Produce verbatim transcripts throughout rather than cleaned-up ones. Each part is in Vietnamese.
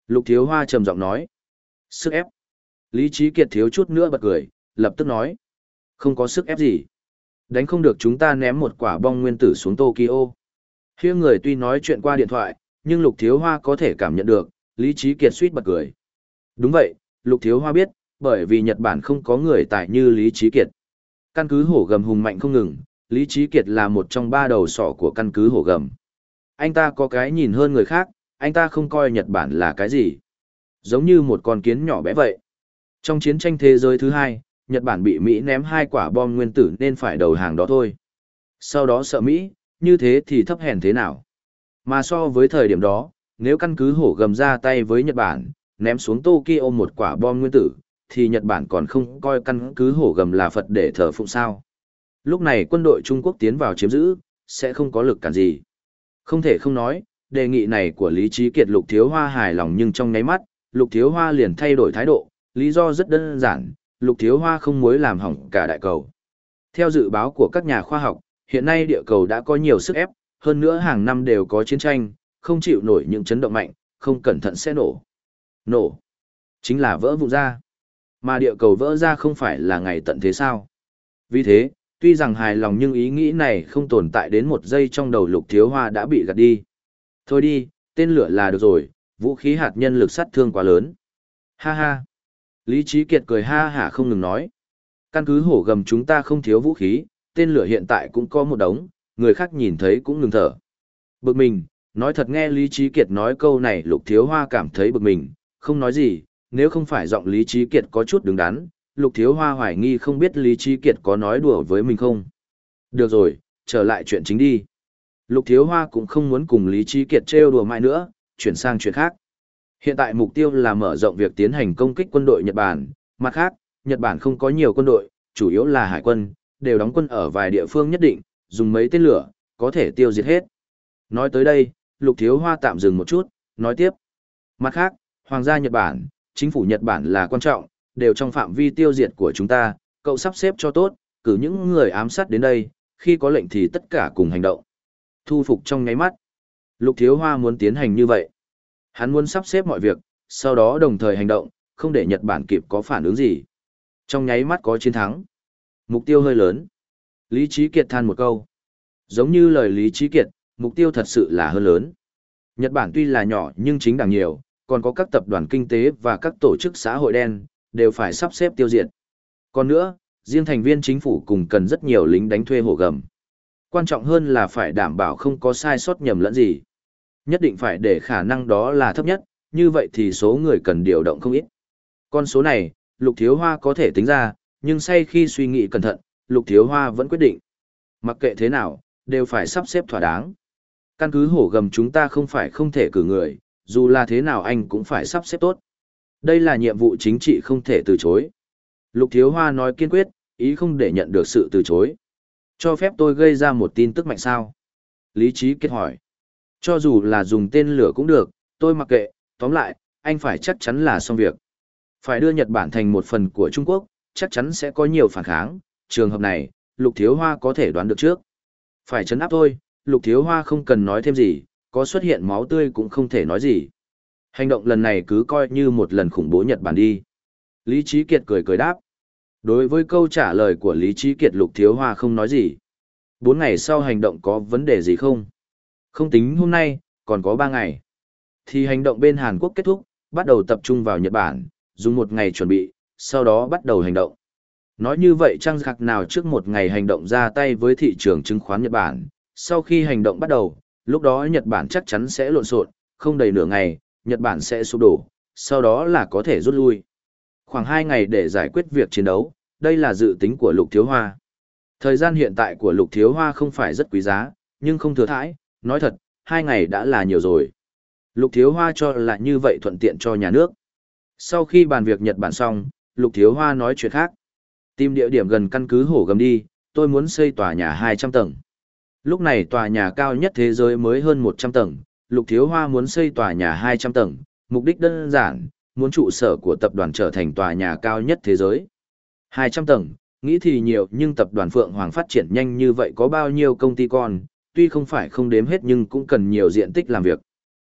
Lục Thiếu Hoa trầm giọng nói. Sức ép. Lý Trí Kiệt thiếu chút nữa bật cười, lập tức nói. Không có sức ép gì. Đánh không được chúng ta ném một quả bom nguyên tử xuống Tokyo. Hiêu người tuy nói chuyện qua điện thoại, nhưng Lục Thiếu Hoa có thể cảm nhận được, Lý Trí Kiệt suýt bật cười. Đúng vậy, Lục Thiếu Hoa biết, bởi vì Nhật Bản không có người tài như Lý Trí Kiệt. Căn cứ hổ gầm hùng mạnh không ngừng, Lý Trí Kiệt là một trong ba đầu sỏ của căn cứ hổ gầm. Anh ta có cái nhìn hơn người khác, anh ta không coi Nhật Bản là cái gì. Giống như một con kiến nhỏ bé vậy. Trong chiến tranh thế giới thứ hai, Nhật Bản bị Mỹ ném hai quả bom nguyên tử nên phải đầu hàng đó thôi. Sau đó sợ Mỹ, như thế thì thấp hèn thế nào? Mà so với thời điểm đó, nếu căn cứ hổ gầm ra tay với Nhật Bản, ném xuống Tokyo một quả bom nguyên tử, thì Nhật Bản còn không coi căn cứ hổ gầm là Phật để thờ phụng sao. Lúc này quân đội Trung Quốc tiến vào chiếm giữ, sẽ không có lực cản gì. Không thể không nói, đề nghị này của Lý Trí Kiệt Lục Thiếu Hoa hài lòng, nhưng trong nháy mắt, Lục Thiếu Hoa liền thay đổi thái độ, lý do rất đơn giản, Lục Thiếu Hoa không muốn làm hỏng cả đại cầu. Theo dự báo của các nhà khoa học, hiện nay địa cầu đã có nhiều sức ép, hơn nữa hàng năm đều có chiến tranh, không chịu nổi những chấn động mạnh, không cẩn thận sẽ nổ. Nổ, chính là vỡ vụn ra. Mà địa cầu vỡ ra không phải là ngày tận thế sao? Vì thế, tuy rằng hài lòng nhưng ý nghĩ này không tồn tại đến một giây trong đầu Lục Thiếu Hoa đã bị gạt đi. Thôi đi, tên lửa là được rồi, vũ khí hạt nhân lực sát thương quá lớn. Ha ha. Lý Trí Kiệt cười ha hả không ngừng nói. Căn cứ hổ gầm chúng ta không thiếu vũ khí, tên lửa hiện tại cũng có một đống, người khác nhìn thấy cũng ngừng thở. Bực mình, nói thật nghe Lý Trí Kiệt nói câu này Lục Thiếu Hoa cảm thấy bực mình, không nói gì, nếu không phải giọng Lý Trí Kiệt có chút đứng đắn, Lục Thiếu Hoa hoài nghi không biết Lý Trí Kiệt có nói đùa với mình không. Được rồi, trở lại chuyện chính đi. Lục Thiếu Hoa cũng không muốn cùng Lý Trí Kiệt trêu đùa mãi nữa, chuyển sang chuyện khác. Hiện tại mục tiêu là mở rộng việc tiến hành công kích quân đội Nhật Bản, mặt khác, Nhật Bản không có nhiều quân đội, chủ yếu là hải quân, đều đóng quân ở vài địa phương nhất định, dùng mấy tên lửa, có thể tiêu diệt hết. Nói tới đây, Lục Thiếu Hoa tạm dừng một chút, nói tiếp. Mặt khác, Hoàng gia Nhật Bản, chính phủ Nhật Bản là quan trọng, đều trong phạm vi tiêu diệt của chúng ta, cậu sắp xếp cho tốt, cử những người ám sát đến đây, khi có lệnh thì tất cả cùng hành động. Thu phục trong nháy mắt. Lục Thiếu Hoa muốn tiến hành như vậy. Hắn muốn sắp xếp mọi việc, sau đó đồng thời hành động, không để Nhật Bản kịp có phản ứng gì. Trong nháy mắt có chiến thắng. Mục tiêu hơi lớn. Lý Trí Kiệt than một câu. Giống như lời Lý Trí Kiệt, mục tiêu thật sự là hơi lớn. Nhật Bản tuy là nhỏ nhưng chính đảng nhiều, còn có các tập đoàn kinh tế và các tổ chức xã hội đen, đều phải sắp xếp tiêu diệt. Còn nữa, riêng thành viên chính phủ cùng cần rất nhiều lính đánh thuê hổ gầm. Quan trọng hơn là phải đảm bảo không có sai sót nhầm lẫn gì. Nhất định phải để khả năng đó là thấp nhất, như vậy thì số người cần điều động không ít. Con số này, Lục Thiếu Hoa có thể tính ra, nhưng say khi suy nghĩ cẩn thận, Lục Thiếu Hoa vẫn quyết định. Mặc kệ thế nào, đều phải sắp xếp thỏa đáng. Căn cứ hổ gầm chúng ta không phải không thể cử người, dù là thế nào anh cũng phải sắp xếp tốt. Đây là nhiệm vụ chính trị không thể từ chối. Lục Thiếu Hoa nói kiên quyết, ý không để nhận được sự từ chối. Cho phép tôi gây ra một tin tức mạnh sao? Lý Trí Kiệt hỏi. Cho dù là dùng tên lửa cũng được, tôi mặc kệ, tóm lại, anh phải chắc chắn là xong việc. Phải đưa Nhật Bản thành một phần của Trung Quốc, chắc chắn sẽ có nhiều phản kháng, trường hợp này, Lục Thiếu Hoa có thể đoán được trước. Phải trấn áp thôi, Lục Thiếu Hoa không cần nói thêm gì, có xuất hiện máu tươi cũng không thể nói gì. Hành động lần này cứ coi như một lần khủng bố Nhật Bản đi. Lý Trí Kiệt cười cười đáp. Đối với câu trả lời của Lý Trí Kiệt Lục Thiếu Hoa không nói gì. Bốn ngày sau hành động có vấn đề gì không? Không tính hôm nay, còn có ba ngày. Thì hành động bên Hàn Quốc kết thúc, bắt đầu tập trung vào Nhật Bản, dùng một ngày chuẩn bị, sau đó bắt đầu hành động. Nói như vậy chăng khạc nào trước một ngày hành động ra tay với thị trường chứng khoán Nhật Bản, sau khi hành động bắt đầu, lúc đó Nhật Bản chắc chắn sẽ lộn xộn, không đầy nửa ngày, Nhật Bản sẽ sụp đổ, sau đó là có thể rút lui. Khoảng hai ngày để giải quyết việc chiến đấu, đây là dự tính của Lục Thiếu Hoa. Thời gian hiện tại của Lục Thiếu Hoa không phải rất quý giá, nhưng không thừa thãi, nói thật, hai ngày đã là nhiều rồi. Lục Thiếu Hoa cho là như vậy thuận tiện cho nhà nước. Sau khi bàn việc Nhật Bản xong, Lục Thiếu Hoa nói chuyện khác. Tìm địa điểm gần căn cứ hổ gầm đi, tôi muốn xây tòa nhà hai trăm tầng. Lúc này tòa nhà cao nhất thế giới mới hơn một trăm tầng, Lục Thiếu Hoa muốn xây tòa nhà hai trăm tầng, mục đích đơn giản, muốn trụ sở của tập đoàn trở thành tòa nhà cao nhất thế giới. hai trăm tầng, nghĩ thì nhiều nhưng tập đoàn Phượng Hoàng phát triển nhanh như vậy có bao nhiêu công ty con, tuy không phải không đếm hết nhưng cũng cần nhiều diện tích làm việc.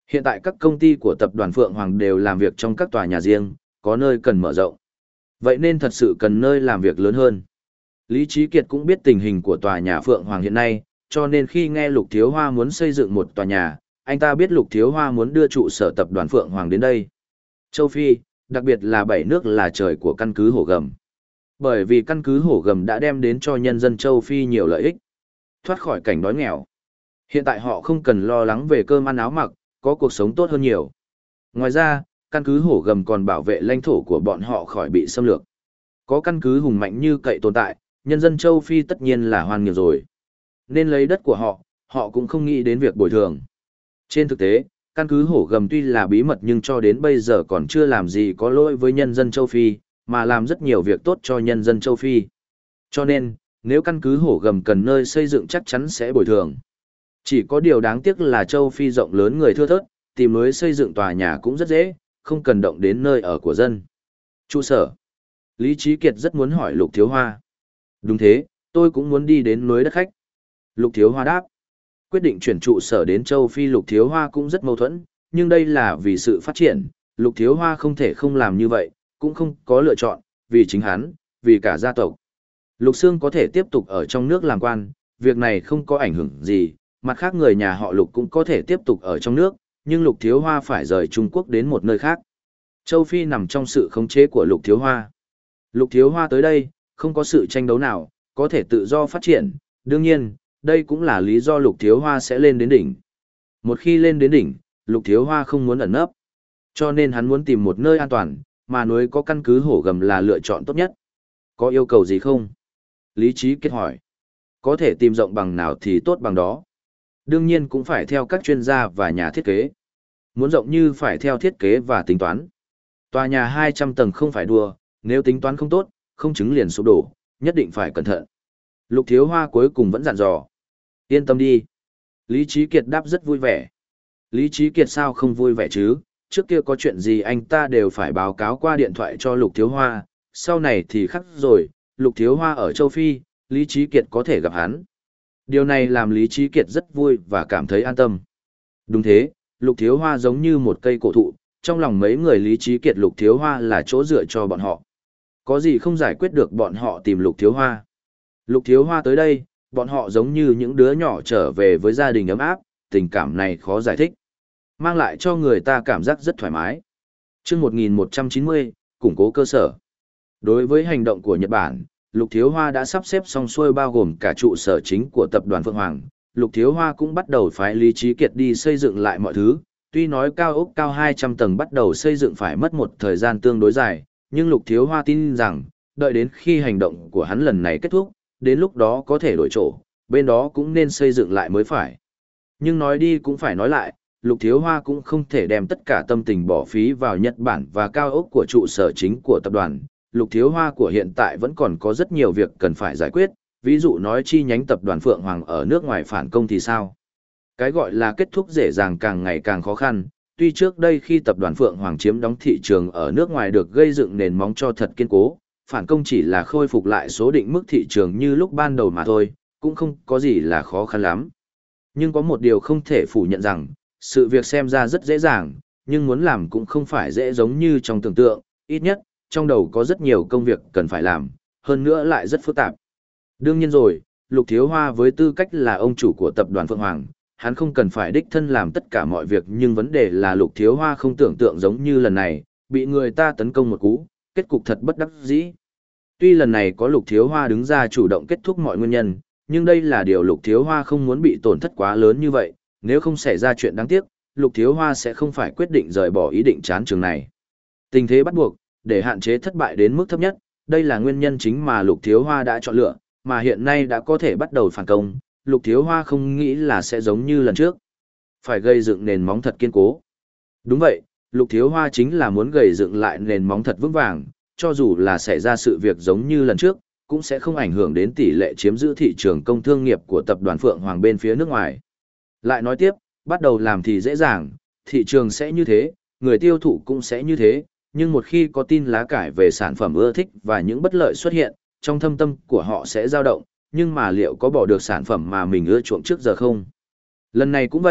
Hiện tại các công ty của tập đoàn Phượng Hoàng đều làm việc trong các tòa nhà riêng, có nơi cần mở rộng. Vậy nên thật sự cần nơi làm việc lớn hơn. Lý Trí Kiệt cũng biết tình hình của tòa nhà Phượng Hoàng hiện nay, cho nên khi nghe Lục Thiếu Hoa muốn xây dựng một tòa nhà, anh ta biết Lục Thiếu Hoa muốn đưa trụ sở tập đoàn Phượng Hoàng đến đây. Châu Phi, đặc biệt là bảy nước là trời của căn cứ Hổ Gầm. Bởi vì căn cứ Hổ Gầm đã đem đến cho nhân dân Châu Phi nhiều lợi ích. Thoát khỏi cảnh đói nghèo. Hiện tại họ không cần lo lắng về cơm ăn áo mặc, có cuộc sống tốt hơn nhiều. Ngoài ra, căn cứ Hổ Gầm còn bảo vệ lãnh thổ của bọn họ khỏi bị xâm lược. Có căn cứ hùng mạnh như cậy tồn tại, nhân dân Châu Phi tất nhiên là hoan nghênh rồi. Nên lấy đất của họ, họ cũng không nghĩ đến việc bồi thường. Trên thực tế, căn cứ Hổ Gầm tuy là bí mật nhưng cho đến bây giờ còn chưa làm gì có lỗi với nhân dân Châu Phi, mà làm rất nhiều việc tốt cho nhân dân Châu Phi. Cho nên, nếu căn cứ Hổ Gầm cần nơi xây dựng chắc chắn sẽ bồi thường. Chỉ có điều đáng tiếc là Châu Phi rộng lớn người thưa thớt, tìm lối xây dựng tòa nhà cũng rất dễ, không cần động đến nơi ở của dân. Trụ sở. Lý Trí Kiệt rất muốn hỏi Lục Thiếu Hoa. Đúng thế, tôi cũng muốn đi đến núi đất khách. Lục Thiếu Hoa đáp. Quyết định chuyển trụ sở đến châu Phi Lục Thiếu Hoa cũng rất mâu thuẫn, nhưng đây là vì sự phát triển, Lục Thiếu Hoa không thể không làm như vậy, cũng không có lựa chọn, vì chính hắn, vì cả gia tộc. Lục Sương có thể tiếp tục ở trong nước làm quan, việc này không có ảnh hưởng gì, mặt khác người nhà họ Lục cũng có thể tiếp tục ở trong nước, nhưng Lục Thiếu Hoa phải rời Trung Quốc đến một nơi khác. Châu Phi nằm trong sự khống chế của Lục Thiếu Hoa. Lục Thiếu Hoa tới đây, không có sự tranh đấu nào, có thể tự do phát triển, đương nhiên, đây cũng là lý do Lục Thiếu Hoa sẽ lên đến đỉnh. Một khi lên đến đỉnh, Lục Thiếu Hoa không muốn ẩn nấp, cho nên hắn muốn tìm một nơi an toàn, mà núi có căn cứ Hổ Gầm là lựa chọn tốt nhất. Có yêu cầu gì không? Lý Trí Kiệt hỏi. Có thể tìm rộng bằng nào thì tốt bằng đó. Đương nhiên cũng phải theo các chuyên gia và nhà thiết kế. Muốn rộng như phải theo thiết kế và tính toán. Tòa nhà hai trăm tầng không phải đùa, nếu tính toán không tốt, không chứng liền sụp đổ, nhất định phải cẩn thận. Lục Thiếu Hoa cuối cùng vẫn dặn dò. Yên tâm đi. Lý Trí Kiệt đáp rất vui vẻ. Lý Trí Kiệt sao không vui vẻ chứ, trước kia có chuyện gì anh ta đều phải báo cáo qua điện thoại cho Lục Thiếu Hoa, sau này thì khác rồi, Lục Thiếu Hoa ở châu Phi, Lý Trí Kiệt có thể gặp hắn. Điều này làm Lý Trí Kiệt rất vui và cảm thấy an tâm. Đúng thế, Lục Thiếu Hoa giống như một cây cổ thụ, trong lòng mấy người Lý Trí Kiệt Lục Thiếu Hoa là chỗ dựa cho bọn họ. Có gì không giải quyết được bọn họ tìm Lục Thiếu Hoa. Lục Thiếu Hoa tới đây, bọn họ giống như những đứa nhỏ trở về với gia đình ấm áp, tình cảm này khó giải thích. Mang lại cho người ta cảm giác rất thoải mái. Chương một nghìn một trăm chín mươi, củng cố cơ sở. Đối với hành động của Nhật Bản, Lục Thiếu Hoa đã sắp xếp xong xuôi bao gồm cả trụ sở chính của tập đoàn Phượng Hoàng. Lục Thiếu Hoa cũng bắt đầu phái Lý Trí Kiệt đi xây dựng lại mọi thứ. Tuy nói cao ốc cao hai trăm tầng bắt đầu xây dựng phải mất một thời gian tương đối dài, nhưng Lục Thiếu Hoa tin rằng, đợi đến khi hành động của hắn lần này kết thúc, đến lúc đó có thể đổi chỗ, bên đó cũng nên xây dựng lại mới phải. Nhưng nói đi cũng phải nói lại, Lục Thiếu Hoa cũng không thể đem tất cả tâm tình bỏ phí vào Nhật Bản và cao ốc của trụ sở chính của tập đoàn. Lục Thiếu Hoa của hiện tại vẫn còn có rất nhiều việc cần phải giải quyết, ví dụ nói chi nhánh tập đoàn Phượng Hoàng ở nước ngoài phản công thì sao? Cái gọi là kết thúc dễ dàng càng ngày càng khó khăn, tuy trước đây khi tập đoàn Phượng Hoàng chiếm đóng thị trường ở nước ngoài được gây dựng nền móng cho thật kiên cố, phản công chỉ là khôi phục lại số định mức thị trường như lúc ban đầu mà thôi, cũng không có gì là khó khăn lắm. Nhưng có một điều không thể phủ nhận rằng, sự việc xem ra rất dễ dàng, nhưng muốn làm cũng không phải dễ giống như trong tưởng tượng, ít nhất, trong đầu có rất nhiều công việc cần phải làm, hơn nữa lại rất phức tạp. Đương nhiên rồi, Lục Thiếu Hoa với tư cách là ông chủ của tập đoàn Phượng Hoàng, hắn không cần phải đích thân làm tất cả mọi việc, nhưng vấn đề là Lục Thiếu Hoa không tưởng tượng giống như lần này, bị người ta tấn công một cú, kết cục thật bất đắc dĩ. Tuy lần này có Lục Thiếu Hoa đứng ra chủ động kết thúc mọi nguyên nhân, nhưng đây là điều Lục Thiếu Hoa không muốn bị tổn thất quá lớn như vậy, nếu không xảy ra chuyện đáng tiếc, Lục Thiếu Hoa sẽ không phải quyết định rời bỏ ý định chán trường này. Tình thế bắt buộc, để hạn chế thất bại đến mức thấp nhất, đây là nguyên nhân chính mà Lục Thiếu Hoa đã chọn lựa, mà hiện nay đã có thể bắt đầu phản công, Lục Thiếu Hoa không nghĩ là sẽ giống như lần trước. Phải gây dựng nền móng thật kiên cố. Đúng vậy, Lục Thiếu Hoa chính là muốn gây dựng lại nền móng thật vững vàng, cho dù là xảy ra sự việc giống như lần trước, cũng sẽ không ảnh hưởng đến tỷ lệ chiếm giữ thị trường công thương nghiệp của tập đoàn Phượng Hoàng bên phía nước ngoài. Lại nói tiếp, bắt đầu làm thì dễ dàng, thị trường sẽ như thế, người tiêu thụ cũng sẽ như thế, nhưng một khi có tin lá cải về sản phẩm ưa thích và những bất lợi xuất hiện, trong thâm tâm của họ sẽ dao động, nhưng mà liệu có bỏ được sản phẩm mà mình ưa chuộng trước giờ không? Lần này cũng vậy,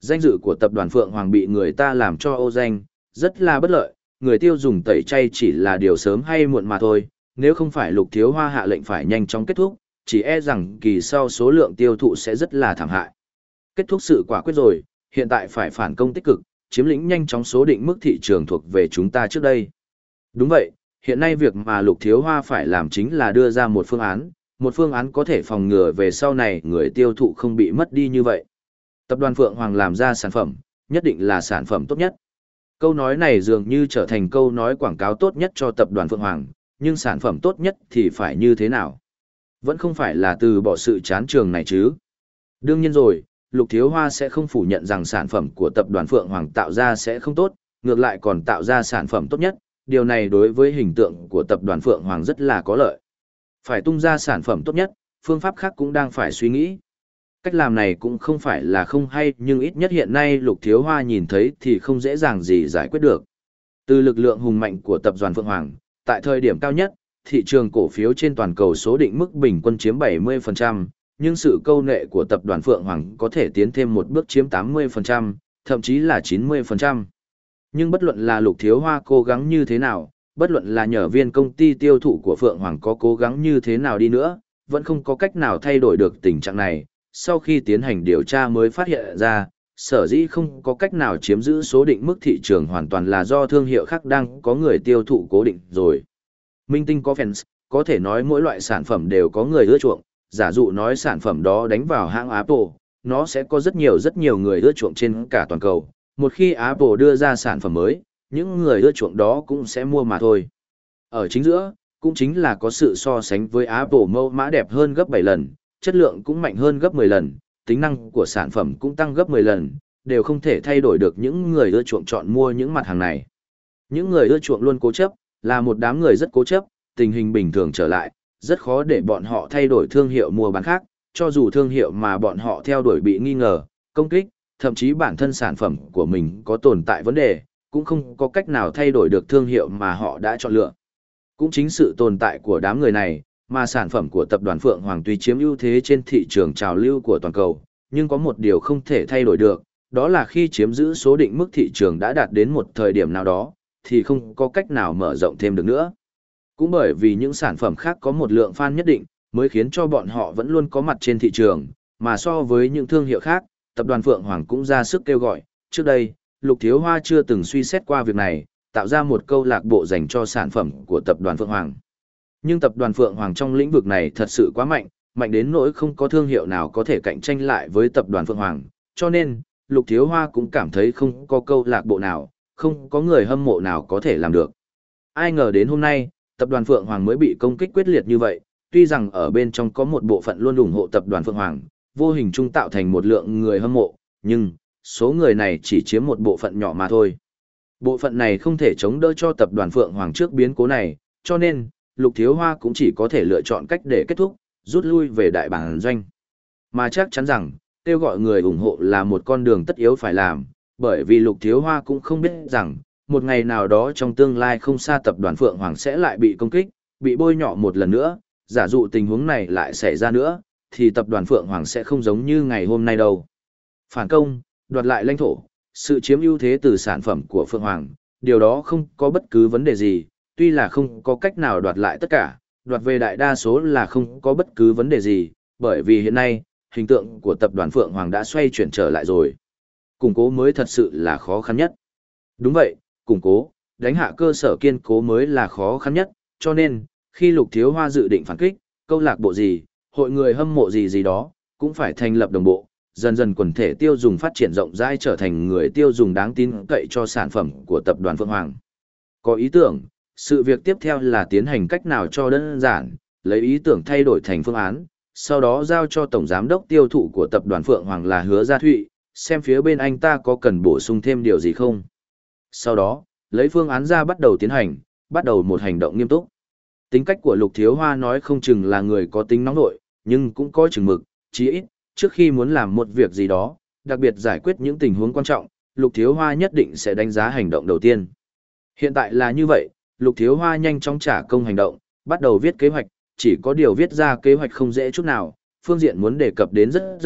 Danh dự của tập đoàn Phượng Hoàng bị người ta làm cho ô danh, rất là bất lợi, người tiêu dùng tẩy chay chỉ là điều sớm hay muộn mà thôi, nếu không phải Lục Thiếu Hoa hạ lệnh phải nhanh chóng kết thúc, chỉ e rằng kỳ sau số lượng tiêu thụ sẽ rất là thảm hại. Kết thúc sự quả quyết rồi, hiện tại phải phản công tích cực, chiếm lĩnh nhanh chóng số định mức thị trường thuộc về chúng ta trước đây. Đúng vậy, hiện nay việc mà Lục Thiếu Hoa phải làm chính là đưa ra một phương án, một phương án có thể phòng ngừa về sau này người tiêu thụ không bị mất đi như vậy. Tập đoàn Phượng Hoàng làm ra sản phẩm, nhất định là sản phẩm tốt nhất. Câu nói này dường như trở thành câu nói quảng cáo tốt nhất cho tập đoàn Phượng Hoàng, nhưng sản phẩm tốt nhất thì phải như thế nào? Vẫn không phải là từ bỏ sự chán trường này chứ. Đương nhiên rồi, Lục Thiếu Hoa sẽ không phủ nhận rằng sản phẩm của tập đoàn Phượng Hoàng tạo ra sẽ không tốt, ngược lại còn tạo ra sản phẩm tốt nhất, điều này đối với hình tượng của tập đoàn Phượng Hoàng rất là có lợi. Phải tung ra sản phẩm tốt nhất, phương pháp khác cũng đang phải suy nghĩ. Cách làm này cũng không phải là không hay, nhưng ít nhất hiện nay Lục Thiếu Hoa nhìn thấy thì không dễ dàng gì giải quyết được. Từ lực lượng hùng mạnh của tập đoàn Phượng Hoàng, tại thời điểm cao nhất, thị trường cổ phiếu trên toàn cầu số định mức bình quân chiếm bảy mươi phần trăm, nhưng sự câu nệ của tập đoàn Phượng Hoàng có thể tiến thêm một bước chiếm tám mươi phần trăm, thậm chí là chín mươi phần trăm. Nhưng bất luận là Lục Thiếu Hoa cố gắng như thế nào, bất luận là nhờ viên công ty tiêu thụ của Phượng Hoàng có cố gắng như thế nào đi nữa, vẫn không có cách nào thay đổi được tình trạng này. Sau khi tiến hành điều tra mới phát hiện ra, sở dĩ không có cách nào chiếm giữ số định mức thị trường hoàn toàn là do thương hiệu khác đang có người tiêu thụ cố định rồi. Minh tinh có fans, có thể nói mỗi loại sản phẩm đều có người ưa chuộng, giả dụ nói sản phẩm đó đánh vào hãng Apple, nó sẽ có rất nhiều rất nhiều người ưa chuộng trên cả toàn cầu. Một khi Apple đưa ra sản phẩm mới, những người ưa chuộng đó cũng sẽ mua mà thôi. Ở chính giữa, cũng chính là có sự so sánh với Apple mẫu mã đẹp hơn gấp bảy lần, chất lượng cũng mạnh hơn gấp mười lần, tính năng của sản phẩm cũng tăng gấp mười lần, đều không thể thay đổi được những người ưa chuộng chọn mua những mặt hàng này. Những người ưa chuộng luôn cố chấp, là một đám người rất cố chấp, tình hình bình thường trở lại, rất khó để bọn họ thay đổi thương hiệu mua bán khác, cho dù thương hiệu mà bọn họ theo đuổi bị nghi ngờ, công kích, thậm chí bản thân sản phẩm của mình có tồn tại vấn đề, cũng không có cách nào thay đổi được thương hiệu mà họ đã chọn lựa. Cũng chính sự tồn tại của đám người này, mà sản phẩm của tập đoàn Phượng Hoàng tuy chiếm ưu thế trên thị trường trào lưu của toàn cầu, nhưng có một điều không thể thay đổi được, đó là khi chiếm giữ số định mức thị trường đã đạt đến một thời điểm nào đó, thì không có cách nào mở rộng thêm được nữa. Cũng bởi vì những sản phẩm khác có một lượng fan nhất định, mới khiến cho bọn họ vẫn luôn có mặt trên thị trường, mà so với những thương hiệu khác, tập đoàn Phượng Hoàng cũng ra sức kêu gọi. Trước đây, Lục Thiếu Hoa chưa từng suy xét qua việc này, tạo ra một câu lạc bộ dành cho sản phẩm của tập đoàn Phượng Hoàng. Nhưng tập đoàn Phượng Hoàng trong lĩnh vực này thật sự quá mạnh, mạnh đến nỗi không có thương hiệu nào có thể cạnh tranh lại với tập đoàn Phượng Hoàng, cho nên, Lục Thiếu Hoa cũng cảm thấy không có câu lạc bộ nào, không có người hâm mộ nào có thể làm được. Ai ngờ đến hôm nay, tập đoàn Phượng Hoàng mới bị công kích quyết liệt như vậy, tuy rằng ở bên trong có một bộ phận luôn ủng hộ tập đoàn Phượng Hoàng, vô hình chung tạo thành một lượng người hâm mộ, nhưng, số người này chỉ chiếm một bộ phận nhỏ mà thôi. Bộ phận này không thể chống đỡ cho tập đoàn Phượng Hoàng trước biến cố này, cho nên, Lục Thiếu Hoa cũng chỉ có thể lựa chọn cách để kết thúc, rút lui về đại bản doanh. Mà chắc chắn rằng, kêu gọi người ủng hộ là một con đường tất yếu phải làm, bởi vì Lục Thiếu Hoa cũng không biết rằng, một ngày nào đó trong tương lai không xa tập đoàn Phượng Hoàng sẽ lại bị công kích, bị bôi nhọ một lần nữa, giả dụ tình huống này lại xảy ra nữa, thì tập đoàn Phượng Hoàng sẽ không giống như ngày hôm nay đâu. Phản công, đoạt lại lãnh thổ, sự chiếm ưu thế từ sản phẩm của Phượng Hoàng, điều đó không có bất cứ vấn đề gì, tuy là không có cách nào đoạt lại tất cả, đoạt về đại đa số là không có bất cứ vấn đề gì, bởi vì hiện nay, hình tượng của tập đoàn Phượng Hoàng đã xoay chuyển trở lại rồi. Củng cố mới thật sự là khó khăn nhất. Đúng vậy, củng cố, đánh hạ cơ sở kiên cố mới là khó khăn nhất, cho nên, khi Lục Thiếu Hoa dự định phản kích, câu lạc bộ gì, hội người hâm mộ gì gì đó, cũng phải thành lập đồng bộ, dần dần quần thể tiêu dùng phát triển rộng rãi trở thành người tiêu dùng đáng tin cậy cho sản phẩm của tập đoàn Phượng Hoàng. Có ý tưởng, sự việc tiếp theo là tiến hành cách nào cho đơn giản, lấy ý tưởng thay đổi thành phương án, sau đó giao cho tổng giám đốc tiêu thụ của tập đoàn Phượng Hoàng là Hứa Gia Thụy, xem phía bên anh ta có cần bổ sung thêm điều gì không. Sau đó, lấy phương án ra bắt đầu tiến hành, bắt đầu một hành động nghiêm túc. Tính cách của Lục Thiếu Hoa nói không chừng là người có tính nóng nội, nhưng cũng có chừng mực, chí ít, trước khi muốn làm một việc gì đó, đặc biệt giải quyết những tình huống quan trọng, Lục Thiếu Hoa nhất định sẽ đánh giá hành động đầu tiên. Hiện tại là như vậy, Lục Thiếu Hoa nhanh chóng trả công hành động, bắt đầu viết kế hoạch, chỉ có điều viết ra kế hoạch không dễ chút nào, phương diện muốn đề cập đến rất rộng,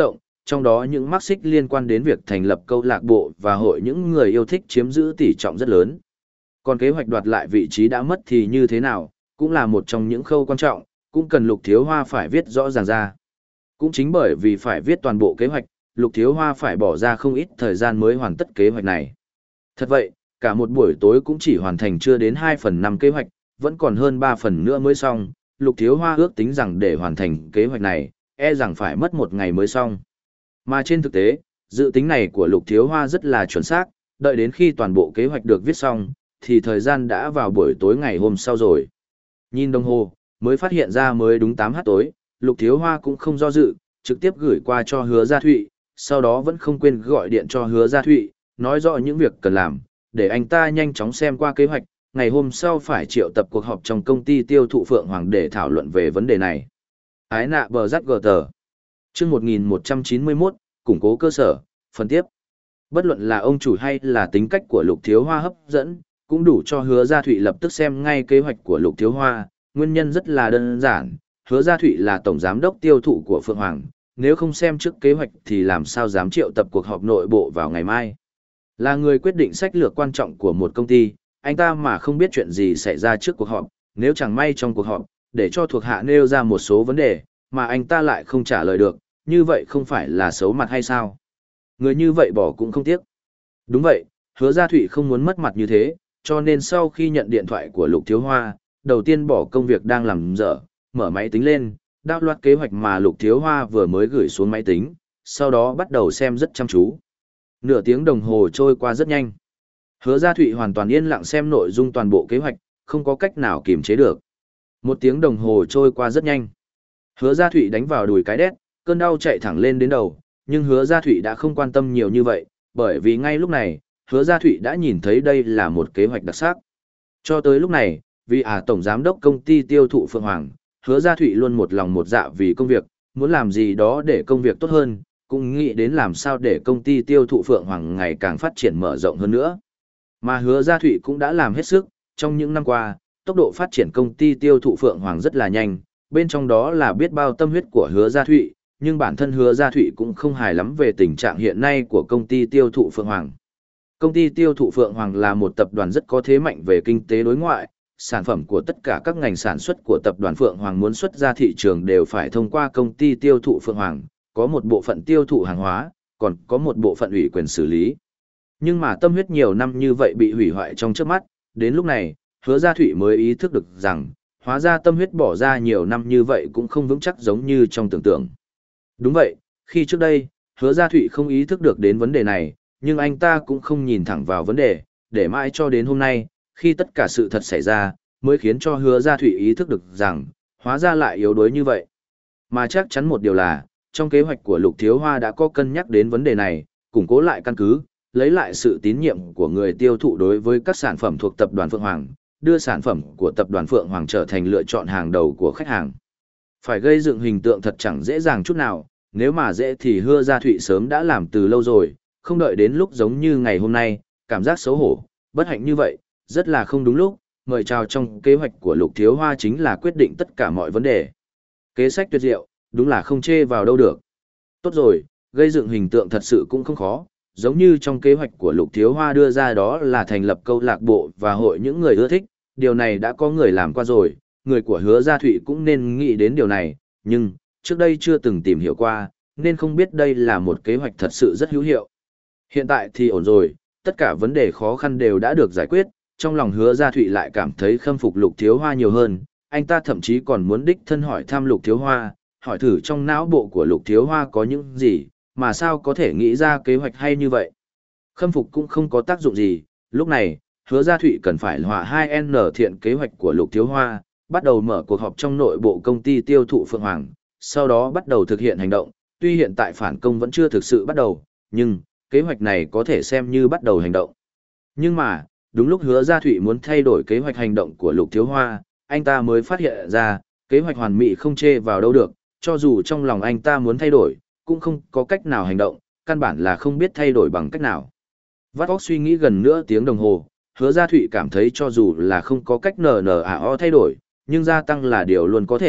trong đó những mắc xích liên quan đến việc thành lập câu lạc bộ và hội những người yêu thích chiếm giữ tỷ trọng rất lớn. Còn kế hoạch đoạt lại vị trí đã mất thì như thế nào, cũng là một trong những khâu quan trọng, cũng cần Lục Thiếu Hoa phải viết rõ ràng ra. Cũng chính bởi vì phải viết toàn bộ kế hoạch, Lục Thiếu Hoa phải bỏ ra không ít thời gian mới hoàn tất kế hoạch này. Thật vậy, cả một buổi tối cũng chỉ hoàn thành chưa đến hai phần năm kế hoạch, vẫn còn hơn ba phần nữa mới xong. Lục Thiếu Hoa ước tính rằng để hoàn thành kế hoạch này, e rằng phải mất một ngày mới xong. Mà trên thực tế, dự tính này của Lục Thiếu Hoa rất là chuẩn xác, đợi đến khi toàn bộ kế hoạch được viết xong, thì thời gian đã vào buổi tối ngày hôm sau rồi. Nhìn đồng hồ, mới phát hiện ra mới đúng tám h tối, Lục Thiếu Hoa cũng không do dự, trực tiếp gửi qua cho Hứa Gia Thụy, sau đó vẫn không quên gọi điện cho Hứa Gia Thụy, nói rõ những việc cần làm, để anh ta nhanh chóng xem qua kế hoạch, ngày hôm sau phải triệu tập cuộc họp trong công ty tiêu thụ Phượng Hoàng để thảo luận về vấn đề này. Ái nạ bờ rắc gờ tờ. Chương một nghìn một trăm chín mươi mốt, củng cố cơ sở, phần tiếp. Bất luận là ông chủ hay là tính cách của Lục Thiếu Hoa hấp dẫn, cũng đủ cho Hứa Gia Thụy lập tức xem ngay kế hoạch của Lục Thiếu Hoa, nguyên nhân rất là đơn giản, Hứa Gia Thụy là tổng giám đốc tiêu thụ của Phượng Hoàng, nếu không xem trước kế hoạch thì làm sao dám triệu tập cuộc họp nội bộ vào ngày mai. Là người quyết định sách lược quan trọng của một công ty, anh ta mà không biết chuyện gì xảy ra trước cuộc họp, nếu chẳng may trong cuộc họp, để cho thuộc hạ nêu ra một số vấn đề, mà anh ta lại không trả lời được, như vậy không phải là xấu mặt hay sao? Người như vậy bỏ cũng không tiếc. Đúng vậy, Hứa Gia Thụy không muốn mất mặt như thế, cho nên sau khi nhận điện thoại của Lục Thiếu Hoa, đầu tiên bỏ công việc đang làm dở, mở máy tính lên, đao loạt kế hoạch mà Lục Thiếu Hoa vừa mới gửi xuống máy tính, sau đó bắt đầu xem rất chăm chú. Nửa tiếng đồng hồ trôi qua rất nhanh. Hứa Gia Thụy hoàn toàn yên lặng xem nội dung toàn bộ kế hoạch, không có cách nào kiềm chế được. Một tiếng đồng hồ trôi qua rất nhanh. Hứa Gia Thụy đánh vào đùi cái đét, cơn đau chạy thẳng lên đến đầu, nhưng Hứa Gia Thụy đã không quan tâm nhiều như vậy, bởi vì ngay lúc này, Hứa Gia Thụy đã nhìn thấy đây là một kế hoạch đặc sắc. Cho tới lúc này, vì à tổng giám đốc công ty tiêu thụ Phượng Hoàng, Hứa Gia Thụy luôn một lòng một dạ vì công việc, muốn làm gì đó để công việc tốt hơn, cũng nghĩ đến làm sao để công ty tiêu thụ Phượng Hoàng ngày càng phát triển mở rộng hơn nữa. Mà Hứa Gia Thụy cũng đã làm hết sức, trong những năm qua, tốc độ phát triển công ty tiêu thụ Phượng Hoàng rất là nhanh, bên trong đó là biết bao tâm huyết của Hứa Gia Thụy, nhưng bản thân Hứa Gia Thụy cũng không hài lắm về tình trạng hiện nay của công ty tiêu thụ Phượng Hoàng. Công ty tiêu thụ Phượng Hoàng là một tập đoàn rất có thế mạnh về kinh tế đối ngoại, sản phẩm của tất cả các ngành sản xuất của tập đoàn Phượng Hoàng muốn xuất ra thị trường đều phải thông qua công ty tiêu thụ Phượng Hoàng, có một bộ phận tiêu thụ hàng hóa, còn có một bộ phận ủy quyền xử lý. Nhưng mà tâm huyết nhiều năm như vậy bị hủy hoại trong trước mắt, đến lúc này, Hứa Gia Thụy mới ý thức được rằng, hóa ra tâm huyết bỏ ra nhiều năm như vậy cũng không vững chắc giống như trong tưởng tượng. Đúng vậy, khi trước đây, Hứa Gia Thụy không ý thức được đến vấn đề này, nhưng anh ta cũng không nhìn thẳng vào vấn đề, để mãi cho đến hôm nay, khi tất cả sự thật xảy ra, mới khiến cho Hứa Gia Thụy ý thức được rằng, hóa ra lại yếu đuối như vậy. Mà chắc chắn một điều là, trong kế hoạch của Lục Thiếu Hoa đã có cân nhắc đến vấn đề này, củng cố lại căn cứ, lấy lại sự tín nhiệm của người tiêu thụ đối với các sản phẩm thuộc tập đoàn Phượng Hoàng, đưa sản phẩm của tập đoàn Phượng Hoàng trở thành lựa chọn hàng đầu của khách hàng. Phải gây dựng hình tượng thật chẳng dễ dàng chút nào, nếu mà dễ thì Hứa Gia Thụy sớm đã làm từ lâu rồi, không đợi đến lúc giống như ngày hôm nay, cảm giác xấu hổ, bất hạnh như vậy, rất là không đúng lúc, mời chào trong kế hoạch của Lục Thiếu Hoa chính là quyết định tất cả mọi vấn đề. Kế sách tuyệt diệu, đúng là không chê vào đâu được. Tốt rồi, gây dựng hình tượng thật sự cũng không khó, giống như trong kế hoạch của Lục Thiếu Hoa đưa ra đó là thành lập câu lạc bộ và hội những người ưa thích, điều này đã có người làm qua rồi, người của Hứa Gia Thụy cũng nên nghĩ đến điều này, nhưng, trước đây chưa từng tìm hiểu qua, nên không biết đây là một kế hoạch thật sự rất hữu hiệu. Hiện tại thì ổn rồi, tất cả vấn đề khó khăn đều đã được giải quyết, trong lòng Hứa Gia Thụy lại cảm thấy khâm phục Lục Thiếu Hoa nhiều hơn, anh ta thậm chí còn muốn đích thân hỏi thăm Lục Thiếu Hoa, hỏi thử trong não bộ của Lục Thiếu Hoa có những gì, mà sao có thể nghĩ ra kế hoạch hay như vậy. Khâm phục cũng không có tác dụng gì, lúc này, Hứa Gia Thụy cần phải hòa hai N thiện kế hoạch của Lục Thiếu Hoa, bắt đầu mở cuộc họp trong nội bộ công ty tiêu thụ Phượng Hoàng, sau đó bắt đầu thực hiện hành động, tuy hiện tại phản công vẫn chưa thực sự bắt đầu, nhưng, kế hoạch này có thể xem như bắt đầu hành động. Nhưng mà, đúng lúc Hứa Gia Thụy muốn thay đổi kế hoạch hành động của Lục Thiếu Hoa, anh ta mới phát hiện ra, kế hoạch hoàn mỹ không chê vào đâu được, cho dù trong lòng anh ta muốn thay đổi, cũng không có cách nào hành động, căn bản là không biết thay đổi bằng cách nào. Vắt óc suy nghĩ gần nửa tiếng đồng hồ, Hứa Gia Thụy cảm thấy cho dù là không có cách nờ nờ à o thay đổi, nhưng gia tăng là điều luôn có thể,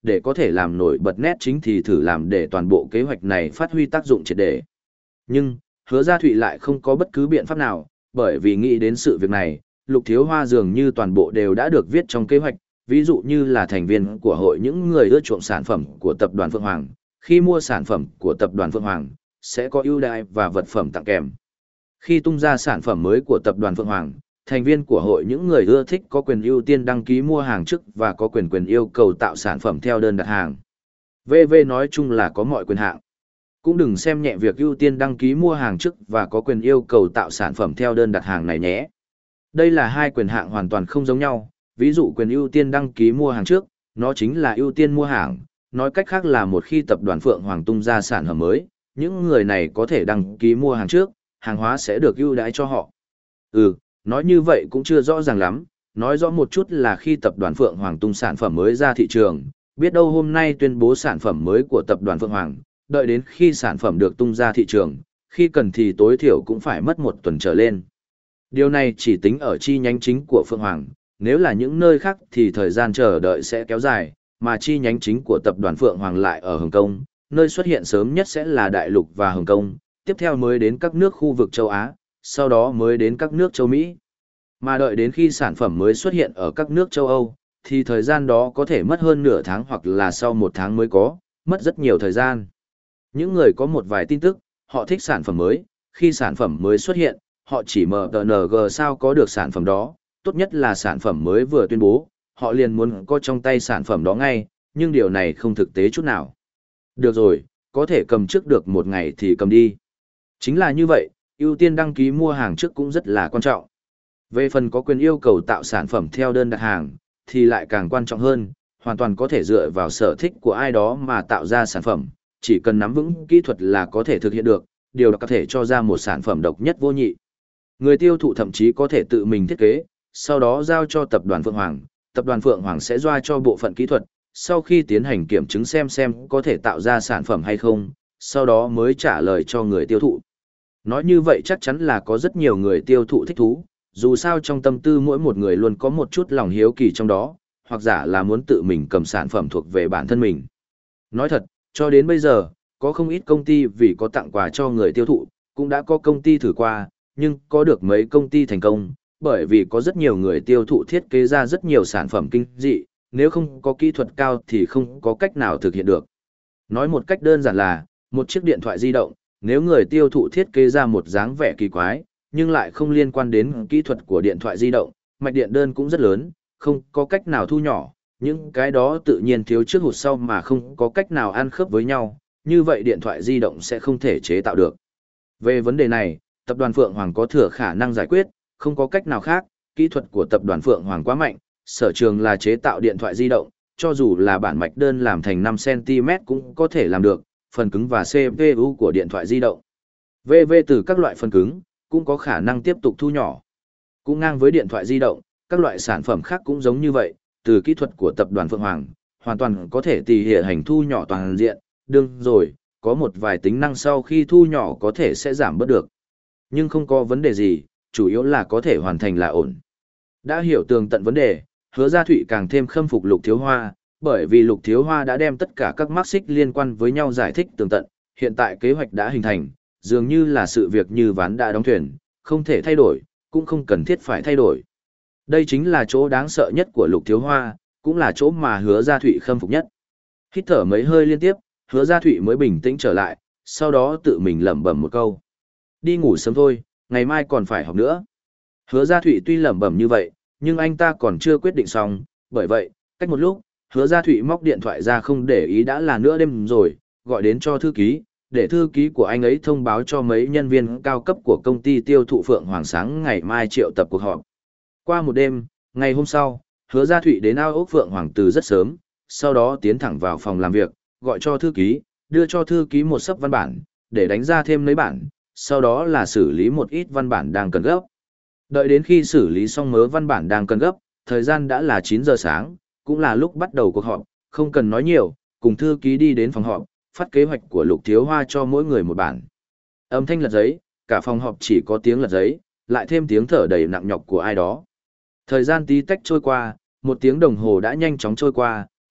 để có thể làm nổi bật nét chính thì thử làm để toàn bộ kế hoạch này phát huy tác dụng triệt để. Nhưng, Hứa Gia Thụy lại không có bất cứ biện pháp nào, bởi vì nghĩ đến sự việc này, Lục Thiếu Hoa dường như toàn bộ đều đã được viết trong kế hoạch, ví dụ như là thành viên của hội những người ưa chuộng sản phẩm của tập đoàn Phượng Hoàng, khi mua sản phẩm của tập đoàn Phượng Hoàng, sẽ có ưu đãi và vật phẩm tặng kèm. Khi tung ra sản phẩm mới của tập đoàn Phượng Hoàng, thành viên của hội những người ưa thích có quyền ưu tiên đăng ký mua hàng trước và có quyền quyền yêu cầu tạo sản phẩm theo đơn đặt hàng. vê vê nói chung là có mọi quyền hạn. Cũng đừng xem nhẹ việc ưu tiên đăng ký mua hàng trước và có quyền yêu cầu tạo sản phẩm theo đơn đặt hàng này nhé. Đây là hai quyền hạn hoàn toàn không giống nhau, ví dụ quyền ưu tiên đăng ký mua hàng trước, nó chính là ưu tiên mua hàng, nói cách khác là một khi tập đoàn Phượng Hoàng tung ra sản phẩm mới, những người này có thể đăng ký mua hàng trước, hàng hóa sẽ được ưu đãi cho họ. Ừ, nói như vậy cũng chưa rõ ràng lắm, nói rõ một chút là khi tập đoàn Phượng Hoàng tung sản phẩm mới ra thị trường, biết đâu hôm nay tuyên bố sản phẩm mới của tập đoàn Phượng Hoàng, đợi đến khi sản phẩm được tung ra thị trường, khi cần thì tối thiểu cũng phải mất một tuần trở lên. Điều này chỉ tính ở chi nhánh chính của Phượng Hoàng, nếu là những nơi khác thì thời gian chờ đợi sẽ kéo dài, mà chi nhánh chính của tập đoàn Phượng Hoàng lại ở Hồng Kông, nơi xuất hiện sớm nhất sẽ là Đại Lục và Hồng Kông, tiếp theo mới đến các nước khu vực châu Á, sau đó mới đến các nước châu Mỹ. Mà đợi đến khi sản phẩm mới xuất hiện ở các nước châu Âu, thì thời gian đó có thể mất hơn nửa tháng hoặc là sau một tháng mới có, mất rất nhiều thời gian. Những người có một vài tin tức, họ thích sản phẩm mới, khi sản phẩm mới xuất hiện, họ chỉ mở tờ en giê sao có được sản phẩm đó, tốt nhất là sản phẩm mới vừa tuyên bố, họ liền muốn có trong tay sản phẩm đó ngay, nhưng điều này không thực tế chút nào. Được rồi, có thể cầm trước được một ngày thì cầm đi. Chính là như vậy, ưu tiên đăng ký mua hàng trước cũng rất là quan trọng. Về phần có quyền yêu cầu tạo sản phẩm theo đơn đặt hàng, thì lại càng quan trọng hơn, hoàn toàn có thể dựa vào sở thích của ai đó mà tạo ra sản phẩm, chỉ cần nắm vững kỹ thuật là có thể thực hiện được, điều đó có thể cho ra một sản phẩm độc nhất vô nhị. Người tiêu thụ thậm chí có thể tự mình thiết kế, sau đó giao cho tập đoàn Phượng Hoàng, tập đoàn Phượng Hoàng sẽ doa cho bộ phận kỹ thuật, sau khi tiến hành kiểm chứng xem xem có thể tạo ra sản phẩm hay không, sau đó mới trả lời cho người tiêu thụ. Nói như vậy chắc chắn là có rất nhiều người tiêu thụ thích thú, dù sao trong tâm tư mỗi một người luôn có một chút lòng hiếu kỳ trong đó, hoặc giả là muốn tự mình cầm sản phẩm thuộc về bản thân mình. Nói thật, cho đến bây giờ, có không ít công ty vì có tặng quà cho người tiêu thụ, cũng đã có công ty thử qua, nhưng có được mấy công ty thành công, bởi vì có rất nhiều người tiêu thụ thiết kế ra rất nhiều sản phẩm kinh dị, nếu không có kỹ thuật cao thì không có cách nào thực hiện được. Nói một cách đơn giản là, một chiếc điện thoại di động, nếu người tiêu thụ thiết kế ra một dáng vẻ kỳ quái, nhưng lại không liên quan đến kỹ thuật của điện thoại di động, mạch điện đơn cũng rất lớn, không có cách nào thu nhỏ, những cái đó tự nhiên thiếu trước hụt sau mà không có cách nào ăn khớp với nhau, như vậy điện thoại di động sẽ không thể chế tạo được. Về vấn đề này, tập đoàn Phượng Hoàng có thừa khả năng giải quyết, không có cách nào khác, kỹ thuật của tập đoàn Phượng Hoàng quá mạnh, sở trường là chế tạo điện thoại di động, cho dù là bản mạch đơn làm thành năm xăng ti mét cũng có thể làm được, phần cứng và xê pê u của điện thoại di động. vê vê từ các loại phần cứng, cũng có khả năng tiếp tục thu nhỏ. Cũng ngang với điện thoại di động, các loại sản phẩm khác cũng giống như vậy, từ kỹ thuật của tập đoàn Phượng Hoàng, hoàn toàn có thể tỉ hệ hành thu nhỏ toàn diện, đương rồi, có một vài tính năng sau khi thu nhỏ có thể sẽ giảm bớt được. Nhưng không có vấn đề gì, chủ yếu là có thể hoàn thành là ổn. Đã hiểu tường tận vấn đề, Hứa Gia Thụy càng thêm khâm phục Lục Thiếu Hoa, bởi vì Lục Thiếu Hoa đã đem tất cả các mắc xích liên quan với nhau giải thích tường tận, hiện tại kế hoạch đã hình thành, dường như là sự việc như ván đã đóng thuyền, không thể thay đổi, cũng không cần thiết phải thay đổi. Đây chính là chỗ đáng sợ nhất của Lục Thiếu Hoa, cũng là chỗ mà Hứa Gia Thụy khâm phục nhất. Hít thở mấy hơi liên tiếp, Hứa Gia Thụy mới bình tĩnh trở lại, sau đó tự mình lẩm bẩm một câu. Đi ngủ sớm thôi, ngày mai còn phải học nữa. Hứa Gia Thụy tuy lẩm bẩm như vậy, nhưng anh ta còn chưa quyết định xong, bởi vậy, cách một lúc, Hứa Gia Thụy móc điện thoại ra không để ý đã là nửa đêm rồi, gọi đến cho thư ký, để thư ký của anh ấy thông báo cho mấy nhân viên cao cấp của công ty tiêu thụ Phượng Hoàng sáng ngày mai triệu tập cuộc họp. Qua một đêm, ngày hôm sau, Hứa Gia Thụy đến ao ốc Phượng Hoàng từ rất sớm, sau đó tiến thẳng vào phòng làm việc, gọi cho thư ký, đưa cho thư ký một xấp văn bản, để đánh ra thêm mấy bản, sau đó là xử lý một ít văn bản đang cần gấp. Đợi đến khi xử lý xong mớ văn bản đang cần gấp, thời gian đã là chín giờ sáng, cũng là lúc bắt đầu cuộc họp, không cần nói nhiều, cùng thư ký đi đến phòng họp, phát kế hoạch của Lục Thiếu Hoa cho mỗi người một bản. Âm thanh lật giấy, cả phòng họp chỉ có tiếng lật giấy, lại thêm tiếng thở đầy nặng nhọc của ai đó. Thời gian tí tách trôi qua, một tiếng đồng hồ đã nhanh chóng trôi qua,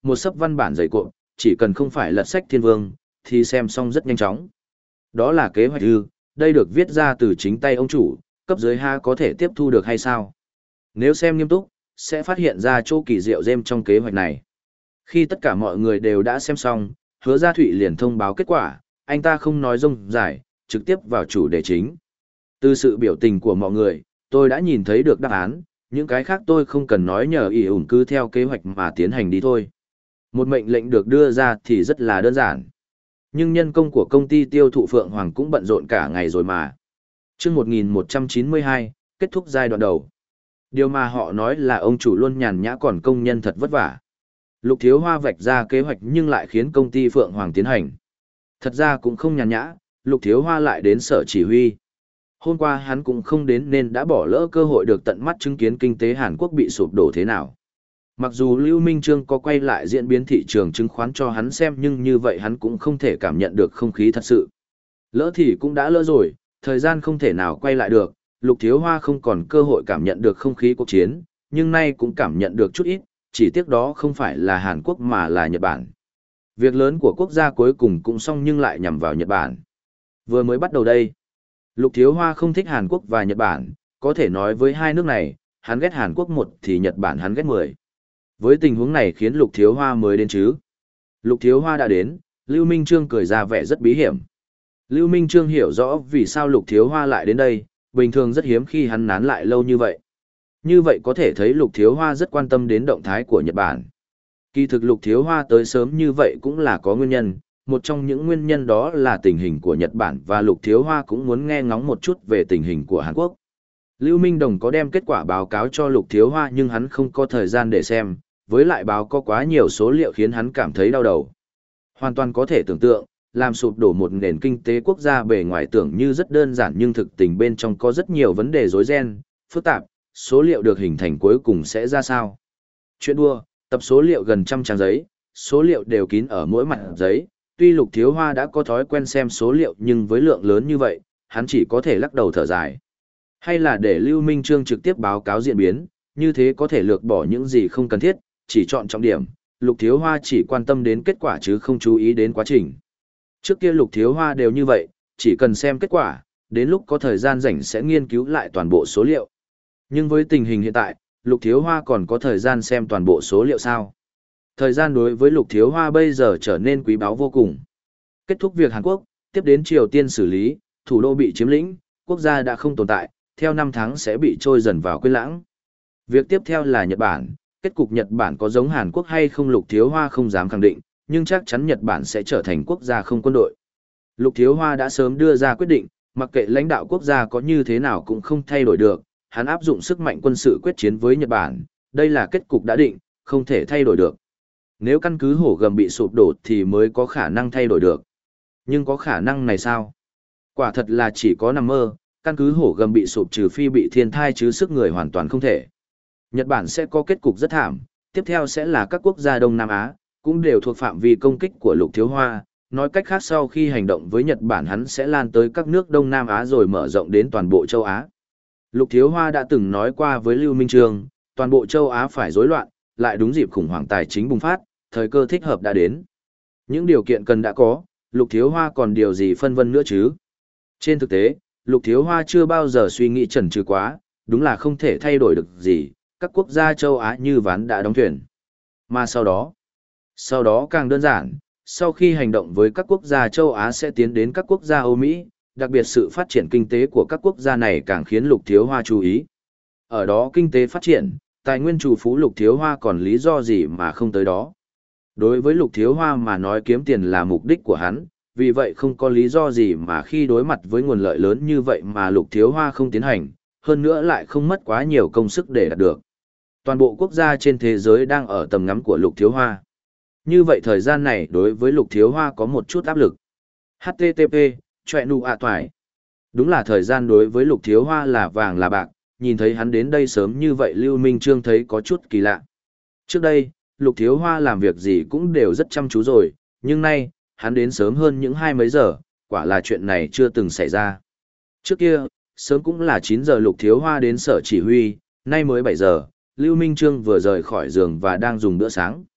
một sấp văn bản dày cộm, chỉ cần không phải lật sách thiên vương, thì xem xong rất nhanh chóng. Đó là kế hoạch ư, đây được viết ra từ chính tay ông chủ, cấp dưới ha có thể tiếp thu được hay sao? Nếu xem nghiêm túc, sẽ phát hiện ra chỗ kỳ diệu dêm trong kế hoạch này. Khi tất cả mọi người đều đã xem xong, Hứa Gia Thụy liền thông báo kết quả, anh ta không nói rông dài, trực tiếp vào chủ đề chính. Từ sự biểu tình của mọi người, tôi đã nhìn thấy được đáp án, những cái khác tôi không cần nói nhờ ỉ ủn cứ theo kế hoạch mà tiến hành đi thôi. Một mệnh lệnh được đưa ra thì rất là đơn giản. Nhưng nhân công của công ty tiêu thụ Phượng Hoàng cũng bận rộn cả ngày rồi mà. Chương một nghìn một trăm chín mươi hai, kết thúc giai đoạn đầu. Điều mà họ nói là ông chủ luôn nhàn nhã còn công nhân thật vất vả. Lục Thiếu Hoa vạch ra kế hoạch nhưng lại khiến công ty Phượng Hoàng tiến hành. Thật ra cũng không nhàn nhã, Lục Thiếu Hoa lại đến sở chỉ huy. Hôm qua hắn cũng không đến nên đã bỏ lỡ cơ hội được tận mắt chứng kiến kinh tế Hàn Quốc bị sụp đổ thế nào. Mặc dù Lưu Minh Trương có quay lại diễn biến thị trường chứng khoán cho hắn xem nhưng như vậy hắn cũng không thể cảm nhận được không khí thật sự. Lỡ thì cũng đã lỡ rồi, thời gian không thể nào quay lại được, Lục Thiếu Hoa không còn cơ hội cảm nhận được không khí cuộc chiến, nhưng nay cũng cảm nhận được chút ít, chỉ tiếc đó không phải là Hàn Quốc mà là Nhật Bản. Việc lớn của quốc gia cuối cùng cũng xong nhưng lại nhằm vào Nhật Bản. Vừa mới bắt đầu đây, Lục Thiếu Hoa không thích Hàn Quốc và Nhật Bản, có thể nói với hai nước này, hắn ghét Hàn Quốc một thì Nhật Bản hắn ghét mười. Với tình huống này khiến Lục Thiếu Hoa mới đến chứ. Lục Thiếu Hoa đã đến, Lưu Minh Trương cười ra vẻ rất bí hiểm. Lưu Minh Trương hiểu rõ vì sao Lục Thiếu Hoa lại đến đây, bình thường rất hiếm khi hắn nán lại lâu như vậy. Như vậy có thể thấy Lục Thiếu Hoa rất quan tâm đến động thái của Nhật Bản. Kỳ thực Lục Thiếu Hoa tới sớm như vậy cũng là có nguyên nhân, một trong những nguyên nhân đó là tình hình của Nhật Bản và Lục Thiếu Hoa cũng muốn nghe ngóng một chút về tình hình của Hàn Quốc. Lưu Minh Đồng có đem kết quả báo cáo cho Lục Thiếu Hoa nhưng hắn không có thời gian để xem, với lại báo có quá nhiều số liệu khiến hắn cảm thấy đau đầu. Hoàn toàn có thể tưởng tượng, làm sụp đổ một nền kinh tế quốc gia bề ngoài tưởng như rất đơn giản nhưng thực tình bên trong có rất nhiều vấn đề rối ren, phức tạp, số liệu được hình thành cuối cùng sẽ ra sao. Chuyện đua, tập số liệu gần trăm trang giấy, số liệu đều kín ở mỗi mặt giấy, tuy Lục Thiếu Hoa đã có thói quen xem số liệu nhưng với lượng lớn như vậy, hắn chỉ có thể lắc đầu thở dài. Hay là để Lưu Minh Trương trực tiếp báo cáo diễn biến, như thế có thể lược bỏ những gì không cần thiết, chỉ chọn trọng điểm, Lục Thiếu Hoa chỉ quan tâm đến kết quả chứ không chú ý đến quá trình. Trước kia Lục Thiếu Hoa đều như vậy, chỉ cần xem kết quả, đến lúc có thời gian rảnh sẽ nghiên cứu lại toàn bộ số liệu. Nhưng với tình hình hiện tại, Lục Thiếu Hoa còn có thời gian xem toàn bộ số liệu sao? Thời gian đối với Lục Thiếu Hoa bây giờ trở nên quý báu vô cùng. Kết thúc việc Hàn Quốc, tiếp đến Triều Tiên xử lý, thủ đô bị chiếm lĩnh, quốc gia đã không tồn tại, theo năm tháng sẽ bị trôi dần vào quên lãng. Việc tiếp theo là Nhật Bản, kết cục Nhật Bản có giống Hàn Quốc hay không Lục Thiếu Hoa không dám khẳng định, nhưng chắc chắn Nhật Bản sẽ trở thành quốc gia không quân đội. Lục Thiếu Hoa đã sớm đưa ra quyết định, mặc kệ lãnh đạo quốc gia có như thế nào cũng không thay đổi được, hắn áp dụng sức mạnh quân sự quyết chiến với Nhật Bản, đây là kết cục đã định, không thể thay đổi được. Nếu căn cứ hổ gầm bị sụp đổ thì mới có khả năng thay đổi được. Nhưng có khả năng này sao? Quả thật là chỉ có nằm mơ, căn cứ hổ gầm bị sụp trừ phi bị thiên thai chứ sức người hoàn toàn không thể. Nhật Bản sẽ có kết cục rất thảm, tiếp theo sẽ là các quốc gia Đông Nam Á, cũng đều thuộc phạm vi công kích của Lục Thiếu Hoa. Nói cách khác sau khi hành động với Nhật Bản hắn sẽ lan tới các nước Đông Nam Á rồi mở rộng đến toàn bộ châu Á. Lục Thiếu Hoa đã từng nói qua với Lưu Minh Trương, toàn bộ châu Á phải rối loạn, lại đúng dịp khủng hoảng tài chính bùng phát, thời cơ thích hợp đã đến. Những điều kiện cần đã có, Lục Thiếu Hoa còn điều gì phân vân nữa chứ? Trên thực tế, Lục Thiếu Hoa chưa bao giờ suy nghĩ chần chừ quá, đúng là không thể thay đổi được gì, các quốc gia châu Á như ván đã đóng thuyền. Mà sau đó, sau đó càng đơn giản, sau khi hành động với các quốc gia châu Á sẽ tiến đến các quốc gia Âu Mỹ, đặc biệt sự phát triển kinh tế của các quốc gia này càng khiến Lục Thiếu Hoa chú ý. Ở đó kinh tế phát triển, tài nguyên trù phú Lục Thiếu Hoa còn lý do gì mà không tới đó. Đối với Lục Thiếu Hoa mà nói kiếm tiền là mục đích của hắn, vì vậy không có lý do gì mà khi đối mặt với nguồn lợi lớn như vậy mà Lục Thiếu Hoa không tiến hành, hơn nữa lại không mất quá nhiều công sức để đạt được. Toàn bộ quốc gia trên thế giới đang ở tầm ngắm của Lục Thiếu Hoa. Như vậy thời gian này đối với Lục Thiếu Hoa có một chút áp lực. hát tê tê pê, chọe nụ ạ toài. Đúng là thời gian đối với Lục Thiếu Hoa là vàng là bạc, nhìn thấy hắn đến đây sớm như vậy Lưu Minh Trương thấy có chút kỳ lạ. Trước đây, Lục Thiếu Hoa làm việc gì cũng đều rất chăm chú rồi, nhưng nay, hắn đến sớm hơn những hai mấy giờ, quả là chuyện này chưa từng xảy ra. Trước kia, sớm cũng là chín giờ Lục Thiếu Hoa đến sở chỉ huy, nay mới bảy giờ, Lưu Minh Trương vừa rời khỏi giường và đang dùng bữa sáng.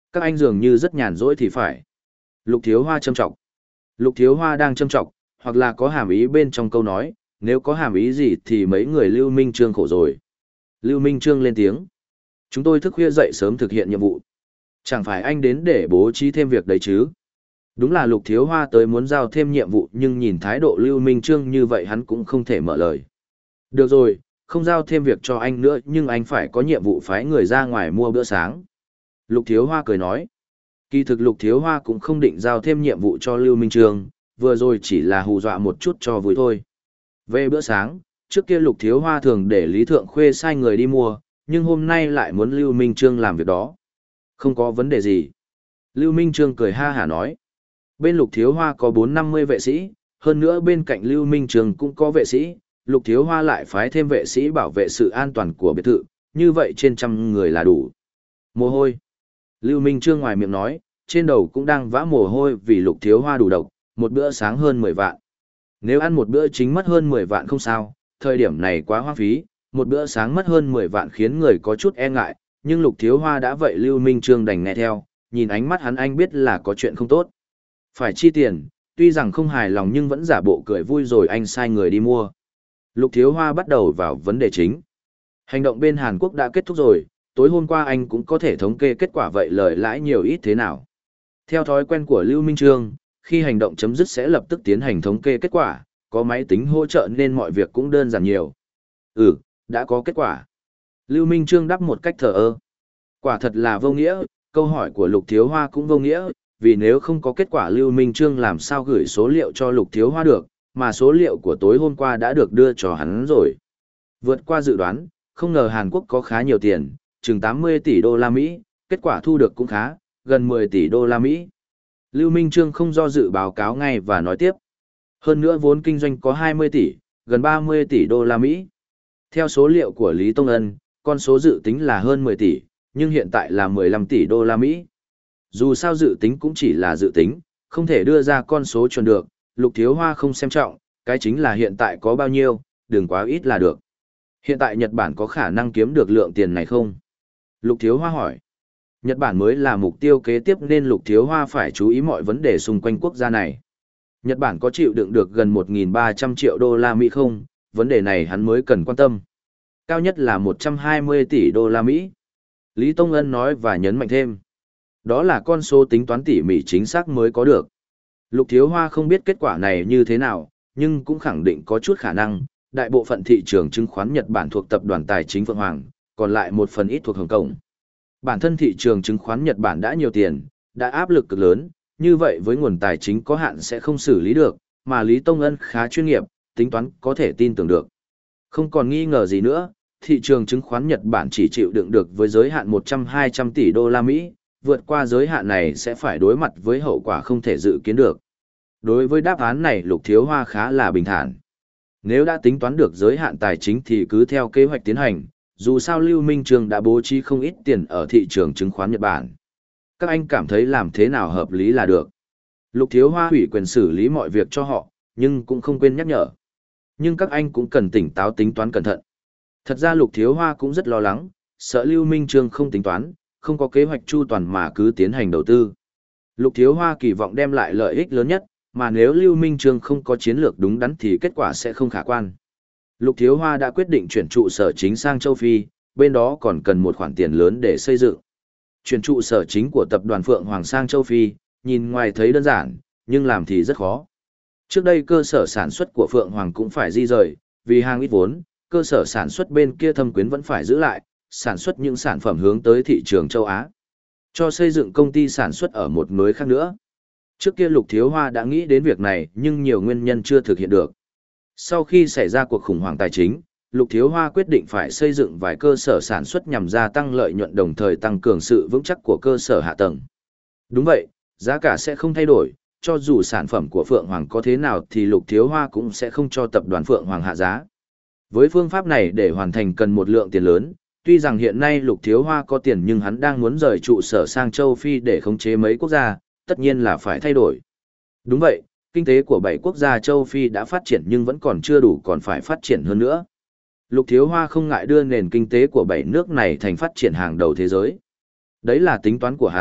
Các anh dường như rất nhàn rỗi thì phải. Lục Thiếu Hoa châm trọng. Lục Thiếu Hoa đang châm trọng, hoặc là có hàm ý bên trong câu nói, nếu có hàm ý gì thì mấy người Lưu Minh Trương khổ rồi. Lưu Minh Trương lên tiếng. Chúng tôi thức khuya dậy sớm thực hiện nhiệm vụ. Chẳng phải anh đến để bố trí thêm việc đấy chứ? Đúng là Lục Thiếu Hoa tới muốn giao thêm nhiệm vụ, nhưng nhìn thái độ Lưu Minh Trương như vậy hắn cũng không thể mở lời. Được rồi, không giao thêm việc cho anh nữa, nhưng anh phải có nhiệm vụ phái người ra ngoài mua bữa sáng. Lục Thiếu Hoa cười nói. Kỳ thực Lục Thiếu Hoa cũng không định giao thêm nhiệm vụ cho Lưu Minh Trương, vừa rồi chỉ là hù dọa một chút cho vui thôi. Về bữa sáng, trước kia Lục Thiếu Hoa thường để Lý Thượng Khuê sai người đi mua, nhưng hôm nay lại muốn Lưu Minh Trương làm việc đó. Không có vấn đề gì. Lưu Minh Trương cười ha hả nói. Bên Lục Thiếu Hoa có bốn năm mươi vệ sĩ, hơn nữa bên cạnh Lưu Minh Trương cũng có vệ sĩ, Lục Thiếu Hoa lại phái thêm vệ sĩ bảo vệ sự an toàn của biệt thự, như vậy trên trăm người là đủ. Mồ hôi. Lưu Minh Trương ngoài miệng nói, trên đầu cũng đang vã mồ hôi vì Lục Thiếu Hoa đủ độc, một bữa sáng hơn mười vạn. Nếu ăn một bữa chính mất hơn mười vạn không sao, thời điểm này quá hoang phí, một bữa sáng mất hơn mười vạn khiến người có chút e ngại, nhưng Lục Thiếu Hoa đã vậy Lưu Minh Trương đành nghe theo, nhìn ánh mắt hắn anh biết là có chuyện không tốt. Phải chi tiền, tuy rằng không hài lòng nhưng vẫn giả bộ cười vui rồi anh sai người đi mua. Lục Thiếu Hoa bắt đầu vào vấn đề chính. Hành động bên Hàn Quốc đã kết thúc rồi, tối hôm qua anh cũng có thể thống kê kết quả vậy lời lãi nhiều ít thế nào. Theo thói quen của Lưu Minh Trương, khi hành động chấm dứt sẽ lập tức tiến hành thống kê kết quả, có máy tính hỗ trợ nên mọi việc cũng đơn giản nhiều. Ừ, đã có kết quả. Lưu Minh Trương đáp một cách thờ ơ. Quả thật là vô nghĩa, câu hỏi của Lục Thiếu Hoa cũng vô nghĩa, vì nếu không có kết quả Lưu Minh Trương làm sao gửi số liệu cho Lục Thiếu Hoa được, mà số liệu của tối hôm qua đã được đưa cho hắn rồi. Vượt qua dự đoán, không ngờ Hàn Quốc có khá nhiều tiền, chừng tám mươi tỷ đô la Mỹ, kết quả thu được cũng khá, gần mười tỷ đô la Mỹ. Lưu Minh Trương không do dự báo cáo ngay và nói tiếp. Hơn nữa vốn kinh doanh có hai mươi tỷ, gần ba mươi tỷ đô la Mỹ. Theo số liệu của Lý Tông Ân, con số dự tính là hơn mười tỷ, nhưng hiện tại là mười lăm tỷ đô la Mỹ. Dù sao dự tính cũng chỉ là dự tính, không thể đưa ra con số chuẩn được, Lục Thiếu Hoa không xem trọng, cái chính là hiện tại có bao nhiêu, đừng quá ít là được. Hiện tại Nhật Bản có khả năng kiếm được lượng tiền này không? Lục Thiếu Hoa hỏi. Nhật Bản mới là mục tiêu kế tiếp nên Lục Thiếu Hoa phải chú ý mọi vấn đề xung quanh quốc gia này. Nhật Bản có chịu đựng được gần một nghìn ba trăm triệu đô la Mỹ không? Vấn đề này hắn mới cần quan tâm. Cao nhất là một trăm hai mươi tỷ đô la Mỹ. Lý Tông Ân nói và nhấn mạnh thêm. Đó là con số tính toán tỉ mỉ chính xác mới có được. Lục Thiếu Hoa không biết kết quả này như thế nào, nhưng cũng khẳng định có chút khả năng. Đại bộ phận thị trường chứng khoán Nhật Bản thuộc tập đoàn tài chính Phượng Hoàng, còn lại một phần ít thuộc Hồng Kông. Bản thân thị trường chứng khoán Nhật Bản đã nhiều tiền, đã áp lực cực lớn, như vậy với nguồn tài chính có hạn sẽ không xử lý được, mà Lý Tông Ân khá chuyên nghiệp, tính toán có thể tin tưởng được. Không còn nghi ngờ gì nữa, thị trường chứng khoán Nhật Bản chỉ chịu đựng được với giới hạn một trăm hai trăm tỷ đô la Mỹ, vượt qua giới hạn này sẽ phải đối mặt với hậu quả không thể dự kiến được. Đối với đáp án này Lục Thiếu Hoa khá là bình thản. Nếu đã tính toán được giới hạn tài chính thì cứ theo kế hoạch tiến hành, dù sao Lưu Minh Trương đã bố trí không ít tiền ở thị trường chứng khoán Nhật Bản. Các anh cảm thấy làm thế nào hợp lý là được. Lục Thiếu Hoa ủy quyền xử lý mọi việc cho họ, nhưng cũng không quên nhắc nhở. Nhưng các anh cũng cần tỉnh táo tính toán cẩn thận. Thật ra Lục Thiếu Hoa cũng rất lo lắng, sợ Lưu Minh Trương không tính toán, không có kế hoạch chu toàn mà cứ tiến hành đầu tư. Lục Thiếu Hoa kỳ vọng đem lại lợi ích lớn nhất, mà nếu Lưu Minh Trương không có chiến lược đúng đắn thì kết quả sẽ không khả quan. Lục Thiếu Hoa đã quyết định chuyển trụ sở chính sang châu Phi, bên đó còn cần một khoản tiền lớn để xây dựng. Chuyển trụ sở chính của tập đoàn Phượng Hoàng sang châu Phi, nhìn ngoài thấy đơn giản, nhưng làm thì rất khó. Trước đây cơ sở sản xuất của Phượng Hoàng cũng phải di rời, vì hàng ít vốn, cơ sở sản xuất bên kia Thâm Quyến vẫn phải giữ lại, sản xuất những sản phẩm hướng tới thị trường châu Á. Cho xây dựng công ty sản xuất ở một nơi khác nữa. Trước kia Lục Thiếu Hoa đã nghĩ đến việc này nhưng nhiều nguyên nhân chưa thực hiện được. Sau khi xảy ra cuộc khủng hoảng tài chính, Lục Thiếu Hoa quyết định phải xây dựng vài cơ sở sản xuất nhằm gia tăng lợi nhuận đồng thời tăng cường sự vững chắc của cơ sở hạ tầng. Đúng vậy, giá cả sẽ không thay đổi, cho dù sản phẩm của Phượng Hoàng có thế nào thì Lục Thiếu Hoa cũng sẽ không cho tập đoàn Phượng Hoàng hạ giá. Với phương pháp này để hoàn thành cần một lượng tiền lớn, tuy rằng hiện nay Lục Thiếu Hoa có tiền nhưng hắn đang muốn rời trụ sở sang châu Phi để khống chế mấy quốc gia, tất nhiên là phải thay đổi. Đúng vậy, kinh tế của bảy quốc gia châu Phi đã phát triển nhưng vẫn còn chưa đủ còn phải phát triển hơn nữa. Lục Thiếu Hoa không ngại đưa nền kinh tế của bảy nước này thành phát triển hàng đầu thế giới. Đấy là tính toán của hắn,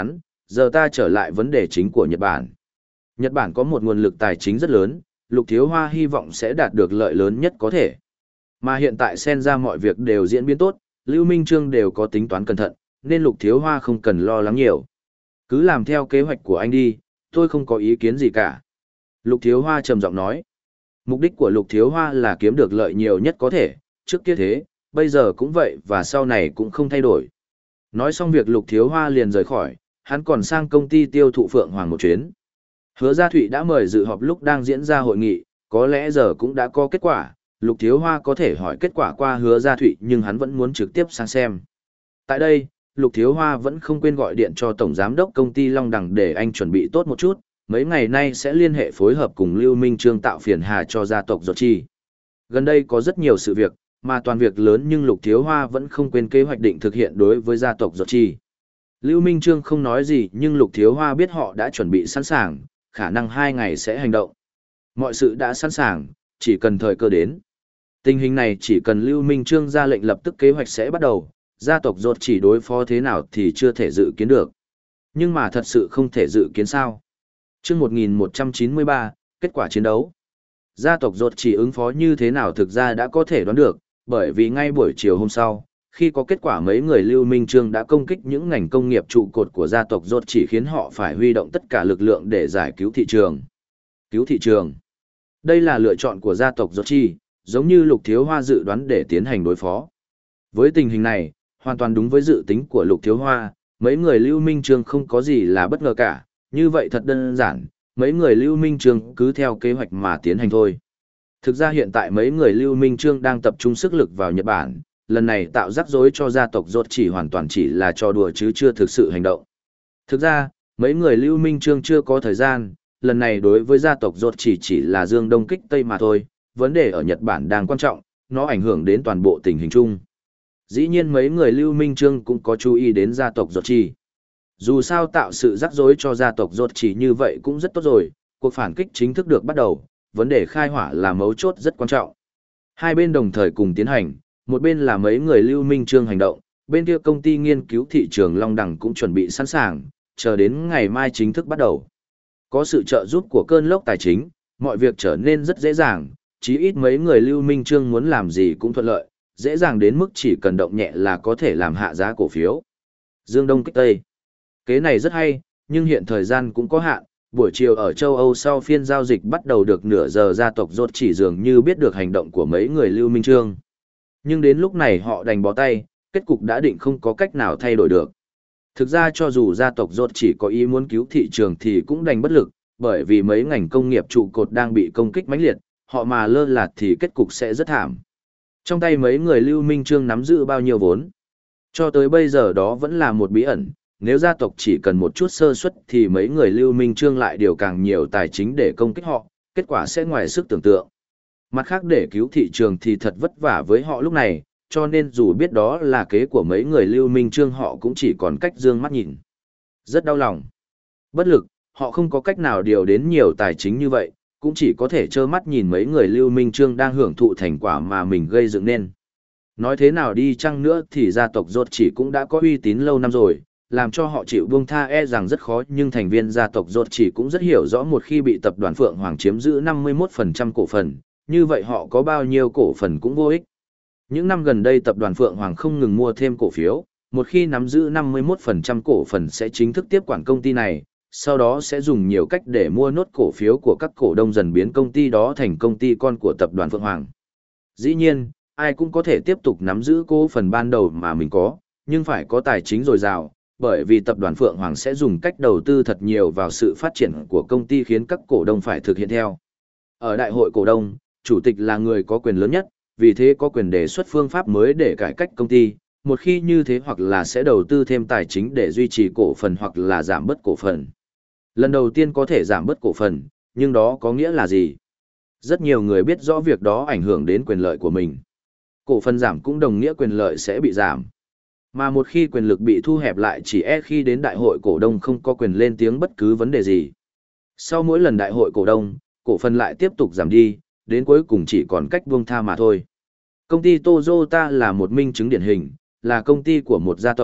giờ ta trở lại vấn đề chính của Nhật Bản. Nhật Bản có một nguồn lực tài chính rất lớn, Lục Thiếu Hoa hy vọng sẽ đạt được lợi lớn nhất có thể. Mà hiện tại xem ra mọi việc đều diễn biến tốt, Lưu Minh Trương đều có tính toán cẩn thận, nên Lục Thiếu Hoa không cần lo lắng nhiều. Cứ làm theo kế hoạch của anh đi, tôi không có ý kiến gì cả. Lục Thiếu Hoa trầm giọng nói. Mục đích của Lục Thiếu Hoa là kiếm được lợi nhiều nhất có thể, trước kia thế, bây giờ cũng vậy và sau này cũng không thay đổi. Nói xong việc Lục Thiếu Hoa liền rời khỏi, hắn còn sang công ty tiêu thụ Phượng Hoàng một chuyến. Hứa Gia Thụy đã mời dự họp lúc đang diễn ra hội nghị, có lẽ giờ cũng đã có kết quả, Lục Thiếu Hoa có thể hỏi kết quả qua Hứa Gia Thụy nhưng hắn vẫn muốn trực tiếp sang xem. Tại đây, Lục Thiếu Hoa vẫn không quên gọi điện cho Tổng Giám đốc công ty Long Đằng để anh chuẩn bị tốt một chút, mấy ngày nay sẽ liên hệ phối hợp cùng Lưu Minh Trương tạo phiền hà cho gia tộc Giọt Chi. Gần đây có rất nhiều sự việc, mà toàn việc lớn nhưng Lục Thiếu Hoa vẫn không quên kế hoạch định thực hiện đối với gia tộc Giọt Chi. Lưu Minh Trương không nói gì nhưng Lục Thiếu Hoa biết họ đã chuẩn bị sẵn sàng, khả năng hai ngày sẽ hành động. Mọi sự đã sẵn sàng, chỉ cần thời cơ đến. Tình hình này chỉ cần Lưu Minh Trương ra lệnh lập tức kế hoạch sẽ bắt đầu, gia tộc Giọt Chỉ đối phó thế nào thì chưa thể dự kiến được. Nhưng mà thật sự không thể dự kiến sao. Chương một nghìn một trăm chín mươi ba, kết quả chiến đấu. Gia tộc Giọt Chỉ ứng phó như thế nào thực ra đã có thể đoán được, bởi vì ngay buổi chiều hôm sau, khi có kết quả mấy người Lưu Minh Trương đã công kích những ngành công nghiệp trụ cột của gia tộc Giọt Chỉ khiến họ phải huy động tất cả lực lượng để giải cứu thị trường. Cứu thị trường. Đây là lựa chọn của gia tộc Giọt Chỉ, giống như Lục Thiếu Hoa dự đoán để tiến hành đối phó. Với tình hình này, hoàn toàn đúng với dự tính của Lục Thiếu Hoa, mấy người Lưu Minh Trương không có gì là bất ngờ cả, như vậy thật đơn giản, mấy người Lưu Minh Trương cứ theo kế hoạch mà tiến hành thôi. Thực ra hiện tại mấy người Lưu Minh Trương đang tập trung sức lực vào Nhật Bản, lần này tạo rắc rối cho gia tộc Giọt Chỉ hoàn toàn chỉ là trò đùa chứ chưa thực sự hành động. Thực ra, mấy người Lưu Minh Trương chưa có thời gian, lần này đối với gia tộc Giọt Chỉ chỉ là dương đông kích tây mà thôi, vấn đề ở Nhật Bản đang quan trọng, nó ảnh hưởng đến toàn bộ tình hình chung. Dĩ nhiên mấy người Lưu Minh Trương cũng có chú ý đến gia tộc Giọt Chỉ. Dù sao tạo sự rắc rối cho gia tộc Giọt Chỉ như vậy cũng rất tốt rồi, cuộc phản kích chính thức được bắt đầu, vấn đề khai hỏa là mấu chốt rất quan trọng. Hai bên đồng thời cùng tiến hành, một bên là mấy người Lưu Minh Trương hành động, bên kia công ty nghiên cứu thị trường Long Đằng cũng chuẩn bị sẵn sàng, chờ đến ngày mai chính thức bắt đầu. Có sự trợ giúp của cơn lốc tài chính, mọi việc trở nên rất dễ dàng, chí ít mấy người Lưu Minh Trương muốn làm gì cũng thuận lợi, dễ dàng đến mức chỉ cần động nhẹ là có thể làm hạ giá cổ phiếu. Dương Đông kích Tây. Kế này rất hay, nhưng hiện thời gian cũng có hạn, buổi chiều ở châu Âu sau phiên giao dịch bắt đầu được nửa giờ gia tộc Giọt Chỉ dường như biết được hành động của mấy người Lưu Minh Trương. Nhưng đến lúc này họ đành bó tay, kết cục đã định không có cách nào thay đổi được. Thực ra cho dù gia tộc Giọt Chỉ có ý muốn cứu thị trường thì cũng đành bất lực, bởi vì mấy ngành công nghiệp trụ cột đang bị công kích mãnh liệt, họ mà lơ là thì kết cục sẽ rất thảm. Trong tay mấy người Lưu Minh Trương nắm giữ bao nhiêu vốn? Cho tới bây giờ đó vẫn là một bí ẩn, nếu gia tộc chỉ cần một chút sơ suất thì mấy người Lưu Minh Trương lại điều càng nhiều tài chính để công kích họ, kết quả sẽ ngoài sức tưởng tượng. Mặt khác để cứu thị trường thì thật vất vả với họ lúc này, cho nên dù biết đó là kế của mấy người Lưu Minh Trương họ cũng chỉ còn cách dương mắt nhìn. Rất đau lòng. Bất lực, họ không có cách nào điều đến nhiều tài chính như vậy, cũng chỉ có thể trơ mắt nhìn mấy người Lưu Minh Trương đang hưởng thụ thành quả mà mình gây dựng nên. Nói thế nào đi chăng nữa thì gia tộc Giọt Chỉ cũng đã có uy tín lâu năm rồi, làm cho họ chịu buông tha e rằng rất khó, nhưng thành viên gia tộc Giọt Chỉ cũng rất hiểu rõ một khi bị tập đoàn Phượng Hoàng chiếm giữ năm mươi mốt phần trăm cổ phần, như vậy họ có bao nhiêu cổ phần cũng vô ích. Những năm gần đây tập đoàn Phượng Hoàng không ngừng mua thêm cổ phiếu, một khi nắm giữ năm mươi mốt phần trăm cổ phần sẽ chính thức tiếp quản công ty này, sau đó sẽ dùng nhiều cách để mua nốt cổ phiếu của các cổ đông dần biến công ty đó thành công ty con của tập đoàn Phượng Hoàng. Dĩ nhiên, ai cũng có thể tiếp tục nắm giữ cổ phần ban đầu mà mình có, nhưng phải có tài chính dồi dào, bởi vì tập đoàn Phượng Hoàng sẽ dùng cách đầu tư thật nhiều vào sự phát triển của công ty khiến các cổ đông phải thực hiện theo. Ở đại hội cổ đông, chủ tịch là người có quyền lớn nhất, vì thế có quyền đề xuất phương pháp mới để cải cách công ty, một khi như thế hoặc là sẽ đầu tư thêm tài chính để duy trì cổ phần hoặc là giảm bớt cổ phần. Lần đầu tiên có thể giảm bớt cổ phần, nhưng đó có nghĩa là gì? Rất nhiều người biết rõ việc đó ảnh hưởng đến quyền lợi của mình. Cổ phần giảm cũng đồng nghĩa quyền lợi sẽ bị giảm. Mà một khi quyền lực bị thu hẹp lại chỉ e khi đến đại hội cổ đông không có quyền lên tiếng bất cứ vấn đề gì. Sau mỗi lần đại hội cổ đông, cổ phần lại tiếp tục giảm đi, đến cuối cùng chỉ còn cách buông tha mà thôi. Công ty Toyota là một minh chứng điển hình, là công ty của một gia tộc,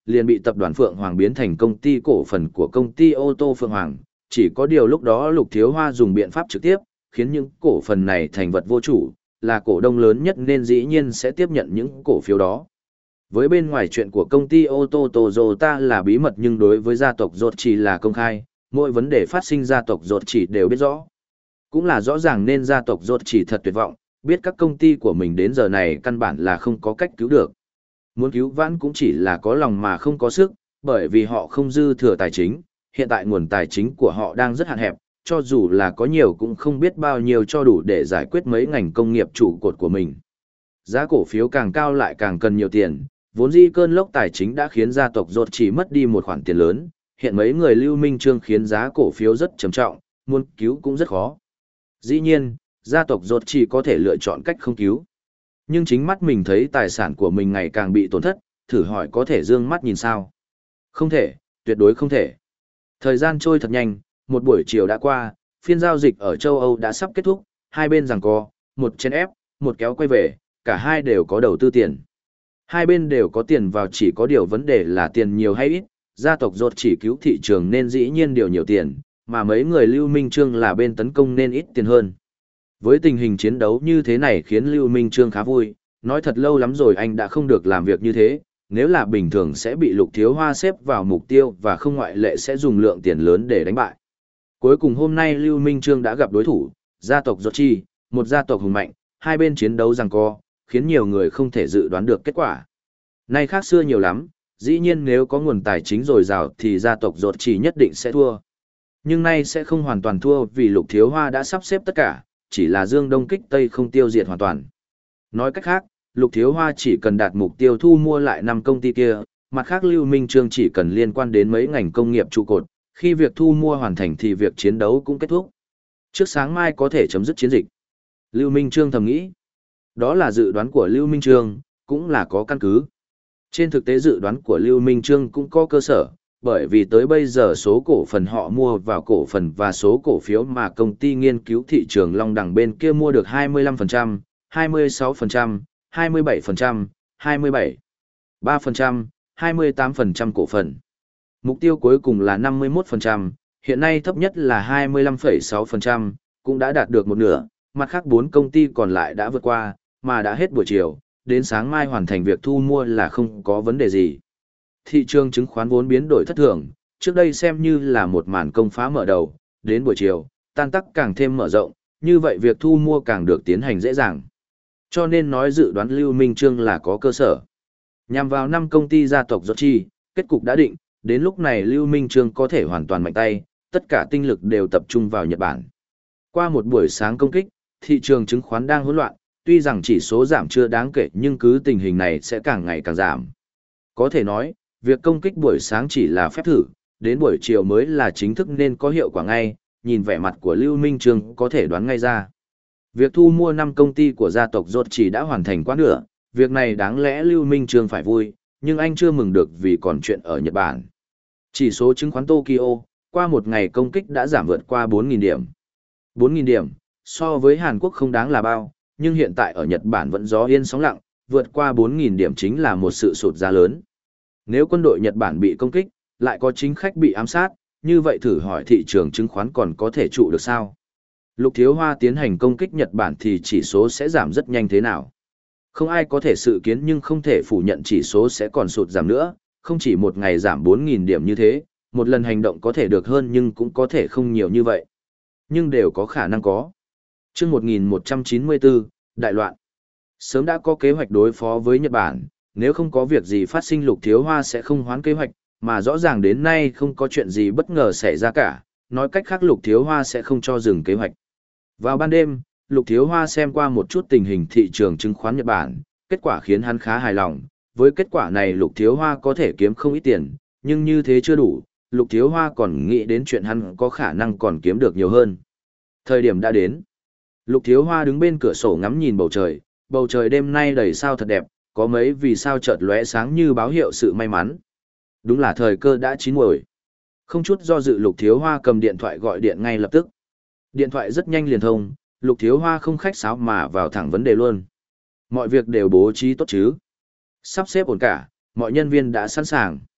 liền bị tập đoàn Phượng Hoàng biến thành công ty cổ phần của công ty ô tô Phượng Hoàng, chỉ có điều lúc đó Lục Thiếu Hoa dùng biện pháp trực tiếp, khiến những cổ phần này thành vật vô chủ, là cổ đông lớn nhất nên dĩ nhiên sẽ tiếp nhận những cổ phiếu đó. Với bên ngoài chuyện của công ty ô tô Toyota là bí mật nhưng đối với gia tộc Rốt chỉ là công khai, mỗi vấn đề phát sinh gia tộc Rốt chỉ đều biết rõ. Cũng là rõ ràng nên gia tộc Rốt chỉ thật tuyệt vọng, biết các công ty của mình đến giờ này căn bản là không có cách cứu được. Muốn cứu vãn cũng chỉ là có lòng mà không có sức, bởi vì họ không dư thừa tài chính, hiện tại nguồn tài chính của họ đang rất hạn hẹp, cho dù là có nhiều cũng không biết bao nhiêu cho đủ để giải quyết mấy ngành công nghiệp trụ cột của mình. Giá cổ phiếu càng cao lại càng cần nhiều tiền, vốn dĩ cơn lốc tài chính đã khiến gia tộc Rốt chỉ mất đi một khoản tiền lớn, hiện mấy người Lưu Minh Trương khiến giá cổ phiếu rất trầm trọng, muốn cứu cũng rất khó. Dĩ nhiên, gia tộc Rốt chỉ có thể lựa chọn cách không cứu. Nhưng chính mắt mình thấy tài sản của mình ngày càng bị tổn thất, thử hỏi có thể dương mắt nhìn sao? Không thể, tuyệt đối không thể. Thời gian trôi thật nhanh, một buổi chiều đã qua, phiên giao dịch ở châu Âu đã sắp kết thúc, hai bên giằng co, một chen ép, một kéo quay về, cả hai đều có đầu tư tiền. Hai bên đều có tiền vào, chỉ có điều vấn đề là tiền nhiều hay ít, gia tộc Rốt chỉ cứu thị trường nên dĩ nhiên điều nhiều tiền, mà mấy người Lưu Minh Trương là bên tấn công nên ít tiền hơn. Với tình hình chiến đấu như thế này khiến Lưu Minh Trương khá vui, nói thật lâu lắm rồi anh đã không được làm việc như thế, nếu là bình thường sẽ bị Lục Thiếu Hoa xếp vào mục tiêu và không ngoại lệ sẽ dùng lượng tiền lớn để đánh bại. Cuối cùng hôm nay Lưu Minh Trương đã gặp đối thủ, gia tộc Rốt chỉ, một gia tộc hùng mạnh, hai bên chiến đấu giằng co, khiến nhiều người không thể dự đoán được kết quả. Nay khác xưa nhiều lắm, dĩ nhiên nếu có nguồn tài chính dồi dào thì gia tộc Rốt chỉ nhất định sẽ thua. Nhưng nay sẽ không hoàn toàn thua vì Lục Thiếu Hoa đã sắp xếp tất cả, chỉ là dương đông kích tây không tiêu diệt hoàn toàn. Nói cách khác, Lục Thiếu Hoa chỉ cần đạt mục tiêu thu mua lại năm công ty kia, mặt khác Lưu Minh Trương chỉ cần liên quan đến mấy ngành công nghiệp trụ cột, khi việc thu mua hoàn thành thì việc chiến đấu cũng kết thúc. Trước sáng mai có thể chấm dứt chiến dịch. Lưu Minh Trương thầm nghĩ. Đó là dự đoán của Lưu Minh Trương, cũng là có căn cứ. Trên thực tế dự đoán của Lưu Minh Trương cũng có cơ sở, bởi vì tới bây giờ số cổ phần họ mua vào cổ phần và số cổ phiếu mà công ty nghiên cứu thị trường Long Đằng bên kia mua được hai mươi lăm phần trăm, hai mươi sáu phần trăm, hai mươi bảy phần trăm, hai mươi bảy, ba phần trăm, hai mươi tám phần trăm cổ phần. Mục tiêu cuối cùng là năm mươi mốt phần trăm, hiện nay thấp nhất là hai mươi lăm phẩy sáu phần trăm, cũng đã đạt được một nửa, mặt khác bốn công ty còn lại đã vượt qua, mà đã hết buổi chiều, đến sáng mai hoàn thành việc thu mua là không có vấn đề gì. Thị trường chứng khoán vốn biến đổi thất thường, trước đây xem như là một màn công phá mở đầu, đến buổi chiều, tan tắc càng thêm mở rộng, như vậy việc thu mua càng được tiến hành dễ dàng. Cho nên nói dự đoán Lưu Minh Trương là có cơ sở. Nhằm vào năm công ty gia tộc Rốt chỉ, kết cục đã định, đến lúc này Lưu Minh Trương có thể hoàn toàn mạnh tay, tất cả tinh lực đều tập trung vào Nhật Bản. Qua một buổi sáng công kích, thị trường chứng khoán đang hỗn loạn, tuy rằng chỉ số giảm chưa đáng kể nhưng cứ tình hình này sẽ càng ngày càng giảm. Có thể nói, việc công kích buổi sáng chỉ là phép thử, đến buổi chiều mới là chính thức nên có hiệu quả ngay, nhìn vẻ mặt của Lưu Minh Trương có thể đoán ngay ra. Việc thu mua năm công ty của gia tộc Rốt chỉ đã hoàn thành quá nửa, việc này đáng lẽ Lưu Minh Trương phải vui, nhưng anh chưa mừng được vì còn chuyện ở Nhật Bản. Chỉ số chứng khoán Tokyo, qua một ngày công kích đã giảm vượt qua bốn nghìn điểm. bốn nghìn điểm, so với Hàn Quốc không đáng là bao, nhưng hiện tại ở Nhật Bản vẫn gió yên sóng lặng, vượt qua bốn nghìn điểm chính là một sự sụt giá lớn. Nếu quân đội Nhật Bản bị công kích, lại có chính khách bị ám sát, như vậy thử hỏi thị trường chứng khoán còn có thể trụ được sao? Lục Thiếu Hoa tiến hành công kích Nhật Bản thì chỉ số sẽ giảm rất nhanh thế nào? Không ai có thể dự kiến nhưng không thể phủ nhận chỉ số sẽ còn sụt giảm nữa, không chỉ một ngày giảm bốn nghìn điểm như thế, một lần hành động có thể được hơn nhưng cũng có thể không nhiều như vậy. Nhưng đều có khả năng có. Chương một nghìn một trăm chín mươi tư, Đại loạn. Sớm đã có kế hoạch đối phó với Nhật Bản, nếu không có việc gì phát sinh Lục Thiếu Hoa sẽ không hoán kế hoạch, mà rõ ràng đến nay không có chuyện gì bất ngờ xảy ra cả, nói cách khác Lục Thiếu Hoa sẽ không cho dừng kế hoạch. Vào ban đêm, Lục Thiếu Hoa xem qua một chút tình hình thị trường chứng khoán Nhật Bản, kết quả khiến hắn khá hài lòng, với kết quả này Lục Thiếu Hoa có thể kiếm không ít tiền, nhưng như thế chưa đủ, Lục Thiếu Hoa còn nghĩ đến chuyện hắn có khả năng còn kiếm được nhiều hơn. Thời điểm đã đến. Lục Thiếu Hoa đứng bên cửa sổ ngắm nhìn bầu trời, bầu trời đêm nay đầy sao thật đẹp, có mấy vì sao chợt lóe sáng như báo hiệu sự may mắn. Đúng là thời cơ đã chín muồi. Không chút do dự Lục Thiếu Hoa cầm điện thoại gọi điện ngay lập tức. Điện thoại rất nhanh liền thông, Lục Thiếu Hoa không khách sáo mà vào thẳng vấn đề luôn. Mọi việc đều bố trí tốt chứ? Sắp xếp ổn cả, mọi nhân viên đã sẵn sàng.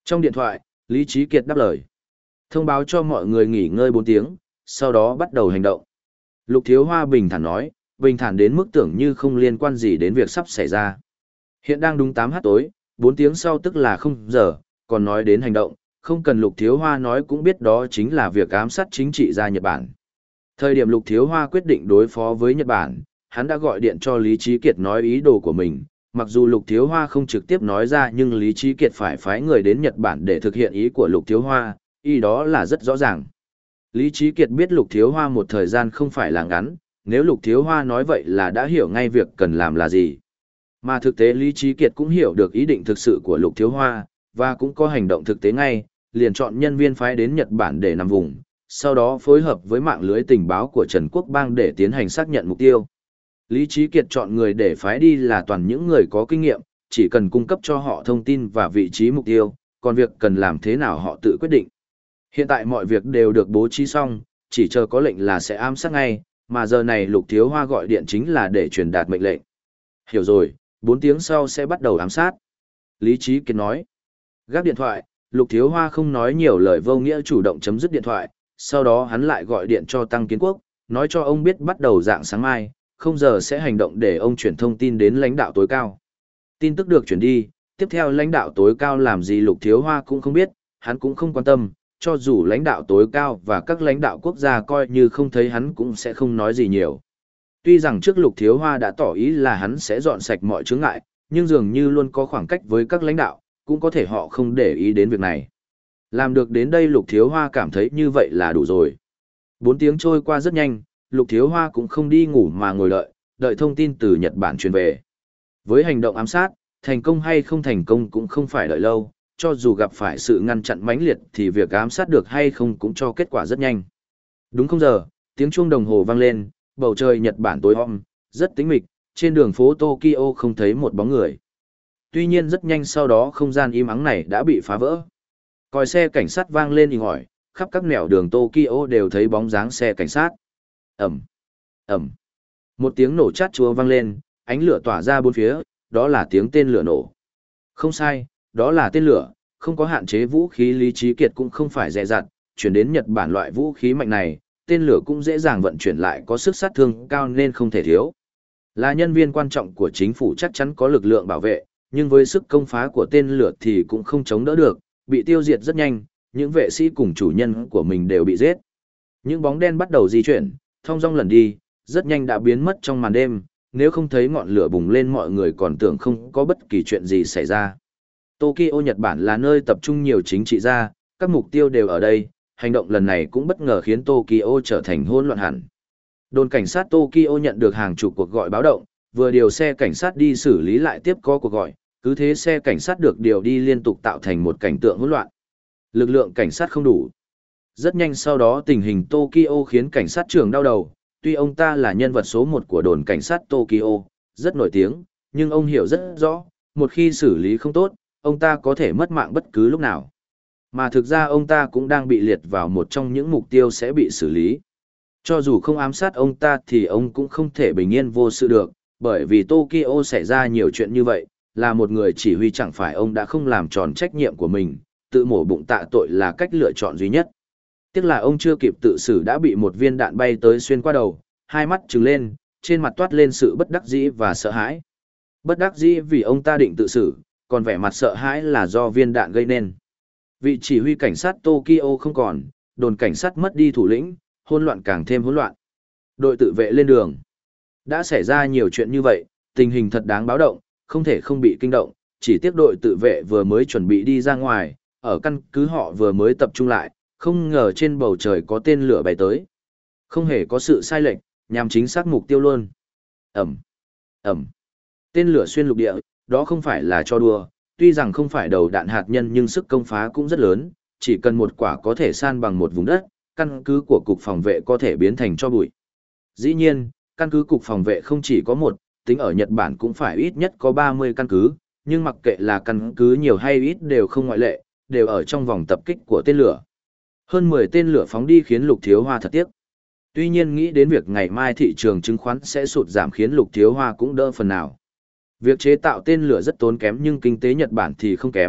Trong điện thoại, Lý Trí Kiệt đáp lời. Thông báo cho mọi người nghỉ ngơi bốn tiếng, sau đó bắt đầu hành động. Lục Thiếu Hoa bình thản nói, bình thản đến mức tưởng như không liên quan gì đến việc sắp xảy ra. Hiện đang đúng tám h tối, bốn tiếng sau tức là không giờ, còn nói đến hành động, không cần Lục Thiếu Hoa nói cũng biết đó chính là việc ám sát chính trị gia Nhật Bản. Thời điểm Lục Thiếu Hoa quyết định đối phó với Nhật Bản, hắn đã gọi điện cho Lý Trí Kiệt nói ý đồ của mình. Mặc dù Lục Thiếu Hoa không trực tiếp nói ra nhưng Lý Trí Kiệt phải phái người đến Nhật Bản để thực hiện ý của Lục Thiếu Hoa, ý đó là rất rõ ràng. Lý Trí Kiệt biết Lục Thiếu Hoa một thời gian không phải là ngắn, nếu Lục Thiếu Hoa nói vậy là đã hiểu ngay việc cần làm là gì. Mà thực tế Lý Trí Kiệt cũng hiểu được ý định thực sự của Lục Thiếu Hoa, và cũng có hành động thực tế ngay, liền chọn nhân viên phái đến Nhật Bản để nằm vùng, sau đó phối hợp với mạng lưới tình báo của Trần Quốc Bang để tiến hành xác nhận mục tiêu. Lý Trí Kiệt chọn người để phái đi là toàn những người có kinh nghiệm, chỉ cần cung cấp cho họ thông tin và vị trí mục tiêu, còn việc cần làm thế nào họ tự quyết định. Hiện tại mọi việc đều được bố trí xong, chỉ chờ có lệnh là sẽ ám sát ngay, mà giờ này Lục Thiếu Hoa gọi điện chính là để truyền đạt mệnh lệnh. Hiểu rồi, bốn tiếng sau sẽ bắt đầu ám sát. Lý Trí Kiệt nói. Gác điện thoại, Lục Thiếu Hoa không nói nhiều lời vô nghĩa chủ động chấm dứt điện thoại, sau đó hắn lại gọi điện cho Tăng Kiến Quốc, nói cho ông biết bắt đầu dạng sáng mai, không giờ sẽ hành động để ông chuyển thông tin đến lãnh đạo tối cao. Tin tức được chuyển đi, tiếp theo lãnh đạo tối cao làm gì Lục Thiếu Hoa cũng không biết, hắn cũng không quan tâm, cho dù lãnh đạo tối cao và các lãnh đạo quốc gia coi như không thấy hắn cũng sẽ không nói gì nhiều. Tuy rằng trước Lục Thiếu Hoa đã tỏ ý là hắn sẽ dọn sạch mọi chướng ngại, nhưng dường như luôn có khoảng cách với các lãnh đạo, cũng có thể họ không để ý đến việc này. Làm được đến đây Lục Thiếu Hoa cảm thấy như vậy là đủ rồi. Bốn tiếng trôi qua rất nhanh, Lục Thiếu Hoa cũng không đi ngủ mà ngồi đợi, đợi thông tin từ Nhật Bản truyền về. Với hành động ám sát, thành công hay không thành công cũng không phải đợi lâu, cho dù gặp phải sự ngăn chặn mãnh liệt thì việc ám sát được hay không cũng cho kết quả rất nhanh. Đúng không giờ, tiếng chuông đồng hồ vang lên, bầu trời Nhật Bản tối om, rất tĩnh mịch, trên đường phố Tokyo không thấy một bóng người. Tuy nhiên rất nhanh sau đó không gian im ắng này đã bị phá vỡ. Còi xe cảnh sát vang lên inh ỏi, khắp các nẻo đường Tokyo đều thấy bóng dáng xe cảnh sát. Ầm, ầm. Một tiếng nổ chát chúa vang lên, ánh lửa tỏa ra bốn phía, đó là tiếng tên lửa nổ. Không sai, đó là tên lửa, không có hạn chế vũ khí Lý Trí Kiệt cũng không phải dè dặt, chuyển đến Nhật Bản loại vũ khí mạnh này, tên lửa cũng dễ dàng vận chuyển lại có sức sát thương cao nên không thể thiếu. Là nhân viên quan trọng của chính phủ chắc chắn có lực lượng bảo vệ, nhưng với sức công phá của tên lửa thì cũng không chống đỡ được, bị tiêu diệt rất nhanh, những vệ sĩ cùng chủ nhân của mình đều bị giết. Những bóng đen bắt đầu di chuyển, thong dong lần đi, rất nhanh đã biến mất trong màn đêm, nếu không thấy ngọn lửa bùng lên mọi người còn tưởng không có bất kỳ chuyện gì xảy ra. Tokyo Nhật Bản là nơi tập trung nhiều chính trị gia, các mục tiêu đều ở đây, hành động lần này cũng bất ngờ khiến Tokyo trở thành hỗn loạn hẳn. Đồn cảnh sát Tokyo nhận được hàng chục cuộc gọi báo động, vừa điều xe cảnh sát đi xử lý lại tiếp có cuộc gọi, cứ thế xe cảnh sát được điều đi liên tục tạo thành một cảnh tượng hỗn loạn. Lực lượng cảnh sát không đủ. Rất nhanh sau đó tình hình Tokyo khiến cảnh sát trưởng đau đầu, tuy ông ta là nhân vật số một của đồn cảnh sát Tokyo, rất nổi tiếng, nhưng ông hiểu rất rõ, một khi xử lý không tốt, ông ta có thể mất mạng bất cứ lúc nào. Mà thực ra ông ta cũng đang bị liệt vào một trong những mục tiêu sẽ bị xử lý. Cho dù không ám sát ông ta thì ông cũng không thể bình yên vô sự được, bởi vì Tokyo xảy ra nhiều chuyện như vậy, là một người chỉ huy chẳng phải ông đã không làm tròn trách nhiệm của mình, tự mổ bụng tạ tội là cách lựa chọn duy nhất. Tiếc là ông chưa kịp tự xử đã bị một viên đạn bay tới xuyên qua đầu, hai mắt trừng lên, trên mặt toát lên sự bất đắc dĩ và sợ hãi. Bất đắc dĩ vì ông ta định tự xử, còn vẻ mặt sợ hãi là do viên đạn gây nên. Vị chỉ huy cảnh sát Tokyo không còn, đồn cảnh sát mất đi thủ lĩnh, hỗn loạn càng thêm hỗn loạn. Đội tự vệ lên đường. Đã xảy ra nhiều chuyện như vậy, tình hình thật đáng báo động, không thể không bị kinh động, chỉ tiếc đội tự vệ vừa mới chuẩn bị đi ra ngoài, ở căn cứ họ vừa mới tập trung lại, không ngờ trên bầu trời có tên lửa bay tới. Không hề có sự sai lệch, nhằm chính xác mục tiêu luôn. Ẩm, Ẩm. Tên lửa xuyên lục địa, đó không phải là cho đùa, tuy rằng không phải đầu đạn hạt nhân nhưng sức công phá cũng rất lớn, chỉ cần một quả có thể san bằng một vùng đất, căn cứ của cục phòng vệ có thể biến thành tro bụi. Dĩ nhiên, căn cứ cục phòng vệ không chỉ có một, tính ở Nhật Bản cũng phải ít nhất có ba mươi căn cứ, nhưng mặc kệ là căn cứ nhiều hay ít đều không ngoại lệ, đều ở trong vòng tập kích của tên lửa. Hơn mười tên lửa phóng đi khiến Lục Thiếu Hoa thật tiếc. Tuy nhiên nghĩ đến việc ngày mai thị trường chứng khoán sẽ sụt giảm khiến Lục Thiếu Hoa cũng đỡ phần nào. Việc chế tạo tên lửa rất tốn kém nhưng kinh tế Nhật Bản thì không kém,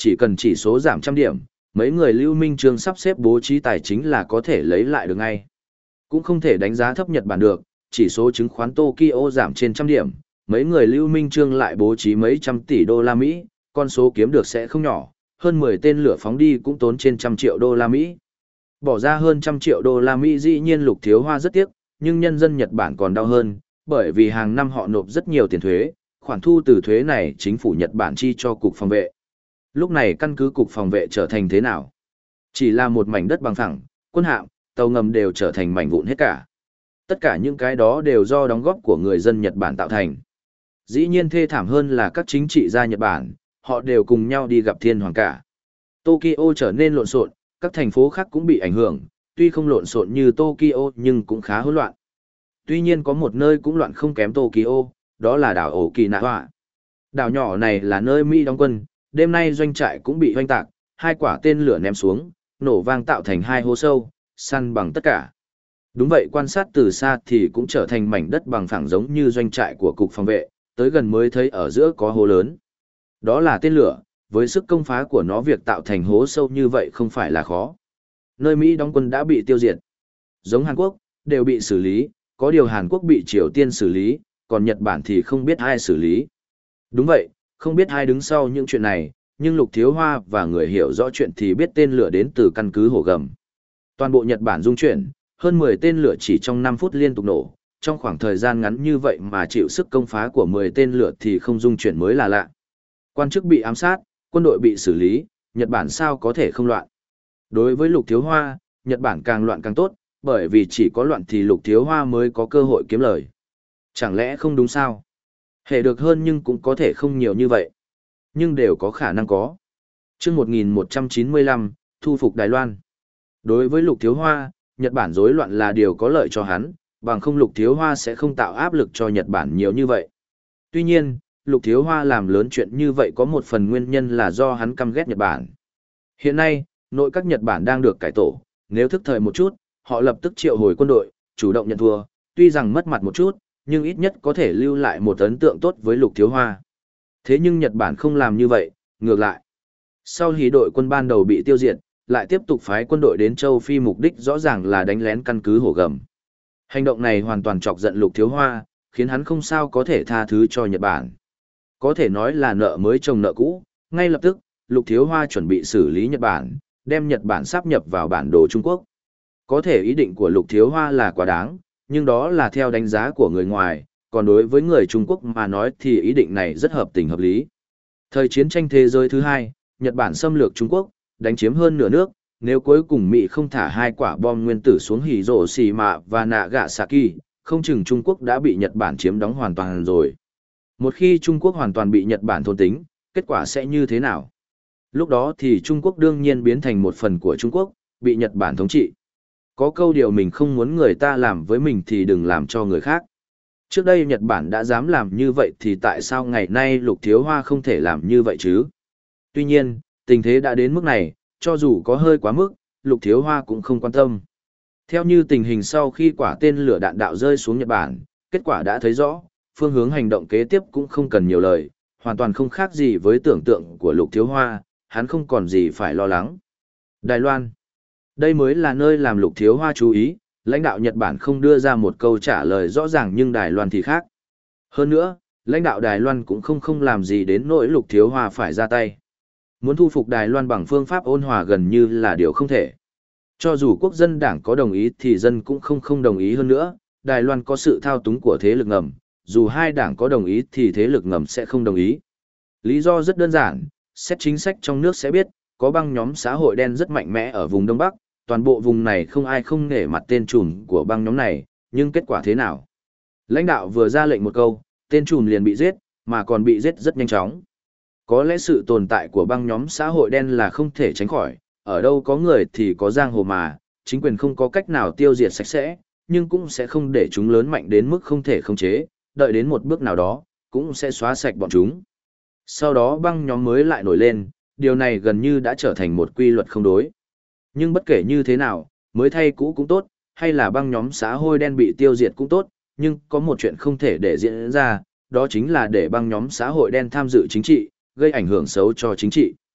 chỉ cần chỉ số giảm trăm điểm, mấy người Lưu Minh Trương sắp xếp bố trí tài chính là có thể lấy lại được ngay. Cũng không thể đánh giá thấp Nhật Bản được, chỉ số chứng khoán Tokyo giảm trên trăm điểm, mấy người Lưu Minh Trương lại bố trí mấy trăm tỷ đô la Mỹ, con số kiếm được sẽ không nhỏ, hơn mười tên lửa phóng đi cũng tốn trên trăm triệu đô la Mỹ. Bỏ ra hơn trăm triệu đô la Mỹ dĩ nhiên Lục Thiếu Hoa rất tiếc, nhưng nhân dân Nhật Bản còn đau hơn, bởi vì hàng năm họ nộp rất nhiều tiền thuế, khoản thu từ thuế này chính phủ Nhật Bản chi cho cục phòng vệ. Lúc này căn cứ cục phòng vệ trở thành thế nào? Chỉ là một mảnh đất bằng phẳng, quân hạm, tàu ngầm đều trở thành mảnh vụn hết cả. Tất cả những cái đó đều do đóng góp của người dân Nhật Bản tạo thành. Dĩ nhiên thê thảm hơn là các chính trị gia Nhật Bản, họ đều cùng nhau đi gặp thiên hoàng cả. Tokyo trở nên lộn xộn, các thành phố khác cũng bị ảnh hưởng, tuy không lộn xộn như Tokyo nhưng cũng khá hỗn loạn. Tuy nhiên có một nơi cũng loạn không kém Tokyo, đó là đảo Okinawa. Đảo nhỏ này là nơi Mỹ đóng quân, đêm nay doanh trại cũng bị hoanh tạc, hai quả tên lửa ném xuống, nổ vang tạo thành hai hố sâu, săn bằng tất cả. Đúng vậy, quan sát từ xa thì cũng trở thành mảnh đất bằng phẳng giống như doanh trại của cục phòng vệ, tới gần mới thấy ở giữa có hố lớn. Đó là tên lửa, với sức công phá của nó việc tạo thành hố sâu như vậy không phải là khó. Nơi Mỹ đóng quân đã bị tiêu diệt. Giống Hàn Quốc, đều bị xử lý, có điều Hàn Quốc bị Triều Tiên xử lý, còn Nhật Bản thì không biết ai xử lý. Đúng vậy, không biết ai đứng sau những chuyện này, nhưng Lục Thiếu Hoa và người hiểu rõ chuyện thì biết tên lửa đến từ căn cứ Hổ Gầm. Toàn bộ Nhật Bản rung chuyển, hơn mười tên lửa chỉ trong năm phút liên tục nổ, trong khoảng thời gian ngắn như vậy mà chịu sức công phá của mười tên lửa thì không rung chuyển mới là lạ. Quan chức bị ám sát, quân đội bị xử lý, Nhật Bản sao có thể không loạn. Đối với Lục Thiếu Hoa, Nhật Bản càng loạn càng tốt, bởi vì chỉ có loạn thì Lục Thiếu Hoa mới có cơ hội kiếm lời. Chẳng lẽ không đúng sao? Hệ được hơn nhưng cũng có thể không nhiều như vậy. Nhưng đều có khả năng có. Trước một nghìn một trăm chín mươi lăm, thu phục Đài Loan. Đối với Lục Thiếu Hoa, Nhật Bản rối loạn là điều có lợi cho hắn, bằng không Lục Thiếu Hoa sẽ không tạo áp lực cho Nhật Bản nhiều như vậy. Tuy nhiên, Lục Thiếu Hoa làm lớn chuyện như vậy có một phần nguyên nhân là do hắn căm ghét Nhật Bản. Hiện nay, nội các Nhật Bản đang được cải tổ, nếu thức thời một chút, họ lập tức triệu hồi quân đội, chủ động nhận thua, tuy rằng mất mặt một chút, nhưng ít nhất có thể lưu lại một ấn tượng tốt với Lục Thiếu Hoa. Thế nhưng Nhật Bản không làm như vậy, ngược lại. Sau khi đội quân ban đầu bị tiêu diệt, lại tiếp tục phái quân đội đến châu Phi, mục đích rõ ràng là đánh lén căn cứ Hổ Gầm. Hành động này hoàn toàn chọc giận Lục Thiếu Hoa, khiến hắn không sao có thể tha thứ cho Nhật Bản. Có thể nói là nợ mới chồng nợ cũ, ngay lập tức, Lục Thiếu Hoa chuẩn bị xử lý Nhật Bản, đem Nhật Bản sáp nhập vào bản đồ Trung Quốc. Có thể ý định của Lục Thiếu Hoa là quá đáng, nhưng đó là theo đánh giá của người ngoài, còn đối với người Trung Quốc mà nói thì ý định này rất hợp tình hợp lý. Thời chiến tranh thế giới thứ hai, Nhật Bản xâm lược Trung Quốc, đánh chiếm hơn nửa nước, nếu cuối cùng Mỹ không thả hai quả bom nguyên tử xuống Hiroshima và Nagasaki, không chừng Trung Quốc đã bị Nhật Bản chiếm đóng hoàn toàn rồi. Một khi Trung Quốc hoàn toàn bị Nhật Bản thôn tính, kết quả sẽ như thế nào? Lúc đó thì Trung Quốc đương nhiên biến thành một phần của Trung Quốc, bị Nhật Bản thống trị. Có câu điều mình không muốn người ta làm với mình thì đừng làm cho người khác. Trước đây Nhật Bản đã dám làm như vậy thì tại sao ngày nay Lục Thiếu Hoa không thể làm như vậy chứ? Tuy nhiên, tình thế đã đến mức này, cho dù có hơi quá mức, Lục Thiếu Hoa cũng không quan tâm. Theo như tình hình sau khi quả tên lửa đạn đạo rơi xuống Nhật Bản, kết quả đã thấy rõ, phương hướng hành động kế tiếp cũng không cần nhiều lời, hoàn toàn không khác gì với tưởng tượng của Lục Thiếu Hoa, hắn không còn gì phải lo lắng. Đài Loan. Đây mới là nơi làm Lục Thiếu Hoa chú ý, lãnh đạo Nhật Bản không đưa ra một câu trả lời rõ ràng nhưng Đài Loan thì khác. Hơn nữa, lãnh đạo Đài Loan cũng không không làm gì đến nỗi Lục Thiếu Hoa phải ra tay. Muốn thu phục Đài Loan bằng phương pháp ôn hòa gần như là điều không thể. Cho dù quốc dân đảng có đồng ý thì dân cũng không không đồng ý hơn nữa, Đài Loan có sự thao túng của thế lực ngầm, dù hai đảng có đồng ý thì thế lực ngầm sẽ không đồng ý. Lý do rất đơn giản, xét chính sách trong nước sẽ biết, có băng nhóm xã hội đen rất mạnh mẽ ở vùng Đông Bắc, toàn bộ vùng này không ai không nể mặt tên trùm của băng nhóm này, nhưng kết quả thế nào? Lãnh đạo vừa ra lệnh một câu, tên trùm liền bị giết, mà còn bị giết rất nhanh chóng. Có lẽ sự tồn tại của băng nhóm xã hội đen là không thể tránh khỏi, ở đâu có người thì có giang hồ mà, chính quyền không có cách nào tiêu diệt sạch sẽ, nhưng cũng sẽ không để chúng lớn mạnh đến mức không thể khống chế, đợi đến một bước nào đó, cũng sẽ xóa sạch bọn chúng. Sau đó băng nhóm mới lại nổi lên, điều này gần như đã trở thành một quy luật không đối. Nhưng bất kể như thế nào, mới thay cũ cũng tốt, hay là băng nhóm xã hội đen bị tiêu diệt cũng tốt, nhưng có một chuyện không thể để diễn ra, đó chính là để băng nhóm xã hội đen tham dự chính trị, gây ảnh hưởng xấu cho chính trị.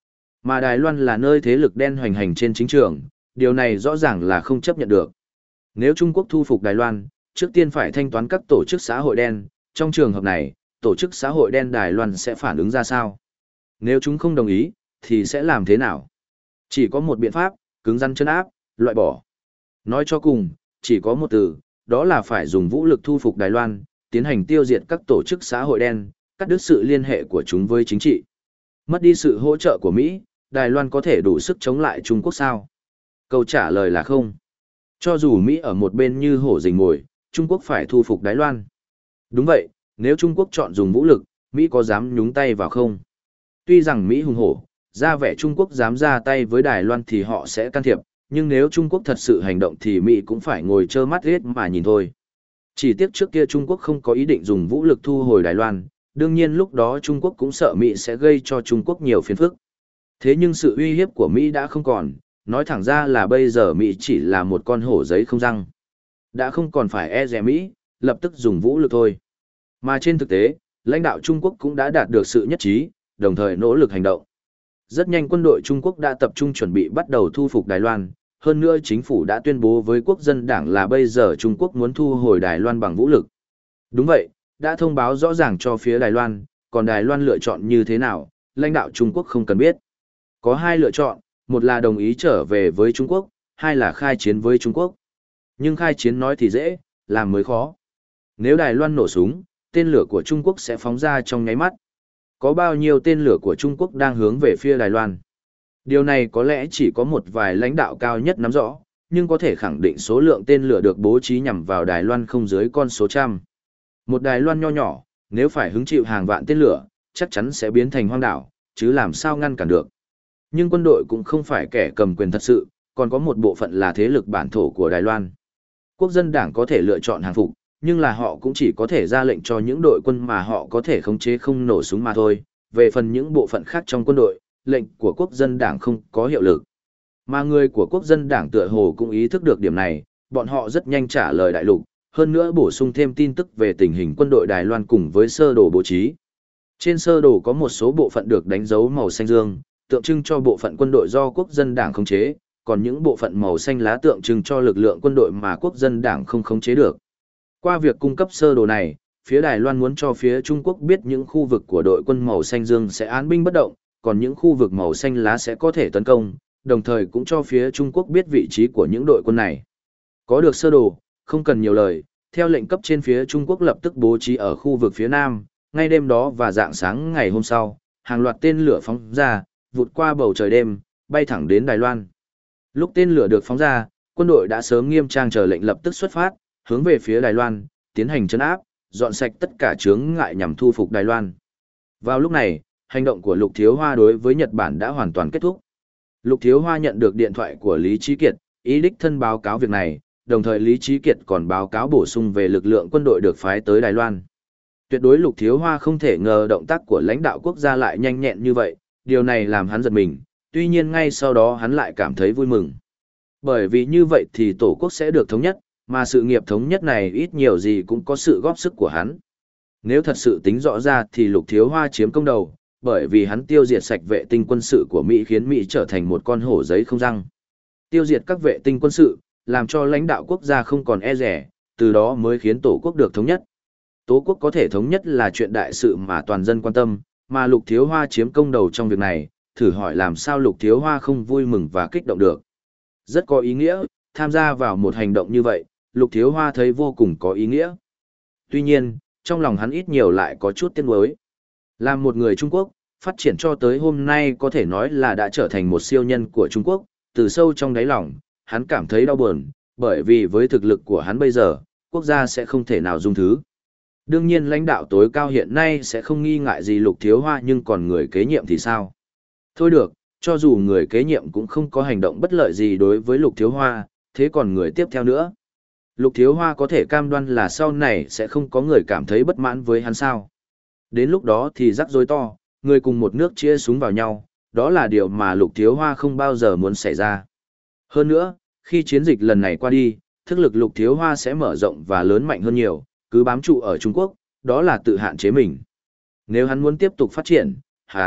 Mà Đài Loan là nơi thế lực đen hoành hành trên chính trường, điều này rõ ràng là không chấp nhận được. Nếu Trung Quốc thu phục Đài Loan, trước tiên phải thanh toán các tổ chức xã hội đen, trong trường hợp này, tổ chức xã hội đen Đài Loan sẽ phản ứng ra sao? Nếu chúng không đồng ý, thì sẽ làm thế nào? Chỉ có một biện pháp, cứng rắn chân áp, loại bỏ. Nói cho cùng, chỉ có một từ, đó là phải dùng vũ lực thu phục Đài Loan, tiến hành tiêu diệt các tổ chức xã hội đen, cắt đứt sự liên hệ của chúng với chính trị. Mất đi sự hỗ trợ của Mỹ, Đài Loan có thể đủ sức chống lại Trung Quốc sao? Câu trả lời là không. Cho dù Mỹ ở một bên như hổ rình mồi, Trung Quốc phải thu phục Đài Loan. Đúng vậy, nếu Trung Quốc chọn dùng vũ lực, Mỹ có dám nhúng tay vào không? Tuy rằng Mỹ hùng hổ, ra vẻ Trung Quốc dám ra tay với Đài Loan thì họ sẽ can thiệp, nhưng nếu Trung Quốc thật sự hành động thì Mỹ cũng phải ngồi trơ mắt hết mà nhìn thôi. Chỉ tiếc trước kia Trung Quốc không có ý định dùng vũ lực thu hồi Đài Loan, đương nhiên lúc đó Trung Quốc cũng sợ Mỹ sẽ gây cho Trung Quốc nhiều phiền phức. Thế nhưng sự uy hiếp của Mỹ đã không còn, nói thẳng ra là bây giờ Mỹ chỉ là một con hổ giấy không răng. Đã không còn phải e dè Mỹ, lập tức dùng vũ lực thôi. Mà trên thực tế, lãnh đạo Trung Quốc cũng đã đạt được sự nhất trí, đồng thời nỗ lực hành động. Rất nhanh quân đội Trung Quốc đã tập trung chuẩn bị bắt đầu thu phục Đài Loan, hơn nữa chính phủ đã tuyên bố với quốc dân đảng là bây giờ Trung Quốc muốn thu hồi Đài Loan bằng vũ lực. Đúng vậy, đã thông báo rõ ràng cho phía Đài Loan, còn Đài Loan lựa chọn như thế nào, lãnh đạo Trung Quốc không cần biết. Có hai lựa chọn, một là đồng ý trở về với Trung Quốc, hai là khai chiến với Trung Quốc. Nhưng khai chiến nói thì dễ, làm mới khó. Nếu Đài Loan nổ súng, tên lửa của Trung Quốc sẽ phóng ra trong nháy mắt. Có bao nhiêu tên lửa của Trung Quốc đang hướng về phía Đài Loan? Điều này có lẽ chỉ có một vài lãnh đạo cao nhất nắm rõ, nhưng có thể khẳng định số lượng tên lửa được bố trí nhằm vào Đài Loan không dưới con số trăm. Một Đài Loan nho nhỏ, nếu phải hứng chịu hàng vạn tên lửa, chắc chắn sẽ biến thành hoang đảo, chứ làm sao ngăn cản được. Nhưng quân đội cũng không phải kẻ cầm quyền thật sự, còn có một bộ phận là thế lực bản thổ của Đài Loan. Quốc dân đảng có thể lựa chọn hàng phục, nhưng là họ cũng chỉ có thể ra lệnh cho những đội quân mà họ có thể khống chế không nổ súng mà thôi. Về phần những bộ phận khác trong quân đội, lệnh của quốc dân đảng không có hiệu lực. Mà người của quốc dân đảng tựa hồ cũng ý thức được điểm này, bọn họ rất nhanh trả lời đại lục, hơn nữa bổ sung thêm tin tức về tình hình quân đội Đài Loan cùng với sơ đồ bố trí. Trên sơ đồ có một số bộ phận được đánh dấu màu xanh dương, tượng trưng cho bộ phận quân đội do quốc dân đảng khống chế, còn những bộ phận màu xanh lá tượng trưng cho lực lượng quân đội mà quốc dân đảng không khống chế được. Qua việc cung cấp sơ đồ này, phía Đài Loan muốn cho phía Trung Quốc biết những khu vực của đội quân màu xanh dương sẽ án binh bất động, còn những khu vực màu xanh lá sẽ có thể tấn công, đồng thời cũng cho phía Trung Quốc biết vị trí của những đội quân này. Có được sơ đồ, không cần nhiều lời, theo lệnh cấp trên phía Trung Quốc lập tức bố trí ở khu vực phía Nam, ngay đêm đó và rạng sáng ngày hôm sau, hàng loạt tên lửa phóng ra, vụt qua bầu trời đêm, bay thẳng đến Đài Loan. Lúc tên lửa được phóng ra, quân đội đã sớm nghiêm trang chờ lệnh lập tức xuất phát, hướng về phía Đài Loan, tiến hành trấn áp, dọn sạch tất cả chướng ngại nhằm thu phục Đài Loan. Vào lúc này, hành động của Lục Thiếu Hoa đối với Nhật Bản đã hoàn toàn kết thúc. Lục Thiếu Hoa nhận được điện thoại của Lý Chí Kiệt, ý đích thân báo cáo việc này, đồng thời Lý Chí Kiệt còn báo cáo bổ sung về lực lượng quân đội được phái tới Đài Loan. Tuyệt đối Lục Thiếu Hoa không thể ngờ động tác của lãnh đạo quốc gia lại nhanh nhẹn như vậy, điều này làm hắn giật mình, tuy nhiên ngay sau đó hắn lại cảm thấy vui mừng. Bởi vì như vậy thì Tổ quốc sẽ được thống nhất, mà sự nghiệp thống nhất này ít nhiều gì cũng có sự góp sức của hắn. Nếu thật sự tính rõ ra thì Lục Thiếu Hoa chiếm công đầu, bởi vì hắn tiêu diệt sạch vệ tinh quân sự của Mỹ khiến Mỹ trở thành một con hổ giấy không răng. Tiêu diệt các vệ tinh quân sự, làm cho lãnh đạo quốc gia không còn e rẻ, từ đó mới khiến Tổ quốc được thống nhất. Tổ quốc có thể thống nhất là chuyện đại sự mà toàn dân quan tâm, mà Lục Thiếu Hoa chiếm công đầu trong việc này, thử hỏi làm sao Lục Thiếu Hoa không vui mừng và kích động được. Rất có ý nghĩa, tham gia vào một hành động như vậy, Lục Thiếu Hoa thấy vô cùng có ý nghĩa. Tuy nhiên, trong lòng hắn ít nhiều lại có chút tiếc nuối. Làm một người Trung Quốc, phát triển cho tới hôm nay có thể nói là đã trở thành một siêu nhân của Trung Quốc, từ sâu trong đáy lòng, hắn cảm thấy đau buồn, bởi vì với thực lực của hắn bây giờ, quốc gia sẽ không thể nào dung thứ. Đương nhiên lãnh đạo tối cao hiện nay sẽ không nghi ngại gì Lục Thiếu Hoa, nhưng còn người kế nhiệm thì sao? Thôi được, cho dù người kế nhiệm cũng không có hành động bất lợi gì đối với Lục Thiếu Hoa, thế còn người tiếp theo nữa? Lục Thiếu Hoa có thể cam đoan là sau này sẽ không có người cảm thấy bất mãn với hắn sao? Đến lúc đó thì rắc rối to, người cùng một nước chia súng vào nhau, đó là điều mà Lục Thiếu Hoa không bao giờ muốn xảy ra. Hơn nữa, khi chiến dịch lần này qua đi, thực lực Lục Thiếu Hoa sẽ mở rộng và lớn mạnh hơn nhiều, cứ bám trụ ở Trung Quốc, đó là tự hạn chế mình. Nếu hắn muốn tiếp tục phát triển, hắn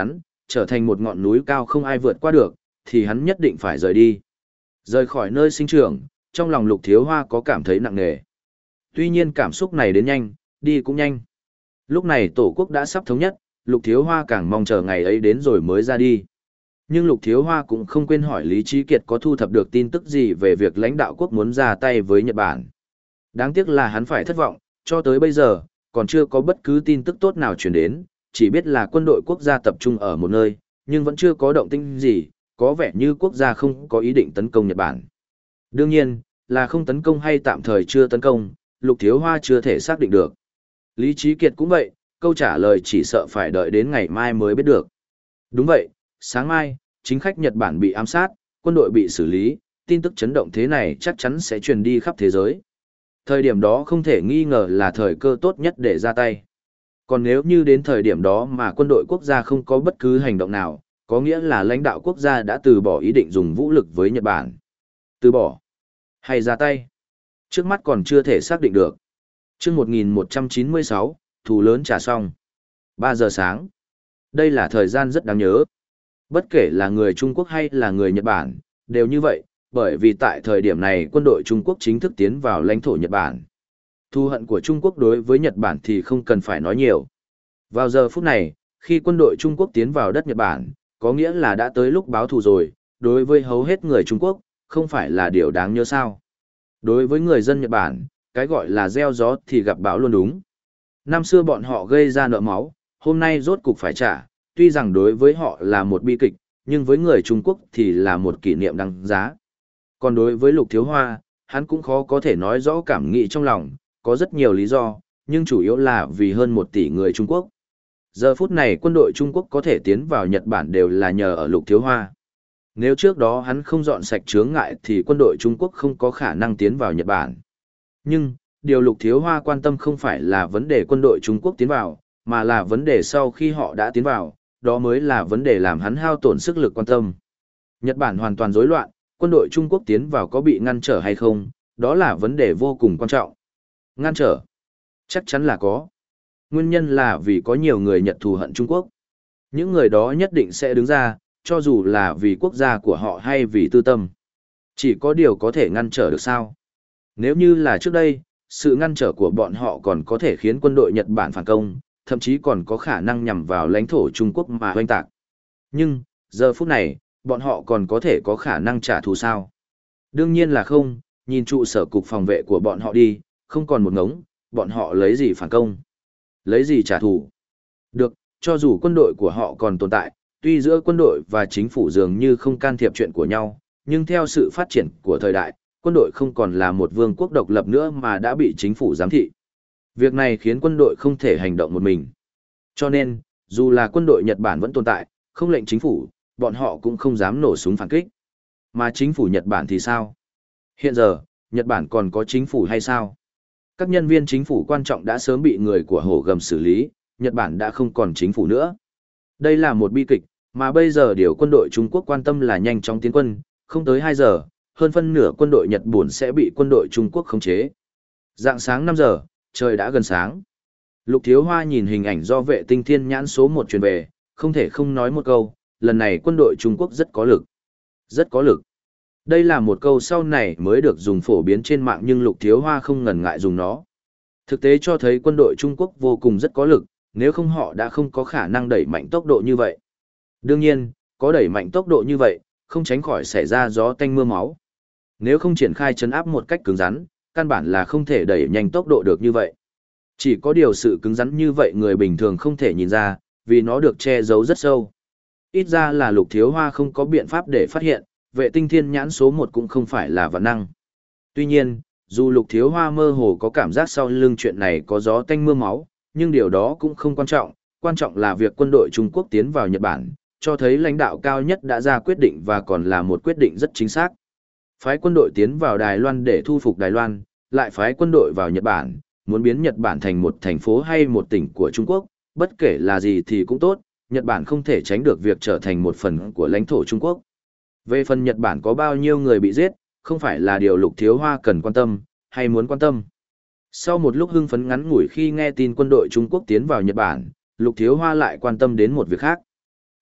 trở thành một ngọn núi cao không ai vượt qua được, thì hắn nhất định phải rời đi. Rời khỏi nơi sinh trưởng, trong lòng Lục Thiếu Hoa có cảm thấy nặng nề. Tuy nhiên cảm xúc này đến nhanh, đi cũng nhanh. Lúc này Tổ quốc đã sắp thống nhất, Lục Thiếu Hoa càng mong chờ ngày ấy đến rồi mới ra đi. Nhưng Lục Thiếu Hoa cũng không quên hỏi Lý Trí Kiệt có thu thập được tin tức gì về việc lãnh đạo quốc muốn ra tay với Nhật Bản. Đáng tiếc là hắn phải thất vọng, cho tới bây giờ, còn chưa có bất cứ tin tức tốt nào truyền đến, chỉ biết là quân đội quốc gia tập trung ở một nơi, nhưng vẫn chưa có động tĩnh gì, có vẻ như quốc gia không có ý định tấn công Nhật Bản. Đương nhiên, là không tấn công hay tạm thời chưa tấn công, Lục Thiếu Hoa chưa thể xác định được. Lý Trí Kiệt cũng vậy, câu trả lời chỉ sợ phải đợi đến ngày mai mới biết được. Đúng vậy, sáng mai, chính khách Nhật Bản bị ám sát, quân đội bị xử lý, tin tức chấn động thế này chắc chắn sẽ truyền đi khắp thế giới. Thời điểm đó không thể nghi ngờ là thời cơ tốt nhất để ra tay. Còn nếu như đến thời điểm đó mà quân đội quốc gia không có bất cứ hành động nào, có nghĩa là lãnh đạo quốc gia đã từ bỏ ý định dùng vũ lực với Nhật Bản. Từ bỏ hay ra tay? Trước mắt còn chưa thể xác định được. Trước một nghìn một trăm chín mươi sáu, thù lớn trả xong. ba giờ sáng. Đây là thời gian rất đáng nhớ. Bất kể là người Trung Quốc hay là người Nhật Bản, đều như vậy, bởi vì tại thời điểm này quân đội Trung Quốc chính thức tiến vào lãnh thổ Nhật Bản. Thù hận của Trung Quốc đối với Nhật Bản thì không cần phải nói nhiều. Vào giờ phút này, khi quân đội Trung Quốc tiến vào đất Nhật Bản, có nghĩa là đã tới lúc báo thù rồi, đối với hầu hết người Trung Quốc, không phải là điều đáng nhớ sao. Đối với người dân Nhật Bản, cái gọi là gieo gió thì gặp bão luôn đúng. Năm xưa bọn họ gây ra nợ máu, hôm nay rốt cục phải trả, tuy rằng đối với họ là một bi kịch, nhưng với người Trung Quốc thì là một kỷ niệm đáng giá. Còn đối với Lục Thiếu Hoa, hắn cũng khó có thể nói rõ cảm nghĩ trong lòng, có rất nhiều lý do, nhưng chủ yếu là vì hơn một tỷ người Trung Quốc. Giờ phút này quân đội Trung Quốc có thể tiến vào Nhật Bản đều là nhờ ở Lục Thiếu Hoa. Nếu trước đó hắn không dọn sạch chướng ngại thì quân đội Trung Quốc không có khả năng tiến vào Nhật Bản. Nhưng, điều Lục Thiếu Hoa quan tâm không phải là vấn đề quân đội Trung Quốc tiến vào, mà là vấn đề sau khi họ đã tiến vào, đó mới là vấn đề làm hắn hao tổn sức lực quan tâm. Nhật Bản hoàn toàn rối loạn, quân đội Trung Quốc tiến vào có bị ngăn trở hay không, đó là vấn đề vô cùng quan trọng. Ngăn trở? Chắc chắn là có. Nguyên nhân là vì có nhiều người Nhật thù hận Trung Quốc. Những người đó nhất định sẽ đứng ra, cho dù là vì quốc gia của họ hay vì tư tâm. Chỉ có điều có thể ngăn trở được sao? Nếu như là trước đây, sự ngăn trở của bọn họ còn có thể khiến quân đội Nhật Bản phản công, thậm chí còn có khả năng nhằm vào lãnh thổ Trung Quốc mà hoành tạc. Nhưng, giờ phút này, bọn họ còn có thể có khả năng trả thù sao? Đương nhiên là không, nhìn trụ sở cục phòng vệ của bọn họ đi, không còn một ngống, bọn họ lấy gì phản công? Lấy gì trả thù? Được, cho dù quân đội của họ còn tồn tại, tuy giữa quân đội và chính phủ dường như không can thiệp chuyện của nhau, nhưng theo sự phát triển của thời đại, quân đội không còn là một vương quốc độc lập nữa mà đã bị chính phủ giám thị. Việc này khiến quân đội không thể hành động một mình. Cho nên, dù là quân đội Nhật Bản vẫn tồn tại, không lệnh chính phủ, bọn họ cũng không dám nổ súng phản kích. Mà chính phủ Nhật Bản thì sao? Hiện giờ, Nhật Bản còn có chính phủ hay sao? Các nhân viên chính phủ quan trọng đã sớm bị người của hổ gầm xử lý, Nhật Bản đã không còn chính phủ nữa. Đây là một bi kịch, mà bây giờ điều quân đội Trung Quốc quan tâm là nhanh chóng tiến quân, không tới hai giờ, hơn phân nửa quân đội Nhật Bản sẽ bị quân đội Trung Quốc khống chế. Dạng sáng năm giờ, trời đã gần sáng. Lục Thiếu Hoa nhìn hình ảnh do vệ tinh thiên nhãn số một truyền về, không thể không nói một câu, lần này quân đội Trung Quốc rất có lực. Rất có lực. Đây là một câu sau này mới được dùng phổ biến trên mạng nhưng Lục Thiếu Hoa không ngần ngại dùng nó. Thực tế cho thấy quân đội Trung Quốc vô cùng rất có lực, nếu không họ đã không có khả năng đẩy mạnh tốc độ như vậy. Đương nhiên, có đẩy mạnh tốc độ như vậy, không tránh khỏi xảy ra gió tanh mưa máu. Nếu không triển khai trấn áp một cách cứng rắn, căn bản là không thể đẩy nhanh tốc độ được như vậy. Chỉ có điều sự cứng rắn như vậy người bình thường không thể nhìn ra, vì nó được che giấu rất sâu. Ít ra là Lục Thiếu Hoa không có biện pháp để phát hiện, vệ tinh thiên nhãn số một cũng không phải là vạn năng. Tuy nhiên, dù Lục Thiếu Hoa mơ hồ có cảm giác sau lưng chuyện này có gió tanh mưa máu, nhưng điều đó cũng không quan trọng, quan trọng là việc quân đội Trung Quốc tiến vào Nhật Bản, cho thấy lãnh đạo cao nhất đã ra quyết định và còn là một quyết định rất chính xác. Phái quân đội tiến vào Đài Loan để thu phục Đài Loan, lại phái quân đội vào Nhật Bản, muốn biến Nhật Bản thành một thành phố hay một tỉnh của Trung Quốc, bất kể là gì thì cũng tốt, Nhật Bản không thể tránh được việc trở thành một phần của lãnh thổ Trung Quốc. Về phần Nhật Bản có bao nhiêu người bị giết, không phải là điều Lục Thiếu Hoa cần quan tâm, hay muốn quan tâm. Sau một lúc hưng phấn ngắn ngủi khi nghe tin quân đội Trung Quốc tiến vào Nhật Bản, Lục Thiếu Hoa lại quan tâm đến một việc khác.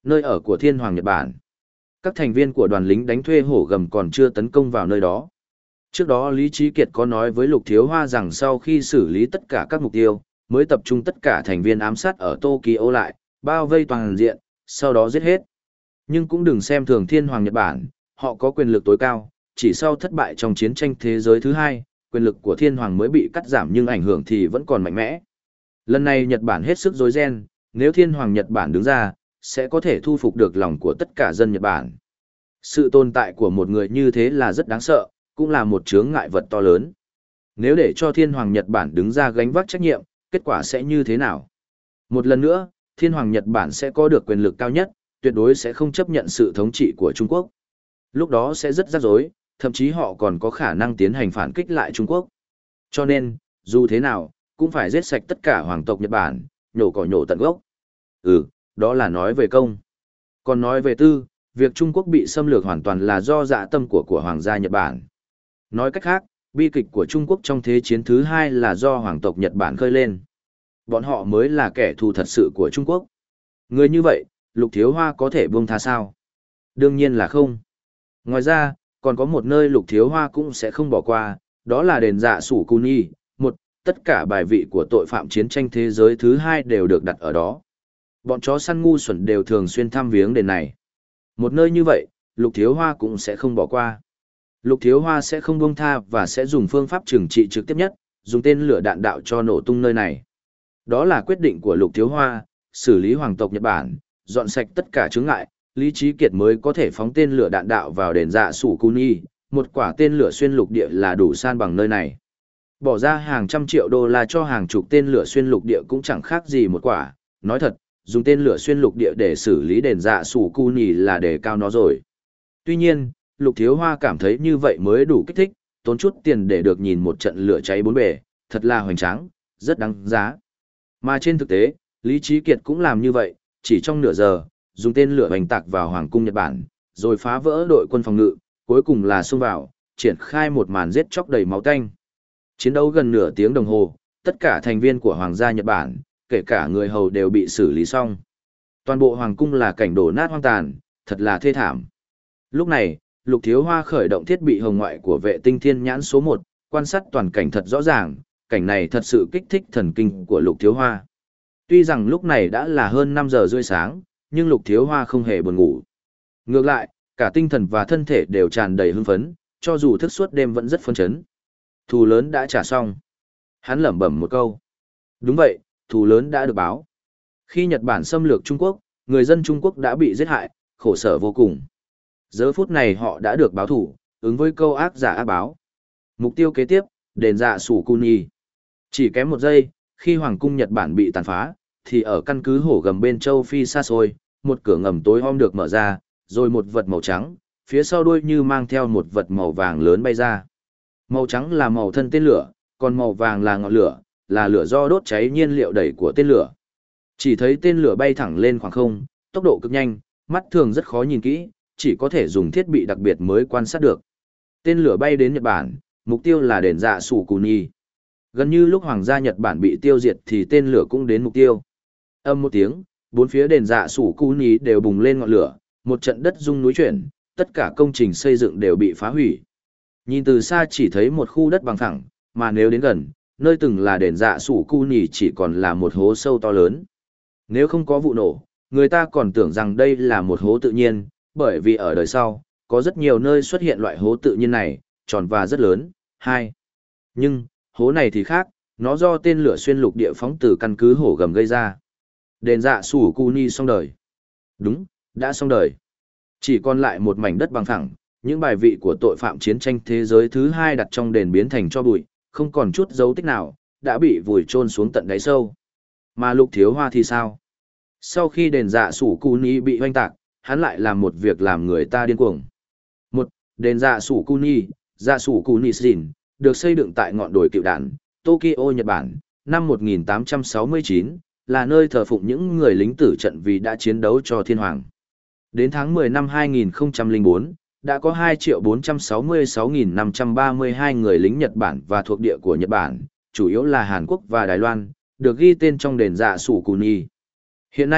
Nơi ở của Thiên Hoàng Nhật Bản. Các thành viên của đoàn lính đánh thuê hổ gầm còn chưa tấn công vào nơi đó. Trước đó Lý Trí Kiệt có nói với Lục Thiếu Hoa rằng sau khi xử lý tất cả các mục tiêu, mới tập trung tất cả thành viên ám sát ở Tokyo lại, bao vây toàn diện, sau đó giết hết. Nhưng cũng đừng xem thường Thiên Hoàng Nhật Bản, họ có quyền lực tối cao, chỉ sau thất bại trong chiến tranh thế giới thứ hai, quyền lực của Thiên Hoàng mới bị cắt giảm nhưng ảnh hưởng thì vẫn còn mạnh mẽ. Lần này Nhật Bản hết sức rối ren, nếu Thiên Hoàng Nhật Bản đứng ra, sẽ có thể thu phục được lòng của tất cả dân Nhật Bản. Sự tồn tại của một người như thế là rất đáng sợ, cũng là một chướng ngại vật to lớn. Nếu để cho Thiên Hoàng Nhật Bản đứng ra gánh vác trách nhiệm, kết quả sẽ như thế nào? Một lần nữa, Thiên Hoàng Nhật Bản sẽ có được quyền lực cao nhất, tuyệt đối sẽ không chấp nhận sự thống trị của Trung Quốc. Lúc đó sẽ rất rắc rối, thậm chí họ còn có khả năng tiến hành phản kích lại Trung Quốc. Cho nên, dù thế nào, cũng phải giết sạch tất cả hoàng tộc Nhật Bản, nhổ cỏ nhổ tận gốc. Ừ, đó là nói về công. Còn nói về tư, việc Trung Quốc bị xâm lược hoàn toàn là do dạ tâm của của Hoàng gia Nhật Bản. Nói cách khác, bi kịch của Trung Quốc trong Thế chiến thứ hai là do hoàng tộc Nhật Bản khơi lên. Bọn họ mới là kẻ thù thật sự của Trung Quốc. Người như vậy, Lục Thiếu Hoa có thể buông tha sao? Đương nhiên là không. Ngoài ra, còn có một nơi Lục Thiếu Hoa cũng sẽ không bỏ qua, đó là đền dạ sủ Cù Nhi. Một, tất cả bài vị của tội phạm chiến tranh thế giới thứ hai đều được đặt ở đó. Bọn chó săn ngu xuẩn đều thường xuyên thăm viếng đền này. Một nơi như vậy, Lục Thiếu Hoa cũng sẽ không bỏ qua. Lục Thiếu Hoa sẽ không buông tha và sẽ dùng phương pháp trừng trị trực tiếp nhất, dùng tên lửa đạn đạo cho nổ tung nơi này. Đó là quyết định của Lục Thiếu Hoa, xử lý hoàng tộc Nhật Bản, dọn sạch tất cả chướng ngại, Lý Trí Kiệt mới có thể phóng tên lửa đạn đạo vào đền dạ sủ Cù Nhi, một quả tên lửa xuyên lục địa là đủ san bằng nơi này. Bỏ ra hàng trăm triệu đô la cho hàng chục tên lửa xuyên lục địa cũng chẳng khác gì một quả, nói thật, dùng tên lửa xuyên lục địa để xử lý đền dạ sủ Cù Nhi là đề cao nó rồi. Tuy nhiên, Lục Thiếu Hoa cảm thấy như vậy mới đủ kích thích, tốn chút tiền để được nhìn một trận lửa cháy bốn bề, thật là hoành tráng, rất đáng giá. Mà trên thực tế, Lý Trí Kiệt cũng làm như vậy, chỉ trong nửa giờ, dùng tên lửa hoành tạc vào Hoàng cung Nhật Bản, rồi phá vỡ đội quân phòng ngự, cuối cùng là xông vào, triển khai một màn giết chóc đầy máu tanh. Chiến đấu gần nửa tiếng đồng hồ, tất cả thành viên của Hoàng gia Nhật Bản, kể cả người hầu đều bị xử lý xong. Toàn bộ Hoàng cung là cảnh đổ nát hoang tàn, thật là thê thảm. Lúc này, Lục Thiếu Hoa khởi động thiết bị hồng ngoại của vệ tinh thiên nhãn số một, quan sát toàn cảnh thật rõ ràng, cảnh này thật sự kích thích thần kinh của Lục Thiếu Hoa. Tuy rằng lúc này đã là hơn năm giờ rưỡi sáng, nhưng Lục Thiếu Hoa không hề buồn ngủ. Ngược lại, cả tinh thần và thân thể đều tràn đầy hưng phấn, cho dù thức suốt đêm vẫn rất phấn chấn. Thù lớn đã trả xong. Hắn lẩm bẩm một câu. Đúng vậy, thù lớn đã được báo. Khi Nhật Bản xâm lược Trung Quốc, người dân Trung Quốc đã bị giết hại, khổ sở vô cùng. Giờ phút này họ đã được báo thủ, ứng với câu ác giả ác báo. Mục tiêu kế tiếp, đền dạ sủ Cù Nhi. Chỉ kém một giây, khi Hoàng cung Nhật Bản bị tàn phá, thì ở căn cứ hổ gầm bên châu Phi xa xôi, một cửa ngầm tối om được mở ra, rồi một vật màu trắng, phía sau đuôi như mang theo một vật màu vàng lớn bay ra. Màu trắng là màu thân tên lửa, còn màu vàng là ngọn lửa, là lửa do đốt cháy nhiên liệu đẩy của tên lửa. Chỉ thấy tên lửa bay thẳng lên khoảng không, tốc độ cực nhanh, mắt thường rất khó nhìn kỹ, chỉ có thể dùng thiết bị đặc biệt mới quan sát được. Tên lửa bay đến Nhật Bản, mục tiêu là đền dạ sủ Cù Nhi. Gần như lúc Hoàng gia Nhật Bản bị tiêu diệt thì tên lửa cũng đến mục tiêu. Âm một tiếng, bốn phía đền dạ sủ Cù Nhi đều bùng lên ngọn lửa, một trận đất rung núi chuyển, tất cả công trình xây dựng đều bị phá hủy. Nhìn từ xa chỉ thấy một khu đất bằng phẳng, mà nếu đến gần, nơi từng là đền dạ sủ Cù Nhi chỉ còn là một hố sâu to lớn. Nếu không có vụ nổ, người ta còn tưởng rằng đây là một hố tự nhiên, bởi vì ở đời sau, có rất nhiều nơi xuất hiện loại hố tự nhiên này, tròn và rất lớn. Hai. Nhưng, hố này thì khác, nó do tên lửa xuyên lục địa phóng từ căn cứ hổ gầm gây ra. Đền dạ sủ Cù Nhi xong đời. Đúng, đã xong đời. Chỉ còn lại một mảnh đất bằng phẳng, những bài vị của tội phạm chiến tranh thế giới thứ hai đặt trong đền biến thành tro bụi, không còn chút dấu tích nào, đã bị vùi chôn xuống tận đáy sâu. Mà Lục Thiếu Hoa thì sao? Sau khi đền dạ sủ Cù Nhi bị hoanh tạc, hắn lại làm một việc làm người ta điên cuồng. Một, đền dạ sủ Cù Nhi, dạ sủ Cù Nhi Shin, được xây dựng tại ngọn đồi cựu đạn, Tokyo, Nhật Bản, năm một nghìn tám trăm sáu mươi chín, là nơi thờ phụng những người lính tử trận vì đã chiến đấu cho thiên hoàng. Đến tháng mười năm hai nghìn không trăm lẻ bốn, đã có hai triệu bốn trăm sáu mươi sáu nghìn năm trăm ba mươi hai người lính Nhật Bản và thuộc địa của Nhật Bản, chủ yếu là Hàn Quốc và Đài Loan, được ghi tên trong đền dạ sủ Cù Nhi. Hiện nay,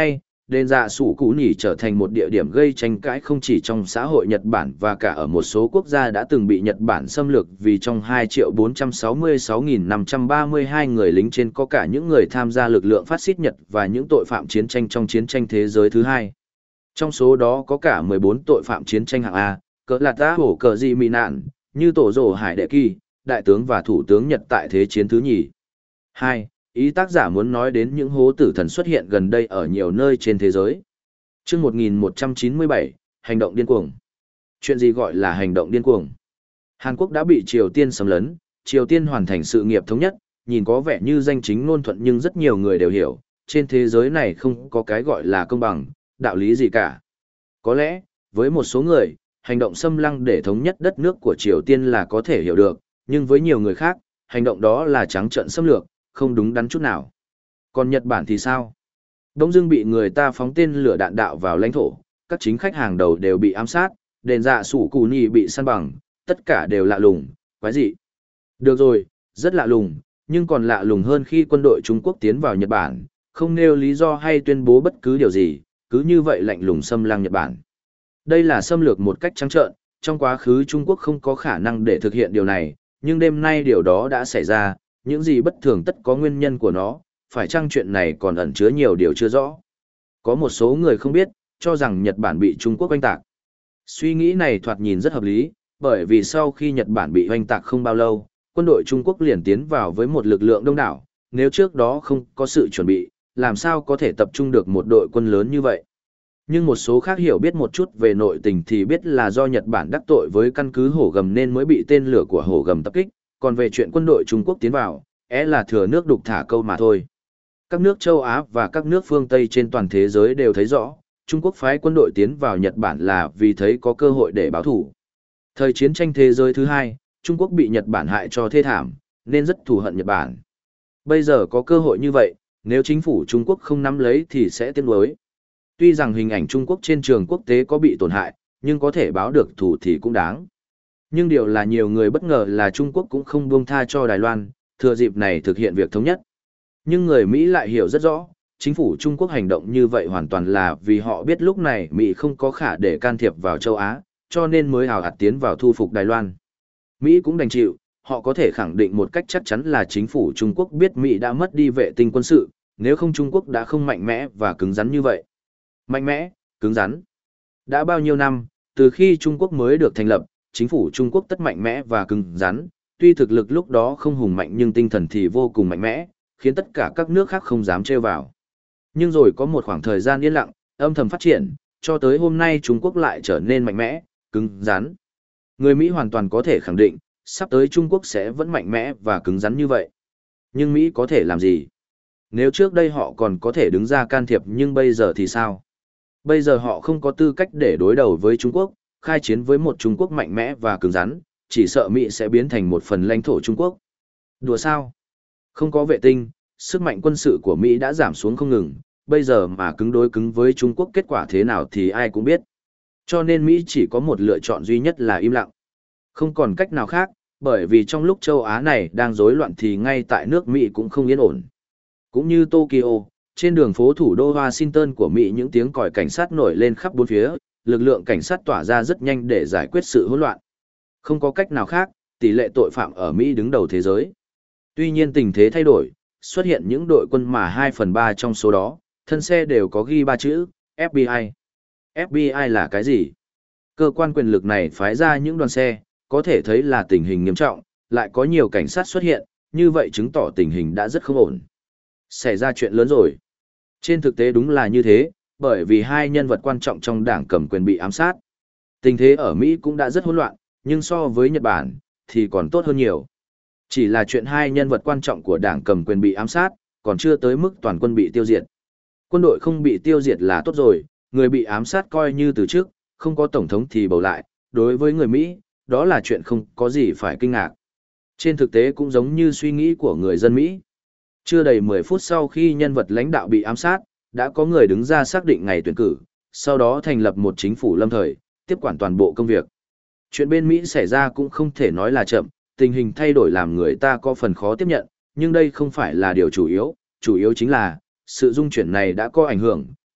đền dạ sủ cũ nhỉ trở thành một địa điểm gây tranh cãi không chỉ trong xã hội Nhật Bản và cả ở một số quốc gia đã từng bị Nhật Bản xâm lược, vì trong hai triệu bốn trăm sáu mươi sáu nghìn năm trăm ba mươi hai người lính trên có cả những người tham gia lực lượng phát xít Nhật và những tội phạm chiến tranh trong chiến tranh thế giới thứ hai. Trong số đó có cả mười bốn tội phạm chiến tranh hạng A, cỡ lạt ta hổ cờ gì mì nạn, như Tổ rồ Hải Đệ Kỳ, đại tướng và thủ tướng Nhật tại Thế chiến thứ nhì. hai. Ý tác giả muốn nói đến những hố tử thần xuất hiện gần đây ở nhiều nơi trên thế giới. Chương một nghìn một trăm chín mươi bảy, hành động điên cuồng. Chuyện gì gọi là hành động điên cuồng? Hàn Quốc đã bị Triều Tiên xâm lấn, Triều Tiên hoàn thành sự nghiệp thống nhất, nhìn có vẻ như danh chính ngôn thuận nhưng rất nhiều người đều hiểu, trên thế giới này không có cái gọi là công bằng, đạo lý gì cả. Có lẽ, với một số người, hành động xâm lăng để thống nhất đất nước của Triều Tiên là có thể hiểu được, nhưng với nhiều người khác, hành động đó là trắng trợn xâm lược, không đúng đắn chút nào. Còn Nhật Bản thì sao? Đông dưng bị người ta phóng tên lửa đạn đạo vào lãnh thổ, các chính khách hàng đầu đều bị ám sát, đền dạ sủ cù nhì bị săn bằng, tất cả đều lạ lùng, quái dị. Được rồi, rất lạ lùng, nhưng còn lạ lùng hơn khi quân đội Trung Quốc tiến vào Nhật Bản, không nêu lý do hay tuyên bố bất cứ điều gì, cứ như vậy lạnh lùng xâm lăng Nhật Bản. Đây là xâm lược một cách trắng trợn, trong quá khứ Trung Quốc không có khả năng để thực hiện điều này, nhưng đêm nay điều đó đã xảy ra, những gì bất thường tất có nguyên nhân của nó, phải chăng chuyện này còn ẩn chứa nhiều điều chưa rõ. Có một số người không biết, cho rằng Nhật Bản bị Trung Quốc oanh tạc. Suy nghĩ này thoạt nhìn rất hợp lý, bởi vì sau khi Nhật Bản bị oanh tạc không bao lâu, quân đội Trung Quốc liền tiến vào với một lực lượng đông đảo, nếu trước đó không có sự chuẩn bị, làm sao có thể tập trung được một đội quân lớn như vậy. Nhưng một số khác hiểu biết một chút về nội tình thì biết là do Nhật Bản đắc tội với căn cứ hổ gầm nên mới bị tên lửa của hổ gầm tập kích, còn về chuyện quân đội Trung Quốc tiến vào, é là thừa nước đục thả câu mà thôi. Các nước châu Á và các nước phương Tây trên toàn thế giới đều thấy rõ, Trung Quốc phái quân đội tiến vào Nhật Bản là vì thấy có cơ hội để báo thù. Thời chiến tranh thế giới thứ hai, Trung Quốc bị Nhật Bản hại cho thê thảm, nên rất thù hận Nhật Bản. Bây giờ có cơ hội như vậy, nếu chính phủ Trung Quốc không nắm lấy thì sẽ tiếc nuối. Tuy rằng hình ảnh Trung Quốc trên trường quốc tế có bị tổn hại, nhưng có thể báo được thù thì cũng đáng. Nhưng điều là nhiều người bất ngờ là Trung Quốc cũng không buông tha cho Đài Loan, thừa dịp này thực hiện việc thống nhất. Nhưng người Mỹ lại hiểu rất rõ, chính phủ Trung Quốc hành động như vậy hoàn toàn là vì họ biết lúc này Mỹ không có khả để can thiệp vào châu Á, cho nên mới hào hạt tiến vào thu phục Đài Loan. Mỹ cũng đành chịu, họ có thể khẳng định một cách chắc chắn là chính phủ Trung Quốc biết Mỹ đã mất đi vệ tinh quân sự, nếu không Trung Quốc đã không mạnh mẽ và cứng rắn như vậy. Mạnh mẽ, cứng rắn. Đã bao nhiêu năm, từ khi Trung Quốc mới được thành lập, chính phủ Trung Quốc tất mạnh mẽ và cứng rắn, tuy thực lực lúc đó không hùng mạnh nhưng tinh thần thì vô cùng mạnh mẽ, khiến tất cả các nước khác không dám trêu vào. Nhưng rồi có một khoảng thời gian yên lặng, âm thầm phát triển, cho tới hôm nay Trung Quốc lại trở nên mạnh mẽ, cứng rắn. Người Mỹ hoàn toàn có thể khẳng định, sắp tới Trung Quốc sẽ vẫn mạnh mẽ và cứng rắn như vậy. Nhưng Mỹ có thể làm gì? Nếu trước đây họ còn có thể đứng ra can thiệp nhưng bây giờ thì sao? Bây giờ họ không có tư cách để đối đầu với Trung Quốc, khai chiến với một Trung Quốc mạnh mẽ và cứng rắn, chỉ sợ Mỹ sẽ biến thành một phần lãnh thổ Trung Quốc. Đùa sao? Không có vệ tinh, sức mạnh quân sự của Mỹ đã giảm xuống không ngừng, bây giờ mà cứng đối cứng với Trung Quốc kết quả thế nào thì ai cũng biết. Cho nên Mỹ chỉ có một lựa chọn duy nhất là im lặng. Không còn cách nào khác, bởi vì trong lúc châu Á này đang rối loạn thì ngay tại nước Mỹ cũng không yên ổn. Cũng như Tokyo, trên đường phố thủ đô Washington của Mỹ những tiếng còi cảnh sát nổi lên khắp bốn phía, lực lượng cảnh sát tỏa ra rất nhanh để giải quyết sự hỗn loạn. Không có cách nào khác, tỷ lệ tội phạm ở Mỹ đứng đầu thế giới. Tuy nhiên tình thế thay đổi, xuất hiện những đội quân mà hai phần ba trong số đó, thân xe đều có ghi ba chữ, ép bê i. ép bê i là cái gì? Cơ quan quyền lực này phái ra những đoàn xe, có thể thấy là tình hình nghiêm trọng, lại có nhiều cảnh sát xuất hiện, như vậy chứng tỏ tình hình đã rất không ổn. Xảy ra chuyện lớn rồi. Trên thực tế đúng là như thế, bởi vì hai nhân vật quan trọng trong đảng cầm quyền bị ám sát. Tình thế ở Mỹ cũng đã rất hỗn loạn, nhưng so với Nhật Bản, thì còn tốt hơn nhiều. Chỉ là chuyện hai nhân vật quan trọng của đảng cầm quyền bị ám sát, còn chưa tới mức toàn quân bị tiêu diệt. Quân đội không bị tiêu diệt là tốt rồi, người bị ám sát coi như từ trước, không có tổng thống thì bầu lại, đối với người Mỹ, đó là chuyện không có gì phải kinh ngạc. Trên thực tế cũng giống như suy nghĩ của người dân Mỹ. Chưa đầy mười phút sau khi nhân vật lãnh đạo bị ám sát, đã có người đứng ra xác định ngày tuyển cử, sau đó thành lập một chính phủ lâm thời, tiếp quản toàn bộ công việc. Chuyện bên Mỹ xảy ra cũng không thể nói là chậm, tình hình thay đổi làm người ta có phần khó tiếp nhận, nhưng đây không phải là điều chủ yếu, chủ yếu chính là, sự dung chuyển này đã có ảnh hưởng,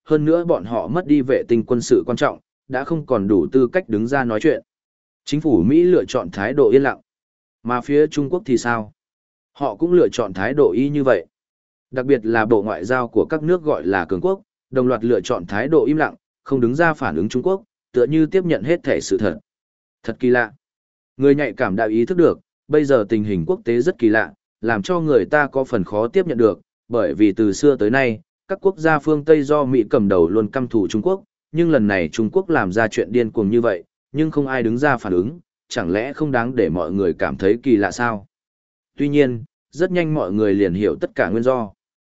hơn nữa bọn họ mất đi vệ tinh quân sự quan trọng, đã không còn đủ tư cách đứng ra nói chuyện. Chính phủ Mỹ lựa chọn thái độ yên lặng. Mà phía Trung Quốc thì sao? Họ cũng lựa chọn thái độ y như vậy. Đặc biệt là bộ ngoại giao của các nước gọi là cường quốc, đồng loạt lựa chọn thái độ im lặng, không đứng ra phản ứng Trung Quốc, tựa như tiếp nhận hết thể sự thật. Thật kỳ lạ. Người nhạy cảm đã ý thức được, bây giờ tình hình quốc tế rất kỳ lạ, làm cho người ta có phần khó tiếp nhận được, bởi vì từ xưa tới nay, các quốc gia phương Tây do Mỹ cầm đầu luôn căm thù Trung Quốc, nhưng lần này Trung Quốc làm ra chuyện điên cuồng như vậy, nhưng không ai đứng ra phản ứng, chẳng lẽ không đáng để mọi người cảm thấy kỳ lạ sao? Tuy nhiên, rất nhanh mọi người liền hiểu tất cả nguyên do.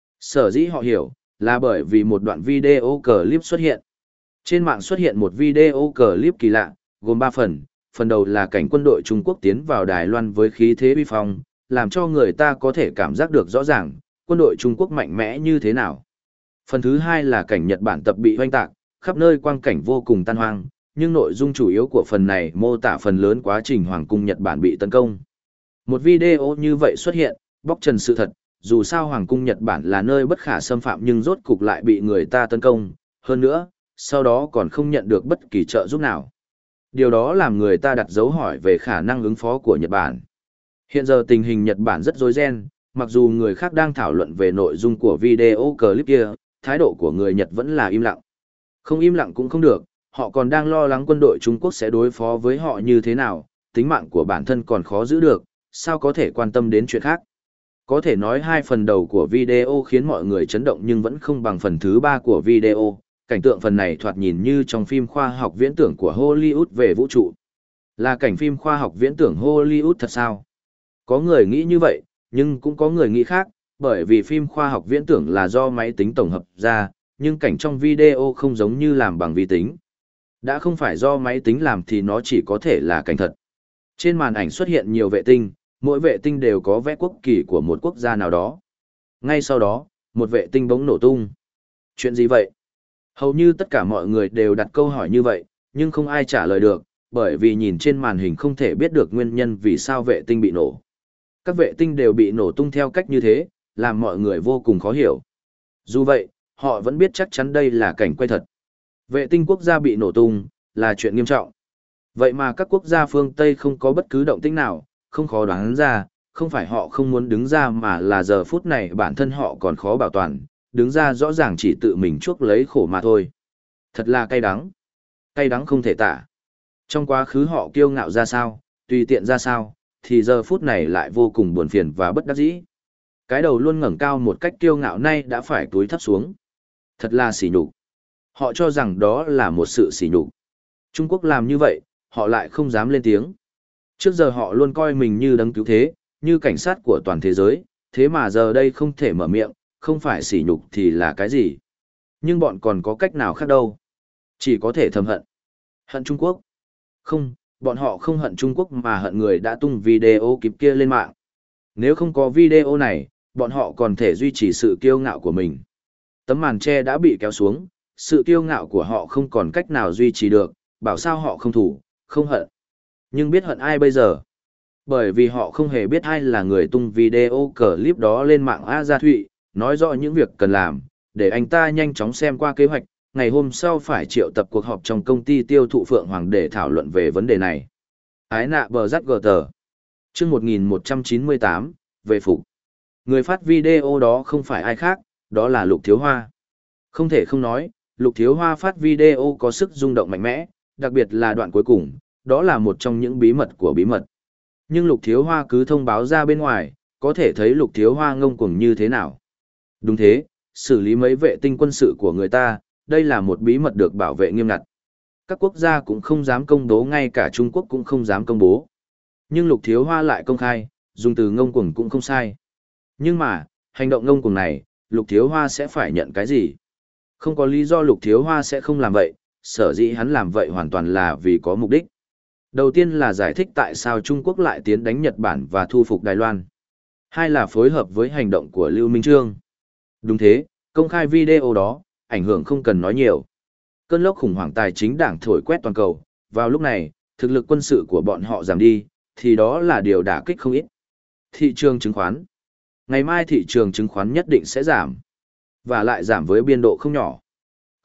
Sở dĩ họ hiểu, là bởi vì một đoạn video clip xuất hiện. Trên mạng xuất hiện một video clip kỳ lạ, gồm ba phần, phần đầu là cảnh quân đội Trung Quốc tiến vào Đài Loan với khí thế uy phong, làm cho người ta có thể cảm giác được rõ ràng, quân đội Trung Quốc mạnh mẽ như thế nào. Phần thứ hai là cảnh Nhật Bản tập bị hoanh tạc, khắp nơi quang cảnh vô cùng tan hoang, nhưng nội dung chủ yếu của phần này mô tả phần lớn quá trình Hoàng cung Nhật Bản bị tấn công. Một video như vậy xuất hiện, bóc trần sự thật, dù sao Hoàng cung Nhật Bản là nơi bất khả xâm phạm nhưng rốt cục lại bị người ta tấn công, hơn nữa, sau đó còn không nhận được bất kỳ trợ giúp nào. Điều đó làm người ta đặt dấu hỏi về khả năng ứng phó của Nhật Bản. Hiện giờ tình hình Nhật Bản rất rối ren, mặc dù người khác đang thảo luận về nội dung của video clip kia, thái độ của người Nhật vẫn là im lặng. Không im lặng cũng không được, họ còn đang lo lắng quân đội Trung Quốc sẽ đối phó với họ như thế nào, tính mạng của bản thân còn khó giữ được, sao có thể quan tâm đến chuyện khác. Có thể nói hai phần đầu của video khiến mọi người chấn động nhưng vẫn không bằng phần thứ ba của video, cảnh tượng phần này thoạt nhìn như trong phim khoa học viễn tưởng của Hollywood về vũ trụ. Là cảnh phim khoa học viễn tưởng Hollywood thật sao? Có người nghĩ như vậy, nhưng cũng có người nghĩ khác, bởi vì phim khoa học viễn tưởng là do máy tính tổng hợp ra, nhưng cảnh trong video không giống như làm bằng vi tính. Đã không phải do máy tính làm thì nó chỉ có thể là cảnh thật. Trên màn ảnh xuất hiện nhiều vệ tinh, mỗi vệ tinh đều có vẽ quốc kỳ của một quốc gia nào đó. Ngay sau đó, một vệ tinh bỗng nổ tung. Chuyện gì vậy? Hầu như tất cả mọi người đều đặt câu hỏi như vậy, nhưng không ai trả lời được, bởi vì nhìn trên màn hình không thể biết được nguyên nhân vì sao vệ tinh bị nổ. Các vệ tinh đều bị nổ tung theo cách như thế, làm mọi người vô cùng khó hiểu. Dù vậy, họ vẫn biết chắc chắn đây là cảnh quay thật. Vệ tinh quốc gia bị nổ tung, là chuyện nghiêm trọng. Vậy mà các quốc gia phương Tây không có bất cứ động tĩnh nào, không khó đoán ra, không phải họ không muốn đứng ra mà là giờ phút này bản thân họ còn khó bảo toàn, đứng ra rõ ràng chỉ tự mình chuốc lấy khổ mà thôi. Thật là cay đắng. Cay đắng không thể tả. Trong quá khứ họ kiêu ngạo ra sao, tùy tiện ra sao, thì giờ phút này lại vô cùng buồn phiền và bất đắc dĩ. Cái đầu luôn ngẩng cao một cách kiêu ngạo nay đã phải túi thấp xuống. Thật là sỉ nhục. Họ cho rằng đó là một sự sỉ nhục. Trung Quốc làm như vậy, họ lại không dám lên tiếng. Trước giờ họ luôn coi mình như đấng cứu thế, như cảnh sát của toàn thế giới, thế mà giờ đây không thể mở miệng, không phải sỉ nhục thì là cái gì. Nhưng bọn còn có cách nào khác đâu. Chỉ có thể thầm hận. Hận Trung Quốc. Không, bọn họ không hận Trung Quốc mà hận người đã tung video kịp kia lên mạng. Nếu không có video này, bọn họ còn thể duy trì sự kiêu ngạo của mình. Tấm màn che đã bị kéo xuống, sự kiêu ngạo của họ không còn cách nào duy trì được, bảo sao họ không thủ, không hận. Nhưng biết hận ai bây giờ? Bởi vì họ không hề biết ai là người tung video clip đó lên mạng A Gia Thụy, nói rõ những việc cần làm, để anh ta nhanh chóng xem qua kế hoạch, ngày hôm sau phải triệu tập cuộc họp trong công ty tiêu thụ Phượng Hoàng để thảo luận về vấn đề này. Ái nạ bờ rắc gờ tờ. Chương một nghìn một trăm chín mươi tám, về phục. Người phát video đó không phải ai khác, đó là Lục Thiếu Hoa. Không thể không nói, Lục Thiếu Hoa phát video có sức rung động mạnh mẽ, đặc biệt là đoạn cuối cùng, đó là một trong những bí mật của bí mật. Nhưng Lục Thiếu Hoa cứ thông báo ra bên ngoài, có thể thấy Lục Thiếu Hoa ngông cuồng như thế nào. Đúng thế, xử lý mấy vệ tinh quân sự của người ta, đây là một bí mật được bảo vệ nghiêm ngặt. Các quốc gia cũng không dám công bố, ngay cả Trung Quốc cũng không dám công bố. Nhưng Lục Thiếu Hoa lại công khai, dùng từ ngông cuồng cũng không sai. Nhưng mà, hành động ngông cuồng này, Lục Thiếu Hoa sẽ phải nhận cái gì? Không có lý do Lục Thiếu Hoa sẽ không làm vậy, sở dĩ hắn làm vậy hoàn toàn là vì có mục đích. Đầu tiên là giải thích tại sao Trung Quốc lại tiến đánh Nhật Bản và thu phục Đài Loan. Hai là phối hợp với hành động của Lưu Minh Chương. Đúng thế, công khai video đó, ảnh hưởng không cần nói nhiều. Cơn lốc khủng hoảng tài chính đảng thổi quét toàn cầu, vào lúc này, thực lực quân sự của bọn họ giảm đi, thì đó là điều đả kích không ít. Thị trường chứng khoán. Ngày mai thị trường chứng khoán nhất định sẽ giảm. Và lại giảm với biên độ không nhỏ.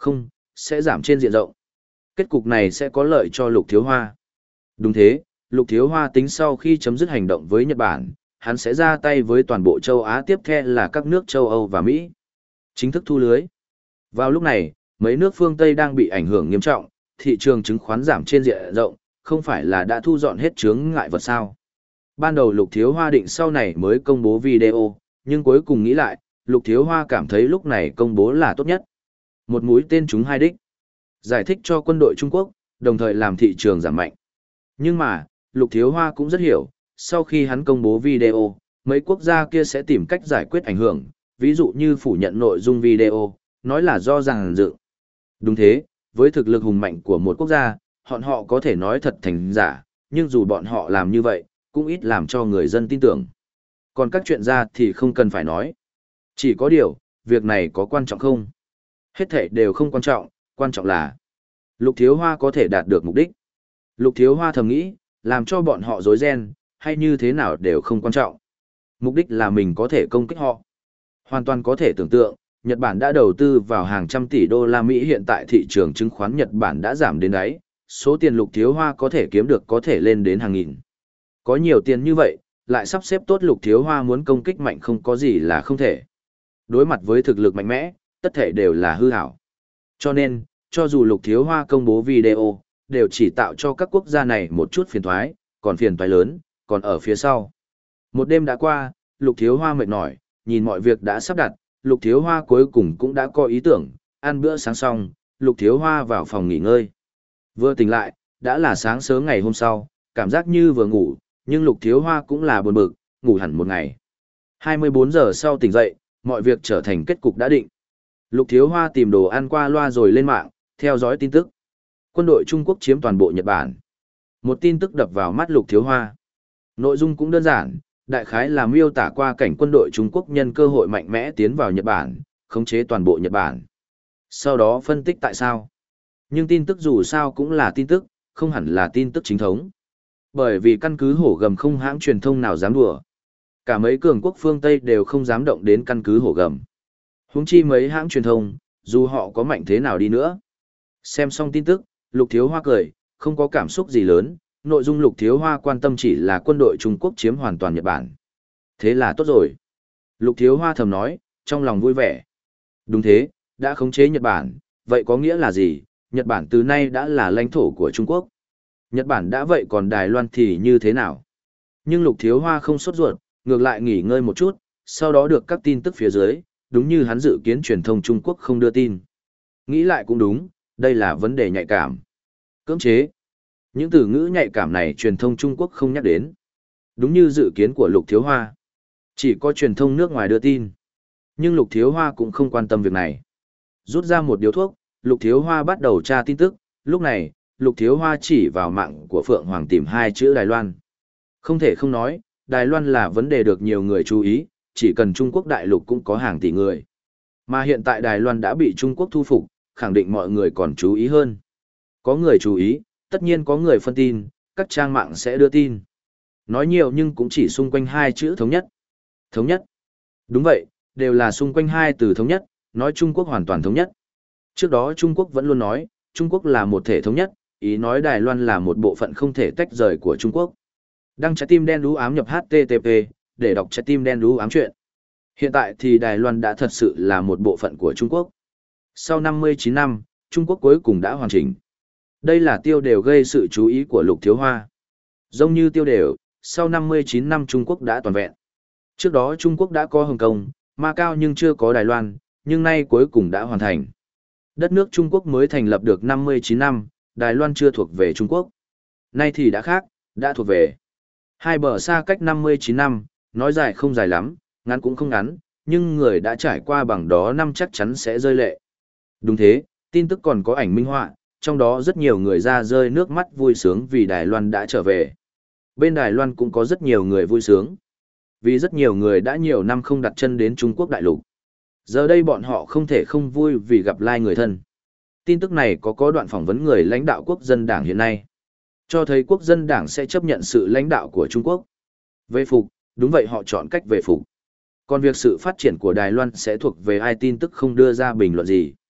Không, sẽ giảm trên diện rộng. Kết cục này sẽ có lợi cho Lục Thiếu Hoa. Đúng thế, Lục Thiếu Hoa tính sau khi chấm dứt hành động với Nhật Bản, hắn sẽ ra tay với toàn bộ châu Á, tiếp theo là các nước châu Âu và Mỹ. Chính thức thu lưới. Vào lúc này, mấy nước phương Tây đang bị ảnh hưởng nghiêm trọng, thị trường chứng khoán giảm trên diện rộng, không phải là đã thu dọn hết chướng ngại vật sao. Ban đầu Lục Thiếu Hoa định sau này mới công bố video, nhưng cuối cùng nghĩ lại, Lục Thiếu Hoa cảm thấy lúc này công bố là tốt nhất. Một mũi tên trúng hai đích. Giải thích cho quân đội Trung Quốc, đồng thời làm thị trường giảm mạnh. Nhưng mà, Lục Thiếu Hoa cũng rất hiểu, sau khi hắn công bố video, mấy quốc gia kia sẽ tìm cách giải quyết ảnh hưởng, ví dụ như phủ nhận nội dung video, nói là do ràng dựng. Đúng thế, với thực lực hùng mạnh của một quốc gia, bọn họ có thể nói thật thành giả, nhưng dù bọn họ làm như vậy, cũng ít làm cho người dân tin tưởng. Còn các chuyện ra thì không cần phải nói. Chỉ có điều, việc này có quan trọng không? Hết thảy đều không quan trọng, quan trọng là Lục Thiếu Hoa có thể đạt được mục đích. Lục Thiếu Hoa thầm nghĩ, làm cho bọn họ rối ren, hay như thế nào đều không quan trọng. Mục đích là mình có thể công kích họ. Hoàn toàn có thể tưởng tượng, Nhật Bản đã đầu tư vào hàng trăm tỷ đô la Mỹ, hiện tại thị trường chứng khoán Nhật Bản đã giảm đến đáy, số tiền Lục Thiếu Hoa có thể kiếm được có thể lên đến hàng nghìn. Có nhiều tiền như vậy, lại sắp xếp tốt, Lục Thiếu Hoa muốn công kích mạnh không có gì là không thể. Đối mặt với thực lực mạnh mẽ, tất thể đều là hư ảo. Cho nên, cho dù Lục Thiếu Hoa công bố video, đều chỉ tạo cho các quốc gia này một chút phiền toái, còn phiền toái lớn, còn ở phía sau. Một đêm đã qua, Lục Thiếu Hoa mệt mỏi, nhìn mọi việc đã sắp đặt, Lục Thiếu Hoa cuối cùng cũng đã có ý tưởng, ăn bữa sáng xong, Lục Thiếu Hoa vào phòng nghỉ ngơi. Vừa tỉnh lại, đã là sáng sớm ngày hôm sau, cảm giác như vừa ngủ, nhưng Lục Thiếu Hoa cũng là buồn bực, ngủ hẳn một ngày. hai mươi bốn giờ sau tỉnh dậy, mọi việc trở thành kết cục đã định. Lục Thiếu Hoa tìm đồ ăn qua loa rồi lên mạng, theo dõi tin tức. Quân đội Trung Quốc chiếm toàn bộ Nhật Bản. Một tin tức đập vào mắt Lục Thiếu Hoa. Nội dung cũng đơn giản, đại khái là miêu tả qua cảnh quân đội Trung Quốc nhân cơ hội mạnh mẽ tiến vào Nhật Bản, khống chế toàn bộ Nhật Bản. Sau đó phân tích tại sao. Nhưng tin tức dù sao cũng là tin tức, không hẳn là tin tức chính thống. Bởi vì căn cứ Hổ Gầm không hãng truyền thông nào dám đùa. Cả mấy cường quốc phương Tây đều không dám động đến căn cứ Hổ Gầm. Huống chi mấy hãng truyền thông, dù họ có mạnh thế nào đi nữa. Xem xong tin tức, Lục Thiếu Hoa cười, không có cảm xúc gì lớn, nội dung Lục Thiếu Hoa quan tâm chỉ là quân đội Trung Quốc chiếm hoàn toàn Nhật Bản. Thế là tốt rồi. Lục Thiếu Hoa thầm nói, trong lòng vui vẻ. Đúng thế, đã khống chế Nhật Bản, vậy có nghĩa là gì? Nhật Bản từ nay đã là lãnh thổ của Trung Quốc. Nhật Bản đã vậy còn Đài Loan thì như thế nào? Nhưng Lục Thiếu Hoa không sốt ruột, ngược lại nghỉ ngơi một chút, sau đó được các tin tức phía dưới, đúng như hắn dự kiến truyền thông Trung Quốc không đưa tin. Nghĩ lại cũng đúng, đây là vấn đề nhạy cảm. Cưỡng chế. Những từ ngữ nhạy cảm này truyền thông Trung Quốc không nhắc đến. Đúng như dự kiến của Lục Thiếu Hoa. Chỉ có truyền thông nước ngoài đưa tin. Nhưng Lục Thiếu Hoa cũng không quan tâm việc này. Rút ra một điếu thuốc, Lục Thiếu Hoa bắt đầu tra tin tức. Lúc này, Lục Thiếu Hoa chỉ vào mạng của Phượng Hoàng tìm hai chữ Đài Loan. Không thể không nói, Đài Loan là vấn đề được nhiều người chú ý, chỉ cần Trung Quốc đại lục cũng có hàng tỷ người. Mà hiện tại Đài Loan đã bị Trung Quốc thu phục, khẳng định mọi người còn chú ý hơn. Có người chú ý, tất nhiên có người phân tin, các trang mạng sẽ đưa tin. Nói nhiều nhưng cũng chỉ xung quanh hai chữ thống nhất. Thống nhất. Đúng vậy, đều là xung quanh hai từ thống nhất, nói Trung Quốc hoàn toàn thống nhất. Trước đó Trung Quốc vẫn luôn nói, Trung Quốc là một thể thống nhất, ý nói Đài Loan là một bộ phận không thể tách rời của Trung Quốc. Đăng trái tim đen đú ám nhập hát tê tê pê, để đọc trái tim đen đú ám chuyện. Hiện tại thì Đài Loan đã thật sự là một bộ phận của Trung Quốc. Sau năm mươi chín năm, Trung Quốc cuối cùng đã hoàn chỉnh. Đây là tiêu đều gây sự chú ý của Lục Thiếu Hoa. Giống như tiêu đều, sau năm mươi chín năm Trung Quốc đã toàn vẹn. Trước đó Trung Quốc đã có Hồng Kông, Macau nhưng chưa có Đài Loan, nhưng nay cuối cùng đã hoàn thành. Đất nước Trung Quốc mới thành lập được năm mươi chín năm, Đài Loan chưa thuộc về Trung Quốc. Nay thì đã khác, đã thuộc về. Hai bờ xa cách năm mươi chín năm, nói dài không dài lắm, ngắn cũng không ngắn, nhưng người đã trải qua bằng đó năm chắc chắn sẽ rơi lệ. Đúng thế, tin tức còn có ảnh minh họa, trong đó rất nhiều người ra rơi nước mắt vui sướng vì Đài Loan đã trở về. Bên Đài Loan cũng có rất nhiều người vui sướng. Vì rất nhiều người đã nhiều năm không đặt chân đến Trung Quốc đại lục. Giờ đây bọn họ không thể không vui vì gặp lại người thân. Tin tức này có có đoạn phỏng vấn người lãnh đạo quốc dân đảng hiện nay. Cho thấy quốc dân đảng sẽ chấp nhận sự lãnh đạo của Trung Quốc. Về phục, đúng vậy họ chọn cách về phục. Còn việc sự phát triển của Đài Loan sẽ thuộc về ai tin tức không đưa ra bình luận gì.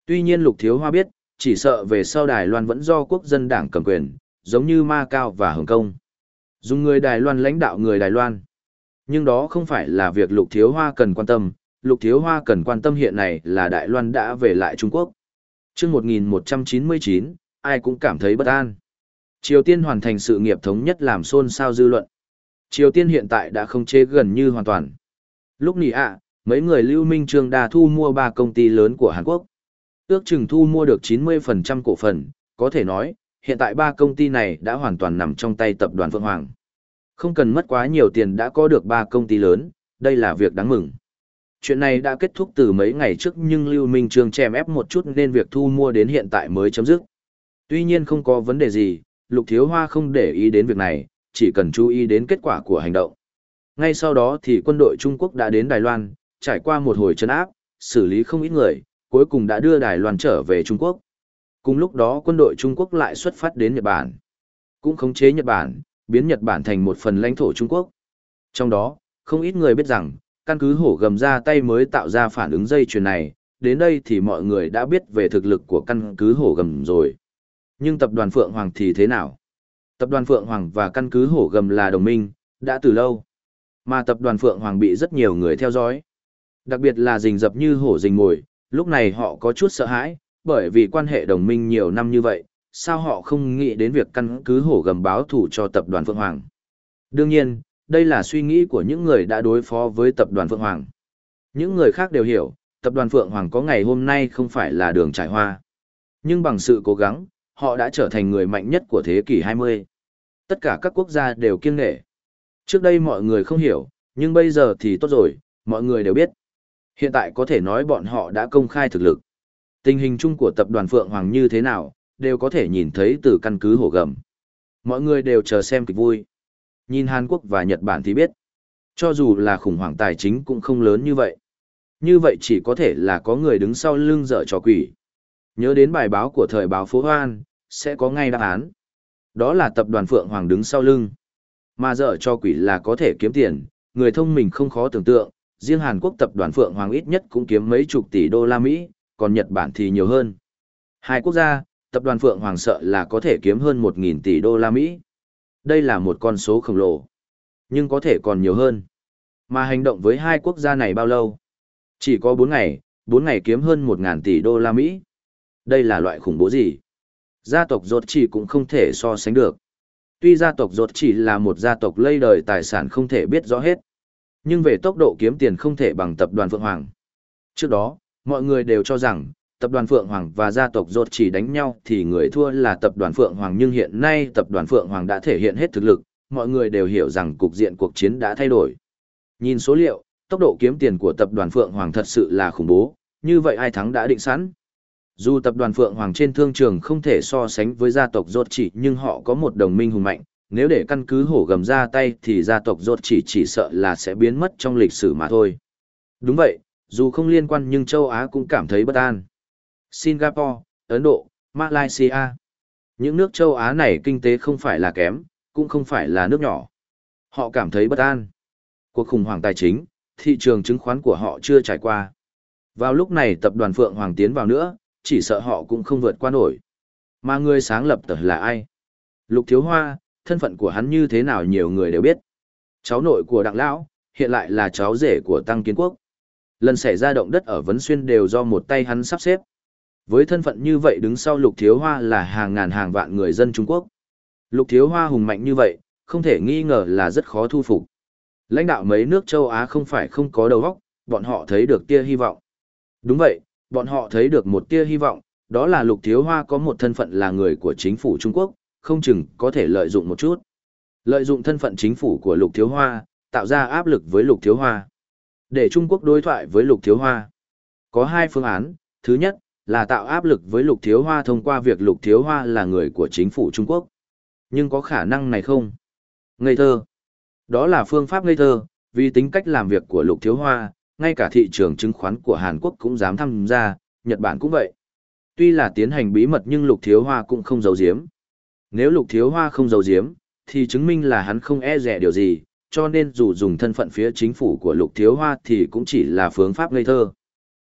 Tuy nhiên Lục Thiếu Hoa biết, chỉ sợ về sau Đài Loan vẫn do quốc dân đảng cầm quyền, giống như Macau và Hồng Kông. Dùng người Đài Loan lãnh đạo người Đài Loan. Nhưng đó không phải là việc Lục Thiếu Hoa cần quan tâm, Lục Thiếu Hoa cần quan tâm hiện này là Đài Loan đã về lại Trung Quốc. Chương một nghìn một trăm chín mươi chín, ai cũng cảm thấy bất an. Triều Tiên hoàn thành sự nghiệp thống nhất làm xôn xao dư luận. Triều Tiên hiện tại đã không chế gần như hoàn toàn. Lúc nỉ ạ, mấy người Lưu Minh Trương đà thu mua ba công ty lớn của Hàn Quốc. Ước chừng thu mua được chín mươi phần trăm cổ phần, có thể nói, hiện tại ba công ty này đã hoàn toàn nằm trong tay tập đoàn Phượng Hoàng. Không cần mất quá nhiều tiền đã có được ba công ty lớn, đây là việc đáng mừng. Chuyện này đã kết thúc từ mấy ngày trước nhưng Lưu Minh Trương chèm ép một chút nên việc thu mua đến hiện tại mới chấm dứt. Tuy nhiên không có vấn đề gì, Lục Thiếu Hoa không để ý đến việc này, chỉ cần chú ý đến kết quả của hành động. Ngay sau đó thì quân đội Trung Quốc đã đến Đài Loan, trải qua một hồi trấn áp, xử lý không ít người, cuối cùng đã đưa Đài Loan trở về Trung Quốc. Cùng lúc đó quân đội Trung Quốc lại xuất phát đến Nhật Bản, cũng khống chế Nhật Bản, biến Nhật Bản thành một phần lãnh thổ Trung Quốc. Trong đó, không ít người biết rằng, căn cứ hổ gầm ra tay mới tạo ra phản ứng dây chuyền này, đến đây thì mọi người đã biết về thực lực của căn cứ hổ gầm rồi. Nhưng tập đoàn Phượng Hoàng thì thế nào? Tập đoàn Phượng Hoàng và căn cứ hổ gầm là đồng minh, đã từ lâu. Mà tập đoàn Phượng Hoàng bị rất nhiều người theo dõi. Đặc biệt là rình rập như hổ rình mồi, lúc này họ có chút sợ hãi, bởi vì quan hệ đồng minh nhiều năm như vậy, sao họ không nghĩ đến việc căn cứ hổ gầm báo thủ cho tập đoàn Phượng Hoàng. Đương nhiên, đây là suy nghĩ của những người đã đối phó với tập đoàn Phượng Hoàng. Những người khác đều hiểu, tập đoàn Phượng Hoàng có ngày hôm nay không phải là đường trải hoa. Nhưng bằng sự cố gắng, họ đã trở thành người mạnh nhất của thế kỷ hai mươi. Tất cả các quốc gia đều kiêng nể. Trước đây mọi người không hiểu, nhưng bây giờ thì tốt rồi, mọi người đều biết. Hiện tại có thể nói bọn họ đã công khai thực lực. Tình hình chung của tập đoàn Phượng Hoàng như thế nào, đều có thể nhìn thấy từ căn cứ hổ gầm. Mọi người đều chờ xem kịch vui. Nhìn Hàn Quốc và Nhật Bản thì biết. Cho dù là khủng hoảng tài chính cũng không lớn như vậy. Như vậy chỉ có thể là có người đứng sau lưng dở trò quỷ. Nhớ đến bài báo của thời báo Phố Hoan, sẽ có ngay đáp án. Đó là tập đoàn Phượng Hoàng đứng sau lưng. Mà dở trò quỷ là có thể kiếm tiền, người thông minh không khó tưởng tượng, riêng Hàn Quốc tập đoàn Phượng Hoàng ít nhất cũng kiếm mấy chục tỷ đô la Mỹ, còn Nhật Bản thì nhiều hơn. Hai quốc gia, tập đoàn Phượng Hoàng sợ là có thể kiếm hơn một nghìn tỷ đô la Mỹ. Đây là một con số khổng lồ, nhưng có thể còn nhiều hơn. Mà hành động với hai quốc gia này bao lâu? Chỉ có bốn ngày, bốn ngày kiếm hơn một nghìn tỷ đô la Mỹ. Đây là loại khủng bố gì? Gia tộc Rốt chỉ cũng không thể so sánh được. Tuy gia tộc Rốt chỉ là một gia tộc lây đời tài sản không thể biết rõ hết, nhưng về tốc độ kiếm tiền không thể bằng tập đoàn Phượng Hoàng. Trước đó, mọi người đều cho rằng, tập đoàn Phượng Hoàng và gia tộc Rốt chỉ đánh nhau thì người thua là tập đoàn Phượng Hoàng, nhưng hiện nay tập đoàn Phượng Hoàng đã thể hiện hết thực lực, mọi người đều hiểu rằng cục diện cuộc chiến đã thay đổi. Nhìn số liệu, tốc độ kiếm tiền của tập đoàn Phượng Hoàng thật sự là khủng bố, như vậy ai thắng đã định sẵn. Dù tập đoàn Phượng Hoàng trên thương trường không thể so sánh với gia tộc Rốt chỉ, nhưng họ có một đồng minh hùng mạnh, nếu để căn cứ hổ gầm ra tay thì gia tộc Rốt chỉ chỉ sợ là sẽ biến mất trong lịch sử mà thôi. Đúng vậy, dù không liên quan nhưng châu Á cũng cảm thấy bất an. Singapore, Ấn Độ, Malaysia. Những nước châu Á này kinh tế không phải là kém, cũng không phải là nước nhỏ. Họ cảm thấy bất an. Cuộc khủng hoảng tài chính, thị trường chứng khoán của họ chưa trải qua. Vào lúc này tập đoàn Phượng Hoàng tiến vào nữa, chỉ sợ họ cũng không vượt qua nổi. Mà người sáng lập tờ là ai? Lục Thiếu Hoa, thân phận của hắn như thế nào nhiều người đều biết. Cháu nội của Đặng Lão, hiện lại là cháu rể của Tăng Kiến Quốc. Lần xảy ra động đất ở Vấn Xuyên đều do một tay hắn sắp xếp. Với thân phận như vậy đứng sau Lục Thiếu Hoa là hàng ngàn hàng vạn người dân Trung Quốc. Lục Thiếu Hoa hùng mạnh như vậy, không thể nghi ngờ là rất khó thu phục. Lãnh đạo mấy nước châu Á không phải không có đầu óc, bọn họ thấy được tia hy vọng. Đúng vậy, bọn họ thấy được một tia hy vọng, đó là Lục Thiếu Hoa có một thân phận là người của chính phủ Trung Quốc, không chừng có thể lợi dụng một chút. Lợi dụng thân phận chính phủ của Lục Thiếu Hoa, tạo ra áp lực với Lục Thiếu Hoa. Để Trung Quốc đối thoại với Lục Thiếu Hoa. Có hai phương án, thứ nhất là tạo áp lực với Lục Thiếu Hoa thông qua việc Lục Thiếu Hoa là người của chính phủ Trung Quốc. Nhưng có khả năng này không? Ngây thơ. Đó là phương pháp ngây thơ, vì tính cách làm việc của Lục Thiếu Hoa, ngay cả thị trường chứng khoán của Hàn Quốc cũng dám tham gia, Nhật Bản cũng vậy. Tuy là tiến hành bí mật nhưng Lục Thiếu Hoa cũng không giấu giếm. Nếu Lục Thiếu Hoa không giấu giếm, thì chứng minh là hắn không e dè điều gì, cho nên dù dùng thân phận phía chính phủ của Lục Thiếu Hoa thì cũng chỉ là phương pháp ngây thơ.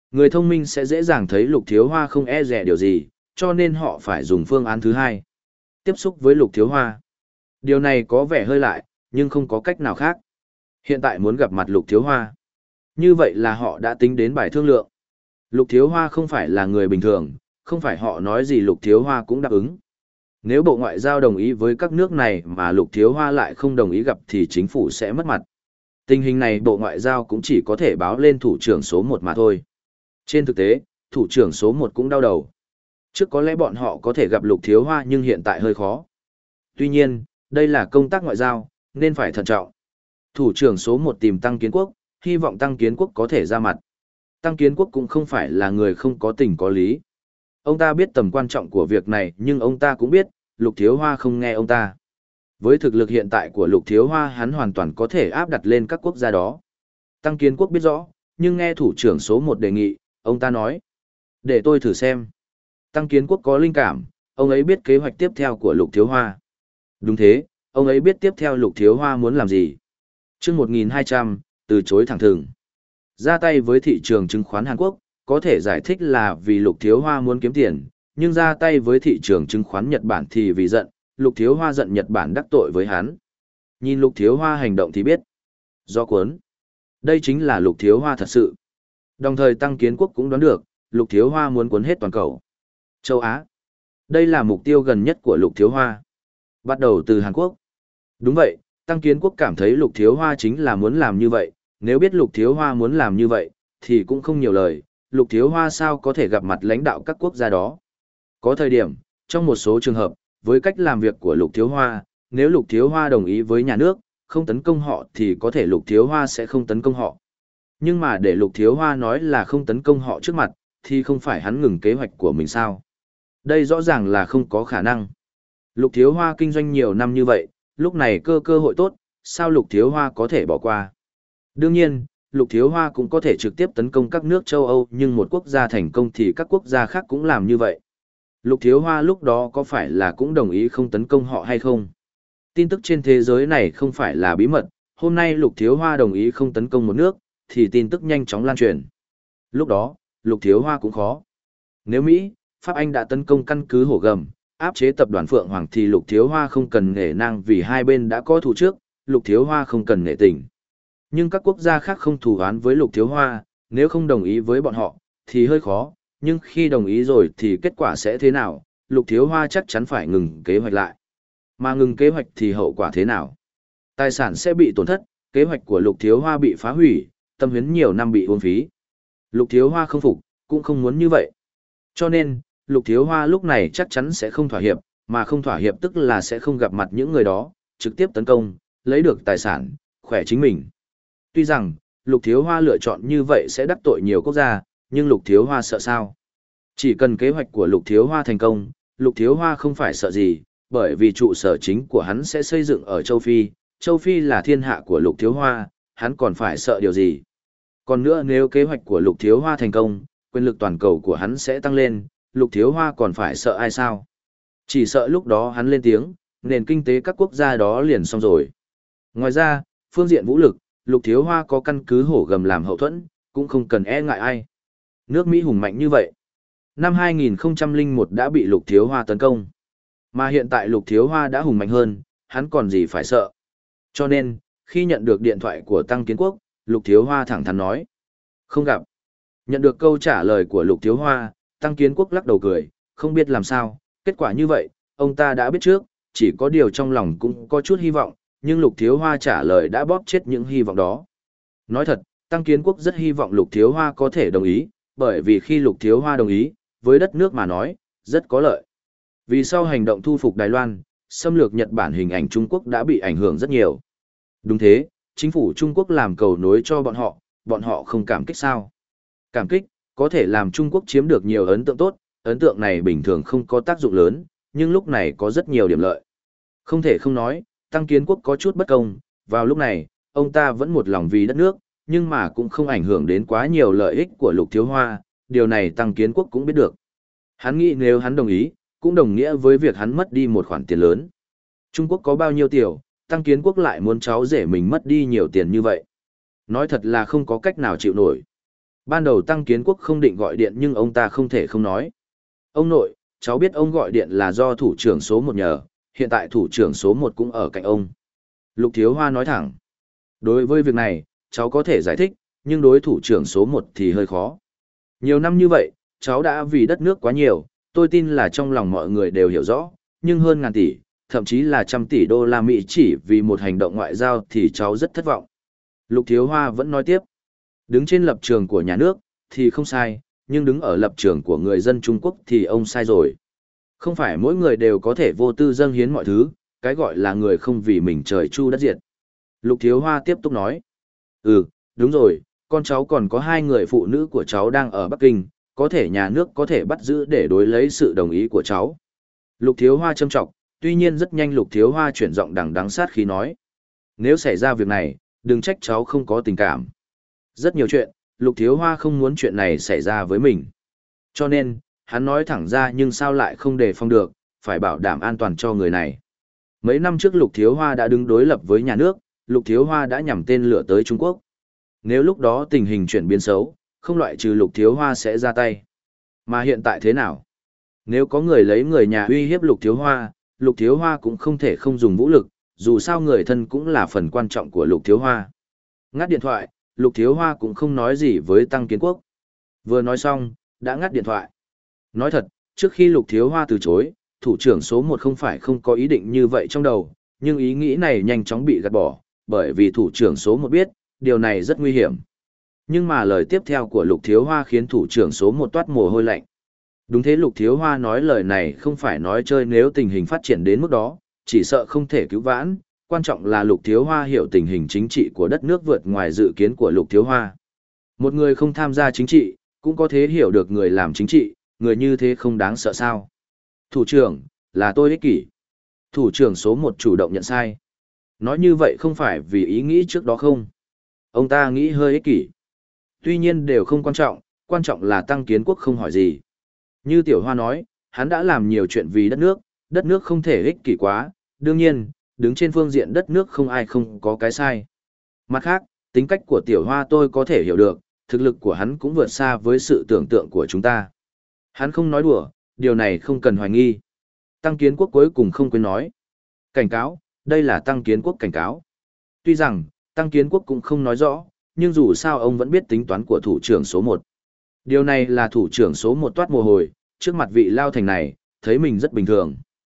Người thông minh sẽ dễ dàng thấy Lục Thiếu Hoa không e dè điều gì, cho nên họ phải dùng phương án thứ hai. Tiếp xúc với Lục Thiếu Hoa. Điều này có vẻ hơi lại, nhưng không có cách nào khác. Hiện tại muốn gặp mặt Lục Thiếu Hoa. Như vậy là họ đã tính đến bài thương lượng. Lục Thiếu Hoa không phải là người bình thường, không phải họ nói gì Lục Thiếu Hoa cũng đáp ứng. Nếu Bộ Ngoại giao đồng ý với các nước này mà Lục Thiếu Hoa lại không đồng ý gặp thì chính phủ sẽ mất mặt. Tình hình này Bộ Ngoại giao cũng chỉ có thể báo lên thủ trưởng số một mà thôi. Trên thực tế, thủ trưởng số một cũng đau đầu. Trước có lẽ bọn họ có thể gặp Lục Thiếu Hoa nhưng hiện tại hơi khó. Tuy nhiên, đây là công tác ngoại giao, nên phải thận trọng. Thủ trưởng số một tìm Tăng Kiến Quốc, hy vọng Tăng Kiến Quốc có thể ra mặt. Tăng Kiến Quốc cũng không phải là người không có tình có lý. Ông ta biết tầm quan trọng của việc này nhưng ông ta cũng biết, Lục Thiếu Hoa không nghe ông ta. Với thực lực hiện tại của Lục Thiếu Hoa hắn hoàn toàn có thể áp đặt lên các quốc gia đó. Tăng Kiến Quốc biết rõ, nhưng nghe thủ trưởng số một đề nghị, ông ta nói. Để tôi thử xem. Tăng Kiến Quốc có linh cảm, ông ấy biết kế hoạch tiếp theo của Lục Thiếu Hoa. Đúng thế, ông ấy biết tiếp theo Lục Thiếu Hoa muốn làm gì. Chương một nghìn hai trăm, từ chối thẳng thừng. Ra tay với thị trường chứng khoán Hàn Quốc, có thể giải thích là vì Lục Thiếu Hoa muốn kiếm tiền, nhưng ra tay với thị trường chứng khoán Nhật Bản thì vì giận, Lục Thiếu Hoa giận Nhật Bản đắc tội với hắn. Nhìn Lục Thiếu Hoa hành động thì biết. Do cuốn. Đây chính là Lục Thiếu Hoa thật sự. Đồng thời Tăng Kiến Quốc cũng đoán được, Lục Thiếu Hoa muốn cuốn hết toàn cầu. Châu Á. Đây là mục tiêu gần nhất của Lục Thiếu Hoa. Bắt đầu từ Hàn Quốc. Đúng vậy, Tăng Kiến Quốc cảm thấy Lục Thiếu Hoa chính là muốn làm như vậy, nếu biết Lục Thiếu Hoa muốn làm như vậy, thì cũng không nhiều lời, Lục Thiếu Hoa sao có thể gặp mặt lãnh đạo các quốc gia đó. Có thời điểm, trong một số trường hợp, với cách làm việc của Lục Thiếu Hoa, nếu Lục Thiếu Hoa đồng ý với nhà nước, không tấn công họ thì có thể Lục Thiếu Hoa sẽ không tấn công họ. Nhưng mà để Lục Thiếu Hoa nói là không tấn công họ trước mặt, thì không phải hắn ngừng kế hoạch của mình sao. Đây rõ ràng là không có khả năng. Lục Thiếu Hoa kinh doanh nhiều năm như vậy, lúc này cơ cơ hội tốt, sao Lục Thiếu Hoa có thể bỏ qua. Đương nhiên, Lục Thiếu Hoa cũng có thể trực tiếp tấn công các nước châu Âu nhưng một quốc gia thành công thì các quốc gia khác cũng làm như vậy. Lục Thiếu Hoa lúc đó có phải là cũng đồng ý không tấn công họ hay không? Tin tức trên thế giới này không phải là bí mật, hôm nay Lục Thiếu Hoa đồng ý không tấn công một nước, thì tin tức nhanh chóng lan truyền. Lúc đó, Lục Thiếu Hoa cũng khó. Nếu Mỹ, Pháp Anh đã tấn công căn cứ Hổ Gầm, áp chế tập đoàn Phượng Hoàng thì Lục Thiếu Hoa không cần nể nang vì hai bên đã có thù trước, Lục Thiếu Hoa không cần nể tình. Nhưng các quốc gia khác không thù oán với Lục Thiếu Hoa, nếu không đồng ý với bọn họ, thì hơi khó, nhưng khi đồng ý rồi thì kết quả sẽ thế nào, Lục Thiếu Hoa chắc chắn phải ngừng kế hoạch lại. Mà ngừng kế hoạch thì hậu quả thế nào? Tài sản sẽ bị tổn thất, kế hoạch của Lục Thiếu Hoa bị phá hủy, tâm huyết nhiều năm bị uổng phí. Lục Thiếu Hoa không phục, cũng không muốn như vậy. Cho nên, Lục Thiếu Hoa lúc này chắc chắn sẽ không thỏa hiệp, mà không thỏa hiệp tức là sẽ không gặp mặt những người đó, trực tiếp tấn công, lấy được tài sản, khỏe chính mình. Tuy rằng, Lục Thiếu Hoa lựa chọn như vậy sẽ đắc tội nhiều quốc gia, nhưng Lục Thiếu Hoa sợ sao? Chỉ cần kế hoạch của Lục Thiếu Hoa thành công, Lục Thiếu Hoa không phải sợ gì, bởi vì trụ sở chính của hắn sẽ xây dựng ở châu Phi, châu Phi là thiên hạ của Lục Thiếu Hoa, hắn còn phải sợ điều gì? Còn nữa nếu kế hoạch của Lục Thiếu Hoa thành công, quyền lực toàn cầu của hắn sẽ tăng lên, Lục Thiếu Hoa còn phải sợ ai sao? Chỉ sợ lúc đó hắn lên tiếng, nền kinh tế các quốc gia đó liền xong rồi. Ngoài ra, phương diện vũ lực, Lục Thiếu Hoa có căn cứ Hổ Gầm làm hậu thuẫn, cũng không cần e ngại ai. Nước Mỹ hùng mạnh như vậy. Năm hai nghìn không trăm lẻ một đã bị Lục Thiếu Hoa tấn công. Mà hiện tại Lục Thiếu Hoa đã hùng mạnh hơn, hắn còn gì phải sợ. Cho nên, khi nhận được điện thoại của Tăng Kiến Quốc, Lục Thiếu Hoa thẳng thắn nói. Không gặp. Nhận được câu trả lời của Lục Thiếu Hoa, Tăng Kiến Quốc lắc đầu cười, không biết làm sao, kết quả như vậy, ông ta đã biết trước, chỉ có điều trong lòng cũng có chút hy vọng, nhưng Lục Thiếu Hoa trả lời đã bóp chết những hy vọng đó. Nói thật, Tăng Kiến Quốc rất hy vọng Lục Thiếu Hoa có thể đồng ý, bởi vì khi Lục Thiếu Hoa đồng ý, với đất nước mà nói, rất có lợi. Vì sau hành động thu phục Đài Loan, xâm lược Nhật Bản hình ảnh Trung Quốc đã bị ảnh hưởng rất nhiều. Đúng thế, chính phủ Trung Quốc làm cầu nối cho bọn họ, bọn họ không cảm kích sao? Cảm kích, có thể làm Trung Quốc chiếm được nhiều ấn tượng tốt, ấn tượng này bình thường không có tác dụng lớn, nhưng lúc này có rất nhiều điểm lợi. Không thể không nói, Tăng Kiến Quốc có chút bất công, vào lúc này, ông ta vẫn một lòng vì đất nước, nhưng mà cũng không ảnh hưởng đến quá nhiều lợi ích của Lục Thiếu Hoa, điều này Tăng Kiến Quốc cũng biết được. Hắn nghĩ nếu hắn đồng ý, cũng đồng nghĩa với việc hắn mất đi một khoản tiền lớn. Trung Quốc có bao nhiêu tiểu, Tăng Kiến Quốc lại muốn cháu rể mình mất đi nhiều tiền như vậy. Nói thật là không có cách nào chịu nổi. Ban đầu Tăng Kiến Quốc không định gọi điện nhưng ông ta không thể không nói. Ông nội, cháu biết ông gọi điện là do thủ trưởng số một nhờ, hiện tại thủ trưởng số một cũng ở cạnh ông. Lục Thiếu Hoa nói thẳng. Đối với việc này, cháu có thể giải thích, nhưng đối thủ trưởng số một thì hơi khó. Nhiều năm như vậy, cháu đã vì đất nước quá nhiều, tôi tin là trong lòng mọi người đều hiểu rõ, nhưng hơn ngàn tỷ, thậm chí là trăm tỷ đô la Mỹ chỉ vì một hành động ngoại giao thì cháu rất thất vọng. Lục Thiếu Hoa vẫn nói tiếp. Đứng trên lập trường của nhà nước thì không sai, nhưng đứng ở lập trường của người dân Trung Quốc thì ông sai rồi. Không phải mỗi người đều có thể vô tư dâng hiến mọi thứ, cái gọi là người không vì mình trời chu đất diệt. Lục Thiếu Hoa tiếp tục nói. Ừ, đúng rồi, con cháu còn có hai người phụ nữ của cháu đang ở Bắc Kinh, có thể nhà nước có thể bắt giữ để đối lấy sự đồng ý của cháu. Lục Thiếu Hoa châm trọng, tuy nhiên rất nhanh Lục Thiếu Hoa chuyển giọng đằng đằng sát khí nói. Nếu xảy ra việc này, đừng trách cháu không có tình cảm. Rất nhiều chuyện, Lục Thiếu Hoa không muốn chuyện này xảy ra với mình. Cho nên, hắn nói thẳng ra nhưng sao lại không đề phòng được, phải bảo đảm an toàn cho người này. Mấy năm trước Lục Thiếu Hoa đã đứng đối lập với nhà nước, Lục Thiếu Hoa đã nhắm tên lửa tới Trung Quốc. Nếu lúc đó tình hình chuyển biến xấu, không loại trừ Lục Thiếu Hoa sẽ ra tay. Mà hiện tại thế nào? Nếu có người lấy người nhà uy hiếp Lục Thiếu Hoa, Lục Thiếu Hoa cũng không thể không dùng vũ lực, dù sao người thân cũng là phần quan trọng của Lục Thiếu Hoa. Ngắt điện thoại, Lục Thiếu Hoa cũng không nói gì với Tăng Kiến Quốc. Vừa nói xong, đã ngắt điện thoại. Nói thật, trước khi Lục Thiếu Hoa từ chối, thủ trưởng số một không phải không có ý định như vậy trong đầu, nhưng ý nghĩ này nhanh chóng bị gạt bỏ, bởi vì thủ trưởng số một biết, điều này rất nguy hiểm. Nhưng mà lời tiếp theo của Lục Thiếu Hoa khiến thủ trưởng số một toát mồ hôi lạnh. Đúng thế, Lục Thiếu Hoa nói lời này không phải nói chơi, nếu tình hình phát triển đến mức đó, chỉ sợ không thể cứu vãn. Quan trọng là Lục Thiếu Hoa hiểu tình hình chính trị của đất nước vượt ngoài dự kiến của Lục Thiếu Hoa. Một người không tham gia chính trị, cũng có thể hiểu được người làm chính trị, người như thế không đáng sợ sao. Thủ trưởng, là tôi ích kỷ. Thủ trưởng số một chủ động nhận sai. Nói như vậy không phải vì ý nghĩ trước đó không? Ông ta nghĩ hơi ích kỷ. Tuy nhiên đều không quan trọng, quan trọng là Tăng Kiến Quốc không hỏi gì. Như Tiểu Hoa nói, hắn đã làm nhiều chuyện vì đất nước, đất nước không thể ích kỷ quá, đương nhiên, đứng trên phương diện đất nước không ai không có cái sai. Mặt khác, tính cách của Tiểu Hoa tôi có thể hiểu được, thực lực của hắn cũng vượt xa với sự tưởng tượng của chúng ta. Hắn không nói đùa, điều này không cần hoài nghi. Tăng Kiến Quốc cuối cùng không quên nói. Cảnh cáo, đây là Tăng Kiến Quốc cảnh cáo. Tuy rằng, Tăng Kiến Quốc cũng không nói rõ, nhưng dù sao ông vẫn biết tính toán của thủ trưởng số một. Điều này là thủ trưởng số một toát mồ hôi, trước mặt vị lao thành này, thấy mình rất bình thường.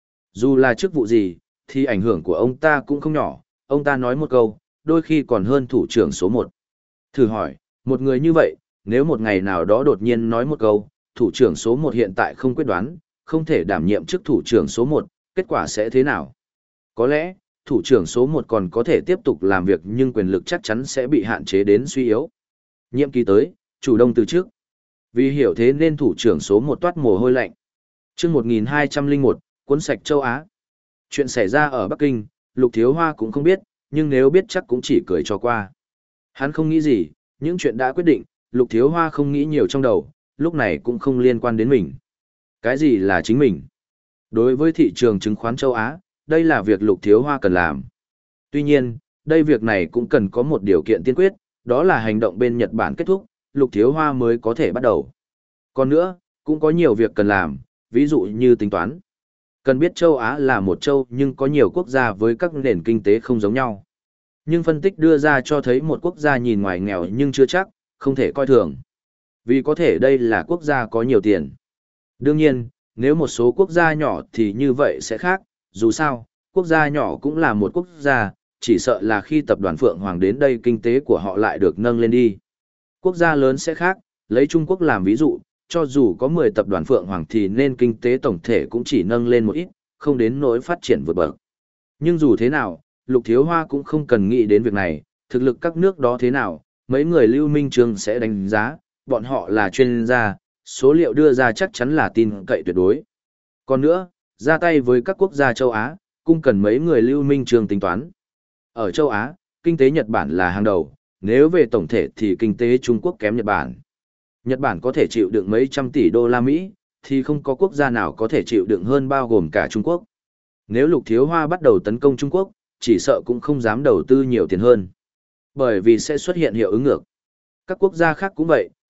Dù là chức vụ gì, thì ảnh hưởng của ông ta cũng không nhỏ, ông ta nói một câu, đôi khi còn hơn thủ trưởng số một. Thử hỏi, một người như vậy, nếu một ngày nào đó đột nhiên nói một câu, thủ trưởng số một hiện tại không quyết đoán, không thể đảm nhiệm chức thủ trưởng số một, kết quả sẽ thế nào? Có lẽ, thủ trưởng số một còn có thể tiếp tục làm việc nhưng quyền lực chắc chắn sẽ bị hạn chế đến suy yếu. Nhiệm kỳ tới, chủ động từ trước. Vì hiểu thế nên thủ trưởng số một toát mồ hôi lạnh. Trước một nghìn hai trăm lẻ một, cuốn sạch châu Á. Chuyện xảy ra ở Bắc Kinh, Lục Thiếu Hoa cũng không biết, nhưng nếu biết chắc cũng chỉ cười cho qua. Hắn không nghĩ gì, những chuyện đã quyết định, Lục Thiếu Hoa không nghĩ nhiều trong đầu, lúc này cũng không liên quan đến mình. Cái gì là chính mình? Đối với thị trường chứng khoán châu Á, đây là việc Lục Thiếu Hoa cần làm. Tuy nhiên, đây việc này cũng cần có một điều kiện tiên quyết, đó là hành động bên Nhật Bản kết thúc, Lục Thiếu Hoa mới có thể bắt đầu. Còn nữa, cũng có nhiều việc cần làm, ví dụ như tính toán. Cần biết châu Á là một châu nhưng có nhiều quốc gia với các nền kinh tế không giống nhau. Nhưng phân tích đưa ra cho thấy một quốc gia nhìn ngoài nghèo nhưng chưa chắc, không thể coi thường. Vì có thể đây là quốc gia có nhiều tiền. Đương nhiên, nếu một số quốc gia nhỏ thì như vậy sẽ khác, dù sao, quốc gia nhỏ cũng là một quốc gia, chỉ sợ là khi tập đoàn Phượng Hoàng đến đây kinh tế của họ lại được nâng lên đi. Quốc gia lớn sẽ khác, lấy Trung Quốc làm ví dụ, cho dù có mười tập đoàn Phượng Hoàng thì nên kinh tế tổng thể cũng chỉ nâng lên một ít, không đến nỗi phát triển vượt bậc. Nhưng dù thế nào, Lục Thiếu Hoa cũng không cần nghĩ đến việc này, thực lực các nước đó thế nào, mấy người Lưu Minh Trương sẽ đánh giá, bọn họ là chuyên gia, số liệu đưa ra chắc chắn là tin cậy tuyệt đối. Còn nữa, ra tay với các quốc gia châu Á, cũng cần mấy người Lưu Minh Trương tính toán. Ở châu Á, kinh tế Nhật Bản là hàng đầu, nếu về tổng thể thì kinh tế Trung Quốc kém Nhật Bản. Nhật Bản có thể chịu đựng mấy trăm tỷ đô la Mỹ, thì không có quốc gia nào có thể chịu đựng hơn bao gồm cả Trung Quốc. Nếu Lục Thiếu Hoa bắt đầu tấn công Trung Quốc, chỉ sợ cũng không dám đầu tư nhiều tiền hơn. Bởi vì sẽ xuất hiện hiệu ứng ngược. Các quốc gia khác cũng vậy,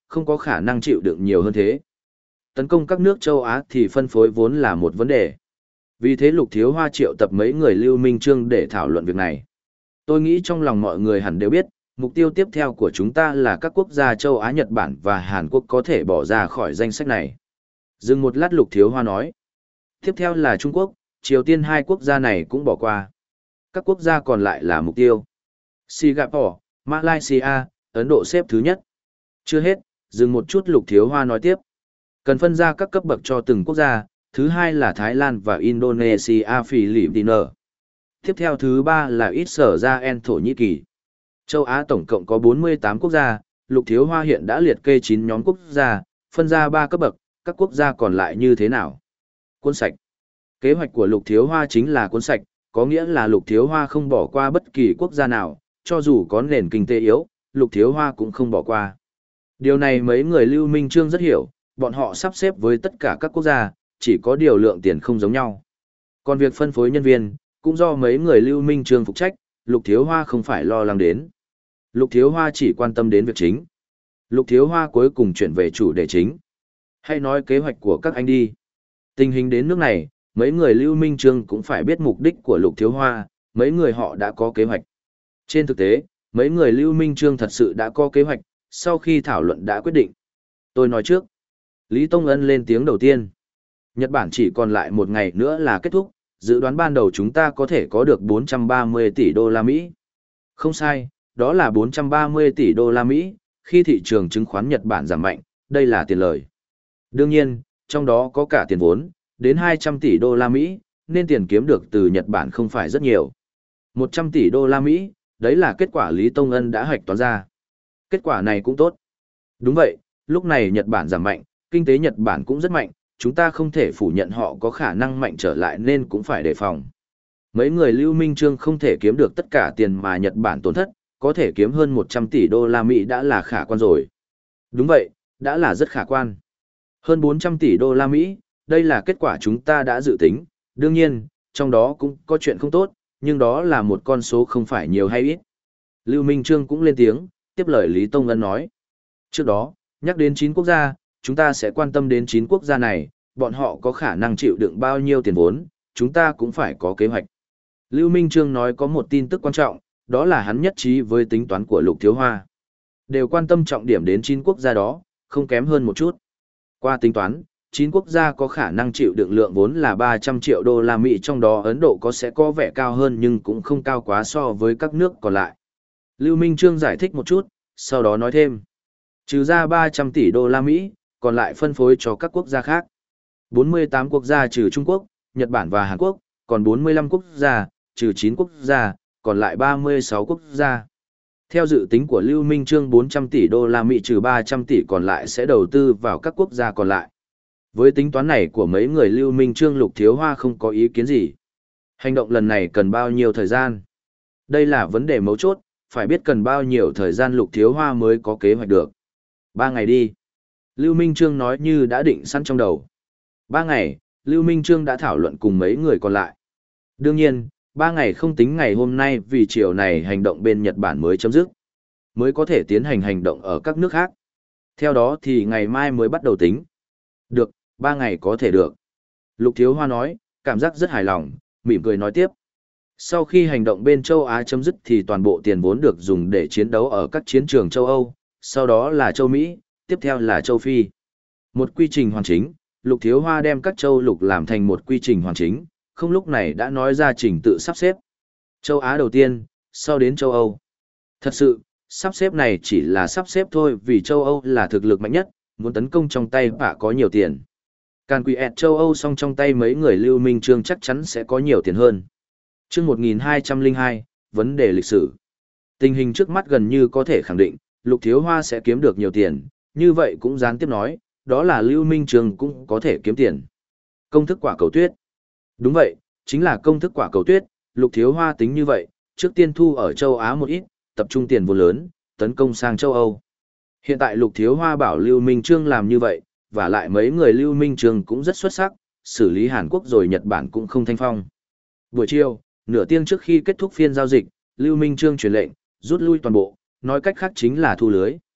không có khả năng chịu đựng nhiều hơn thế. Tấn công các nước châu Á thì phân phối vốn là một vấn đề. Vì thế Lục Thiếu Hoa triệu tập mấy người Lưu Minh Chương để thảo luận việc này. Tôi nghĩ trong lòng mọi người hẳn đều biết, mục tiêu tiếp theo của chúng ta là các quốc gia châu Á, Nhật Bản và Hàn Quốc có thể bỏ ra khỏi danh sách này. Dừng một lát Lục Thiếu Hoa nói. Tiếp theo là Trung Quốc, Triều Tiên, hai quốc gia này cũng bỏ qua. Các quốc gia còn lại là mục tiêu. Singapore, Malaysia, Ấn Độ xếp thứ nhất. Chưa hết, dừng một chút Lục Thiếu Hoa nói tiếp. Cần phân ra các cấp bậc cho từng quốc gia, thứ hai là Thái Lan và Indonesia, Philippines. Tiếp theo thứ ba là Israel, Thổ Nhĩ Kỳ. Châu Á tổng cộng có bốn mươi tám quốc gia, Lục Thiếu Hoa hiện đã liệt kê chín nhóm quốc gia, phân ra ba cấp bậc, các quốc gia còn lại như thế nào? Cuốn sạch. Kế hoạch của Lục Thiếu Hoa chính là cuốn sạch, có nghĩa là Lục Thiếu Hoa không bỏ qua bất kỳ quốc gia nào, cho dù có nền kinh tế yếu, Lục Thiếu Hoa cũng không bỏ qua. Điều này mấy người Lưu Minh Chương rất hiểu, bọn họ sắp xếp với tất cả các quốc gia, chỉ có điều lượng tiền không giống nhau. Còn việc phân phối nhân viên, cũng do mấy người Lưu Minh Chương phụ trách, Lục Thiếu Hoa không phải lo lắng đến. Lục Thiếu Hoa chỉ quan tâm đến việc chính. Lục Thiếu Hoa cuối cùng chuyển về chủ đề chính. Hãy nói kế hoạch của các anh đi. Tình hình đến nước này, mấy người Lưu Minh Chương cũng phải biết mục đích của Lục Thiếu Hoa, mấy người họ đã có kế hoạch. Trên thực tế, mấy người Lưu Minh Chương thật sự đã có kế hoạch, sau khi thảo luận đã quyết định. Tôi nói trước. Lý Tông Ân lên tiếng đầu tiên. Nhật Bản chỉ còn lại một ngày nữa là kết thúc, dự đoán ban đầu chúng ta có thể có được bốn trăm ba mươi tỷ đô la Mỹ. Không sai, đó là bốn trăm ba mươi tỷ đô la Mỹ, khi thị trường chứng khoán Nhật Bản giảm mạnh, đây là tiền lời. Đương nhiên, trong đó có cả tiền vốn, đến hai trăm tỷ đô la Mỹ, nên tiền kiếm được từ Nhật Bản không phải rất nhiều. một trăm tỷ đô la Mỹ, đấy là kết quả Lý Tông Ân đã hạch toán ra. Kết quả này cũng tốt. Đúng vậy, lúc này Nhật Bản giảm mạnh, kinh tế Nhật Bản cũng rất mạnh, chúng ta không thể phủ nhận họ có khả năng mạnh trở lại nên cũng phải đề phòng. Mấy người Lưu Minh Chương không thể kiếm được tất cả tiền mà Nhật Bản tổn thất, có thể kiếm hơn một trăm tỷ đô la Mỹ đã là khả quan rồi. Đúng vậy, đã là rất khả quan. Hơn bốn trăm tỷ đô la Mỹ, đây là kết quả chúng ta đã dự tính, đương nhiên, trong đó cũng có chuyện không tốt, nhưng đó là một con số không phải nhiều hay ít. Lưu Minh Chương cũng lên tiếng, tiếp lời Lý Tông Ân nói. Trước đó, nhắc đến chín quốc gia, chúng ta sẽ quan tâm đến chín quốc gia này, bọn họ có khả năng chịu đựng bao nhiêu tiền vốn, chúng ta cũng phải có kế hoạch. Lưu Minh Chương nói có một tin tức quan trọng, đó là hắn nhất trí với tính toán của Lục Thiếu Hoa. Đều quan tâm trọng điểm đến chín quốc gia đó, không kém hơn một chút. Qua tính toán, chín quốc gia có khả năng chịu đựng lượng vốn là ba trăm triệu đô la Mỹ, trong đó Ấn Độ có sẽ có vẻ cao hơn nhưng cũng không cao quá so với các nước còn lại. Lưu Minh Chương giải thích một chút, sau đó nói thêm. Trừ ra ba trăm tỷ đô la Mỹ, còn lại phân phối cho các quốc gia khác. bốn mươi tám quốc gia trừ Trung Quốc, Nhật Bản và Hàn Quốc, còn bốn mươi lăm quốc gia, trừ chín quốc gia, còn lại ba mươi sáu quốc gia. Theo dự tính của Lưu Minh Chương, bốn trăm tỷ đô la Mỹ trừ ba trăm tỷ còn lại sẽ đầu tư vào các quốc gia còn lại. Với tính toán này của mấy người Lưu Minh Chương, Lục Thiếu Hoa không có ý kiến gì. Hành động lần này cần bao nhiêu thời gian? Đây là vấn đề mấu chốt, phải biết cần bao nhiêu thời gian Lục Thiếu Hoa mới có kế hoạch được. Ba ngày đi. Lưu Minh Chương nói như đã định sẵn trong đầu. Ba ngày, Lưu Minh Chương đã thảo luận cùng mấy người còn lại. Đương nhiên, ba ngày không tính ngày hôm nay vì chiều này hành động bên Nhật Bản mới chấm dứt. Mới có thể tiến hành hành động ở các nước khác. Theo đó thì ngày mai mới bắt đầu tính. Được, ba ngày có thể được. Lục Thiếu Hoa nói, cảm giác rất hài lòng, mỉm cười nói tiếp. Sau khi hành động bên châu Á chấm dứt thì toàn bộ tiền vốn được dùng để chiến đấu ở các chiến trường châu Âu, sau đó là châu Mỹ, tiếp theo là châu Phi. Một quy trình hoàn chính, Lục Thiếu Hoa đem các châu lục làm thành một quy trình hoàn chính, không lúc này đã nói ra trình tự sắp xếp. Châu Á đầu tiên, sau đến châu Âu. Thật sự, sắp xếp này chỉ là sắp xếp thôi vì châu Âu là thực lực mạnh nhất, muốn tấn công trong tay bả có nhiều tiền. Càn quỷ ẹt châu Âu xong trong tay mấy người Lưu Minh Chương chắc chắn sẽ có nhiều tiền hơn. Chương một nghìn hai trăm lẻ hai, vấn đề lịch sử. Tình hình trước mắt gần như có thể khẳng định, Lục Thiếu Hoa sẽ kiếm được nhiều tiền, như vậy cũng gián tiếp nói, đó là Lưu Minh Chương cũng có thể kiếm tiền. Công thức quả cầu tuyết. Đúng vậy, chính là công thức quả cầu tuyết, Lục Thiếu Hoa tính như vậy, trước tiên thu ở châu Á một ít, tập trung tiền vốn lớn, tấn công sang châu Âu. Hiện tại Lục Thiếu Hoa bảo Lưu Minh Chương làm như vậy, và lại mấy người Lưu Minh Chương cũng rất xuất sắc, xử lý Hàn Quốc rồi Nhật Bản cũng không thanh phong. Buổi chiều, nửa tiếng trước khi kết thúc phiên giao dịch, Lưu Minh Chương truyền lệnh, rút lui toàn bộ, nói cách khác chính là thu lưới.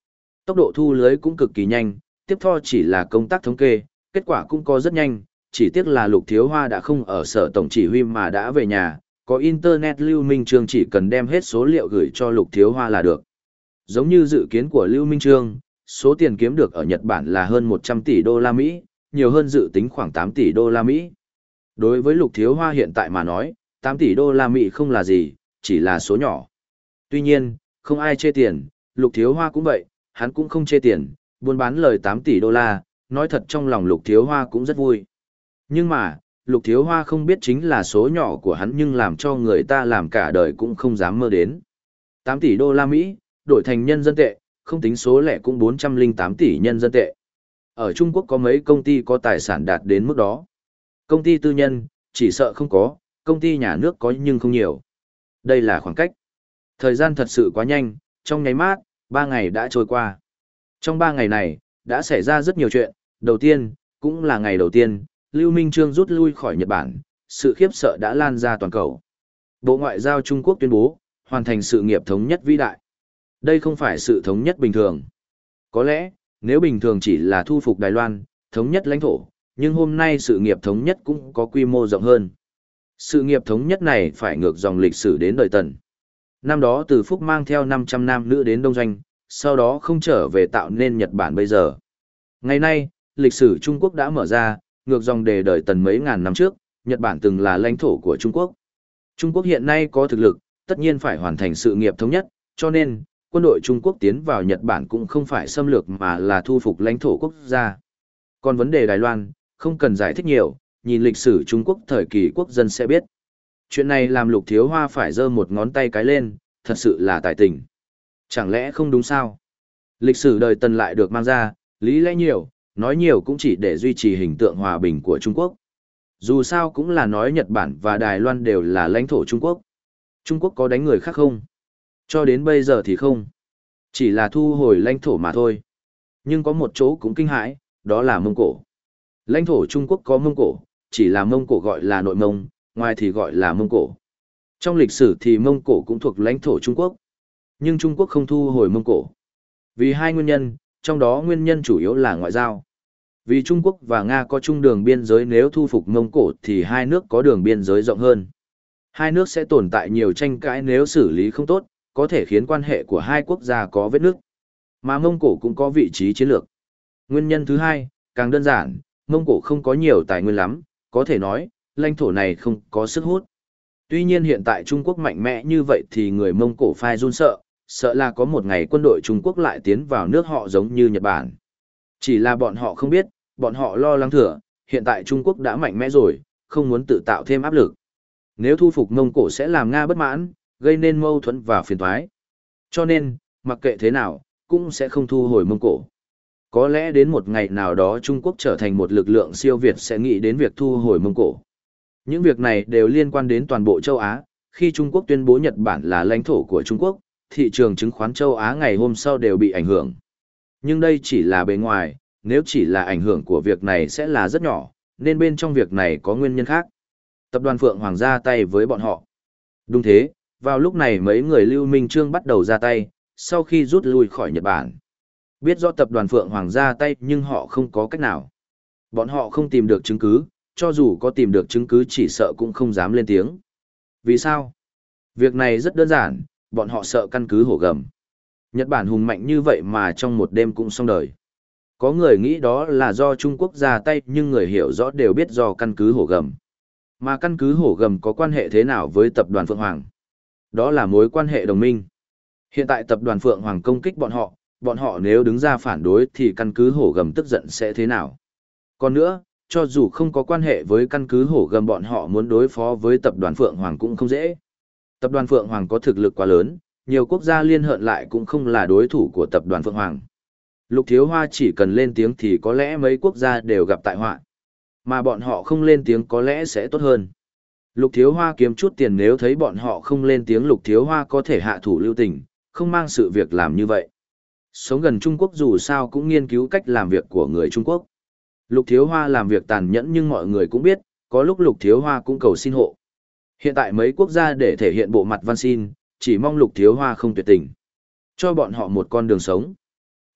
Tốc độ thu lưới cũng cực kỳ nhanh, tiếp theo chỉ là công tác thống kê, kết quả cũng có rất nhanh, chỉ tiếc là Lục Thiếu Hoa đã không ở sở tổng chỉ huy mà đã về nhà, có internet Lưu Minh Trương chỉ cần đem hết số liệu gửi cho Lục Thiếu Hoa là được. Giống như dự kiến của Lưu Minh Trương, số tiền kiếm được ở Nhật Bản là hơn một trăm tỷ đô la Mỹ, nhiều hơn dự tính khoảng tám tỷ đô la Mỹ. Đối với Lục Thiếu Hoa hiện tại mà nói, tám tỷ đô la Mỹ không là gì, chỉ là số nhỏ. Tuy nhiên, không ai chê tiền, Lục Thiếu Hoa cũng vậy, hắn cũng không chê tiền, buôn bán lời tám tỷ đô la, nói thật trong lòng Lục Thiếu Hoa cũng rất vui. Nhưng mà, Lục Thiếu Hoa không biết chính là số nhỏ của hắn nhưng làm cho người ta làm cả đời cũng không dám mơ đến. tám tỷ đô la Mỹ, đổi thành nhân dân tệ, không tính số lẻ cũng bốn trăm lẻ tám tỷ nhân dân tệ. Ở Trung Quốc có mấy công ty có tài sản đạt đến mức đó. Công ty tư nhân, chỉ sợ không có, công ty nhà nước có nhưng không nhiều. Đây là khoảng cách. Thời gian thật sự quá nhanh, trong nháy mắt, ba ngày đã trôi qua. Trong ba ngày này, đã xảy ra rất nhiều chuyện. Đầu tiên, cũng là ngày đầu tiên, Lưu Minh Trương rút lui khỏi Nhật Bản, sự khiếp sợ đã lan ra toàn cầu. Bộ Ngoại giao Trung Quốc tuyên bố, hoàn thành sự nghiệp thống nhất vĩ đại. Đây không phải sự thống nhất bình thường. Có lẽ, nếu bình thường chỉ là thu phục Đài Loan, thống nhất lãnh thổ, nhưng hôm nay sự nghiệp thống nhất cũng có quy mô rộng hơn. Sự nghiệp thống nhất này phải ngược dòng lịch sử đến đời Tần. Năm đó Từ Phúc mang theo năm trăm nam nữ đến Đông Doanh, sau đó không trở về tạo nên Nhật Bản bây giờ. Ngày nay, lịch sử Trung Quốc đã mở ra, ngược dòng đề đời Tần mấy ngàn năm trước, Nhật Bản từng là lãnh thổ của Trung Quốc. Trung Quốc hiện nay có thực lực, tất nhiên phải hoàn thành sự nghiệp thống nhất, cho nên, quân đội Trung Quốc tiến vào Nhật Bản cũng không phải xâm lược mà là thu phục lãnh thổ quốc gia. Còn vấn đề Đài Loan, không cần giải thích nhiều, nhìn lịch sử Trung Quốc thời kỳ quốc dân sẽ biết. Chuyện này làm Lục Thiếu Hoa phải giơ một ngón tay cái lên, thật sự là tài tình. Chẳng lẽ không đúng sao? Lịch sử đời Tần lại được mang ra, lý lẽ nhiều, nói nhiều cũng chỉ để duy trì hình tượng hòa bình của Trung Quốc. Dù sao cũng là nói Nhật Bản và Đài Loan đều là lãnh thổ Trung Quốc. Trung Quốc có đánh người khác không? Cho đến bây giờ thì không. Chỉ là thu hồi lãnh thổ mà thôi. Nhưng có một chỗ cũng kinh hãi, đó là Mông Cổ. Lãnh thổ Trung Quốc có Mông Cổ, chỉ là Mông Cổ gọi là Nội Mông, ngoài thì gọi là Mông Cổ. Trong lịch sử thì Mông Cổ cũng thuộc lãnh thổ Trung Quốc. Nhưng Trung Quốc không thu hồi Mông Cổ. Vì hai nguyên nhân, trong đó nguyên nhân chủ yếu là ngoại giao. Vì Trung Quốc và Nga có chung đường biên giới, nếu thu phục Mông Cổ thì hai nước có đường biên giới rộng hơn. Hai nước sẽ tồn tại nhiều tranh cãi nếu xử lý không tốt, có thể khiến quan hệ của hai quốc gia có vết nứt. Mà Mông Cổ cũng có vị trí chiến lược. Nguyên nhân thứ hai, càng đơn giản, Mông Cổ không có nhiều tài nguyên lắm, có thể nói, lãnh thổ này không có sức hút. Tuy nhiên hiện tại Trung Quốc mạnh mẽ như vậy thì người Mông Cổ phai run sợ, sợ là có một ngày quân đội Trung Quốc lại tiến vào nước họ giống như Nhật Bản. Chỉ là bọn họ không biết, bọn họ lo lắng thừa, hiện tại Trung Quốc đã mạnh mẽ rồi, không muốn tự tạo thêm áp lực. Nếu thu phục Mông Cổ sẽ làm Nga bất mãn, gây nên mâu thuẫn và phiền toái. Cho nên, mặc kệ thế nào, cũng sẽ không thu hồi Mông Cổ. Có lẽ đến một ngày nào đó Trung Quốc trở thành một lực lượng siêu Việt sẽ nghĩ đến việc thu hồi Mông Cổ. Những việc này đều liên quan đến toàn bộ châu Á. Khi Trung Quốc tuyên bố Nhật Bản là lãnh thổ của Trung Quốc, thị trường chứng khoán châu Á ngày hôm sau đều bị ảnh hưởng. Nhưng đây chỉ là bề ngoài, nếu chỉ là ảnh hưởng của việc này sẽ là rất nhỏ, nên bên trong việc này có nguyên nhân khác. Tập đoàn Phượng Hoàng ra tay với bọn họ. Đúng thế, vào lúc này mấy người Lưu Minh Trương bắt đầu ra tay, sau khi rút lui khỏi Nhật Bản. Biết rõ tập đoàn Phượng Hoàng ra tay nhưng họ không có cách nào. Bọn họ không tìm được chứng cứ, cho dù có tìm được chứng cứ chỉ sợ cũng không dám lên tiếng. Vì sao? Việc này rất đơn giản, bọn họ sợ căn cứ hổ gầm. Nhật Bản hùng mạnh như vậy mà trong một đêm cũng xong đời. Có người nghĩ đó là do Trung Quốc ra tay nhưng người hiểu rõ đều biết do căn cứ hổ gầm. Mà căn cứ hổ gầm có quan hệ thế nào với tập đoàn Phượng Hoàng? Đó là mối quan hệ đồng minh. Hiện tại tập đoàn Phượng Hoàng công kích bọn họ, bọn họ nếu đứng ra phản đối thì căn cứ hổ gầm tức giận sẽ thế nào? Còn nữa, cho dù không có quan hệ với căn cứ hổ gầm, bọn họ muốn đối phó với tập đoàn Phượng Hoàng cũng không dễ. Tập đoàn Phượng Hoàng có thực lực quá lớn, nhiều quốc gia liên hợp lại cũng không là đối thủ của tập đoàn Phượng Hoàng. Lục Thiếu Hoa chỉ cần lên tiếng thì có lẽ mấy quốc gia đều gặp tai họa. Mà bọn họ không lên tiếng có lẽ sẽ tốt hơn. Lục Thiếu Hoa kiếm chút tiền, nếu thấy bọn họ không lên tiếng Lục Thiếu Hoa có thể hạ thủ lưu tình, không mang sự việc làm như vậy. Sống gần Trung Quốc dù sao cũng nghiên cứu cách làm việc của người Trung Quốc. Lục Thiếu Hoa làm việc tàn nhẫn nhưng mọi người cũng biết, có lúc Lục Thiếu Hoa cũng cầu xin hộ. Hiện tại mấy quốc gia để thể hiện bộ mặt van xin, chỉ mong Lục Thiếu Hoa không tuyệt tình. Cho bọn họ một con đường sống.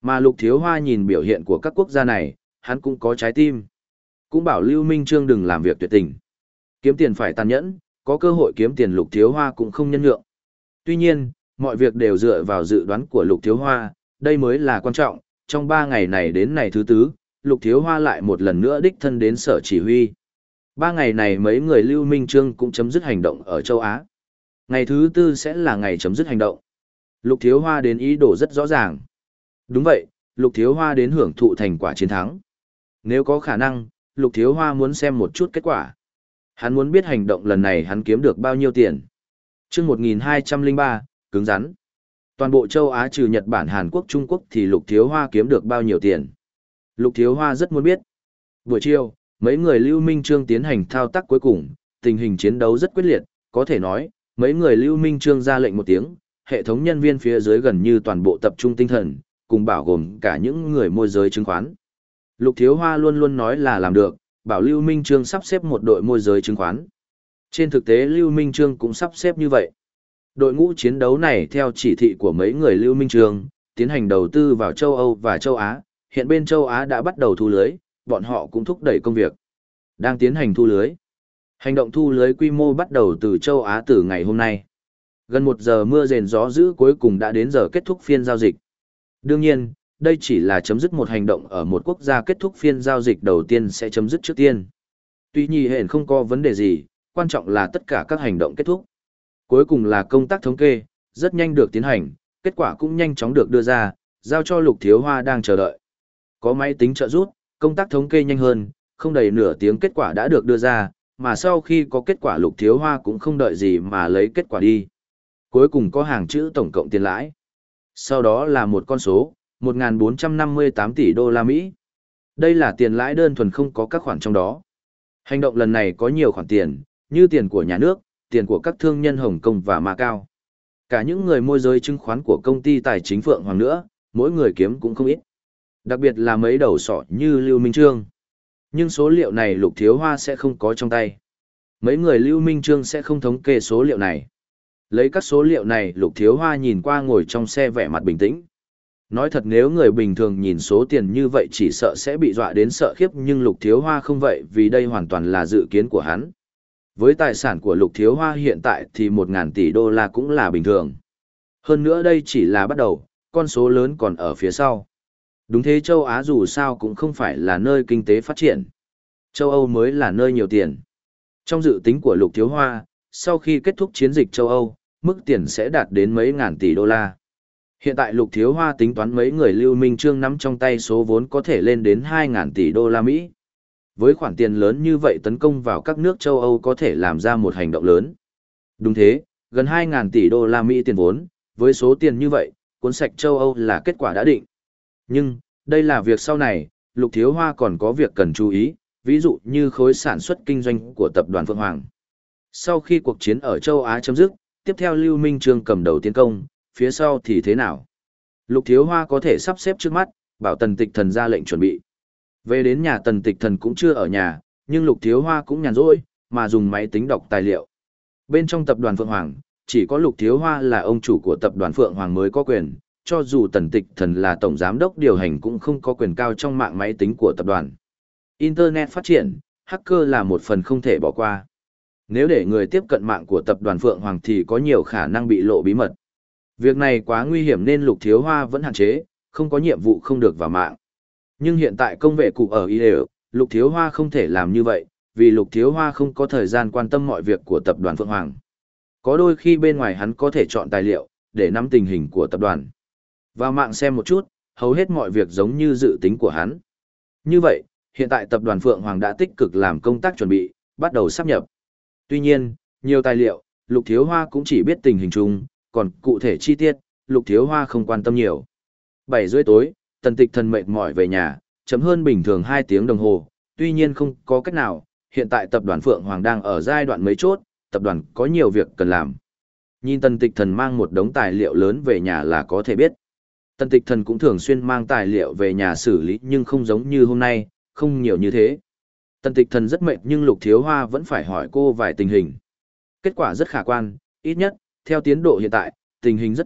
Mà Lục Thiếu Hoa nhìn biểu hiện của các quốc gia này, hắn cũng có trái tim. Cũng bảo Lưu Minh Trương đừng làm việc tuyệt tình. Kiếm tiền phải tàn nhẫn, có cơ hội kiếm tiền Lục Thiếu Hoa cũng không nhân nhượng. Tuy nhiên, mọi việc đều dựa vào dự đoán của Lục Thiếu Hoa, đây mới là quan trọng. Trong ba ngày này đến ngày thứ tư, Lục Thiếu Hoa lại một lần nữa đích thân đến sở chỉ huy. Ba ngày này mấy người Lưu Minh Trương cũng chấm dứt hành động ở châu Á. Ngày thứ tư sẽ là ngày chấm dứt hành động. Lục Thiếu Hoa đến ý đồ rất rõ ràng. Đúng vậy, Lục Thiếu Hoa đến hưởng thụ thành quả chiến thắng. Nếu có khả năng, Lục Thiếu Hoa muốn xem một chút kết quả. Hắn muốn biết hành động lần này hắn kiếm được bao nhiêu tiền. Chương một nghìn hai trăm lẻ ba, cứng rắn. Toàn bộ châu Á trừ Nhật Bản, Hàn Quốc, Trung Quốc thì Lục Thiếu Hoa kiếm được bao nhiêu tiền. Lục Thiếu Hoa rất muốn biết. Buổi chiều, mấy người Lưu Minh Trương tiến hành thao tác cuối cùng, tình hình chiến đấu rất quyết liệt, có thể nói, mấy người Lưu Minh Trương ra lệnh một tiếng, hệ thống nhân viên phía dưới gần như toàn bộ tập trung tinh thần, cùng bảo gồm cả những người môi giới chứng khoán. Lục Thiếu Hoa luôn luôn nói là làm được, bảo Lưu Minh Trương sắp xếp một đội môi giới chứng khoán. Trên thực tế Lưu Minh Trương cũng sắp xếp như vậy. Đội ngũ chiến đấu này theo chỉ thị của mấy người Lưu Minh Trương, tiến hành đầu tư vào châu Âu và châu Á, hiện bên châu Á đã bắt đầu thu lưới, bọn họ cũng thúc đẩy công việc. Đang tiến hành thu lưới. Hành động thu lưới quy mô bắt đầu từ châu Á từ ngày hôm nay. Gần một giờ mưa rền gió dữ cuối cùng đã đến giờ kết thúc phiên giao dịch. Đương nhiên, đây chỉ là chấm dứt một hành động ở một quốc gia kết thúc phiên giao dịch đầu tiên sẽ chấm dứt trước tiên. Tuy nhiên hẹn không có vấn đề gì, quan trọng là tất cả các hành động kết thúc. Cuối cùng là công tác thống kê, rất nhanh được tiến hành, kết quả cũng nhanh chóng được đưa ra, giao cho Lục Thiếu Hoa đang chờ đợi. Có máy tính trợ giúp, công tác thống kê nhanh hơn, không đầy nửa tiếng kết quả đã được đưa ra, mà sau khi có kết quả Lục Thiếu Hoa cũng không đợi gì mà lấy kết quả đi. Cuối cùng có hàng chữ tổng cộng tiền lãi. Sau đó là một con số, một nghìn bốn trăm năm mươi tám tỷ đô la Mỹ. Đây là tiền lãi đơn thuần không có các khoản trong đó. Hành động lần này có nhiều khoản tiền, như tiền của nhà nước, tiền của các thương nhân Hồng Kông và Macau. Cả những người môi giới chứng khoán của công ty tài chính Phượng Hoàng nữa, mỗi người kiếm cũng không ít. Đặc biệt là mấy đầu sọ như Lưu Minh Trương. Nhưng số liệu này Lục Thiếu Hoa sẽ không có trong tay. Mấy người Lưu Minh Trương sẽ không thống kê số liệu này. Lấy các số liệu này Lục Thiếu Hoa nhìn qua ngồi trong xe vẻ mặt bình tĩnh. Nói thật nếu người bình thường nhìn số tiền như vậy chỉ sợ sẽ bị dọa đến sợ khiếp nhưng Lục Thiếu Hoa không vậy vì đây hoàn toàn là dự kiến của hắn. Với tài sản của Lục Thiếu Hoa hiện tại thì một nghìn tỷ đô la cũng là bình thường. Hơn nữa đây chỉ là bắt đầu, con số lớn còn ở phía sau. Đúng thế châu Á dù sao cũng không phải là nơi kinh tế phát triển. Châu Âu mới là nơi nhiều tiền. Trong dự tính của Lục Thiếu Hoa, sau khi kết thúc chiến dịch châu Âu, mức tiền sẽ đạt đến mấy ngàn tỷ đô la. Hiện tại Lục Thiếu Hoa tính toán mấy người Lưu Minh Trương nắm trong tay số vốn có thể lên đến hai ngàn tỷ đô la Mỹ. Với khoản tiền lớn như vậy tấn công vào các nước châu Âu có thể làm ra một hành động lớn. Đúng thế, gần hai ngàn tỷ đô la Mỹ tiền vốn, với số tiền như vậy, cuốn sạch châu Âu là kết quả đã định. Nhưng, đây là việc sau này, Lục Thiếu Hoa còn có việc cần chú ý, ví dụ như khối sản xuất kinh doanh của tập đoàn Phượng Hoàng. Sau khi cuộc chiến ở châu Á chấm dứt, tiếp theo Lưu Minh Trương cầm đầu tiến công, phía sau thì thế nào? Lục Thiếu Hoa có thể sắp xếp trước mắt, bảo Tần Tịch Thần ra lệnh chuẩn bị. Về đến nhà Tần Tịch Thần cũng chưa ở nhà, nhưng Lục Thiếu Hoa cũng nhàn rỗi, mà dùng máy tính đọc tài liệu. Bên trong tập đoàn Phượng Hoàng, chỉ có Lục Thiếu Hoa là ông chủ của tập đoàn Phượng Hoàng mới có quyền, cho dù Tần Tịch Thần là tổng giám đốc điều hành cũng không có quyền cao trong mạng máy tính của tập đoàn. Internet phát triển, hacker là một phần không thể bỏ qua. Nếu để người tiếp cận mạng của tập đoàn Phượng Hoàng thì có nhiều khả năng bị lộ bí mật. Việc này quá nguy hiểm nên Lục Thiếu Hoa vẫn hạn chế, không có nhiệm vụ không được vào mạng. Nhưng hiện tại công vệ cụ ở i e u, Lục Thiếu Hoa không thể làm như vậy, vì Lục Thiếu Hoa không có thời gian quan tâm mọi việc của tập đoàn Phượng Hoàng. Có đôi khi bên ngoài hắn có thể chọn tài liệu, để nắm tình hình của tập đoàn. Vào mạng xem một chút, hầu hết mọi việc giống như dự tính của hắn. Như vậy, hiện tại tập đoàn Phượng Hoàng đã tích cực làm công tác chuẩn bị, bắt đầu sáp nhập. Tuy nhiên, nhiều tài liệu, Lục Thiếu Hoa cũng chỉ biết tình hình chung, còn cụ thể chi tiết, Lục Thiếu Hoa không quan tâm nhiều. bảy rưỡi tối, Tần Tịch Thần mệt mỏi về nhà, chấm hơn bình thường hai tiếng đồng hồ, tuy nhiên không có cách nào, hiện tại tập đoàn Phượng Hoàng đang ở giai đoạn mấy chốt, tập đoàn có nhiều việc cần làm. Nhìn Tần Tịch Thần mang một đống tài liệu lớn về nhà là có thể biết. Tần Tịch Thần cũng thường xuyên mang tài liệu về nhà xử lý nhưng không giống như hôm nay, không nhiều như thế. Tần Tịch Thần rất mệt nhưng Lục Thiếu Hoa vẫn phải hỏi cô vài tình hình. Kết quả rất khả quan, ít nhất, theo tiến độ hiện tại, tình hình rất tốt,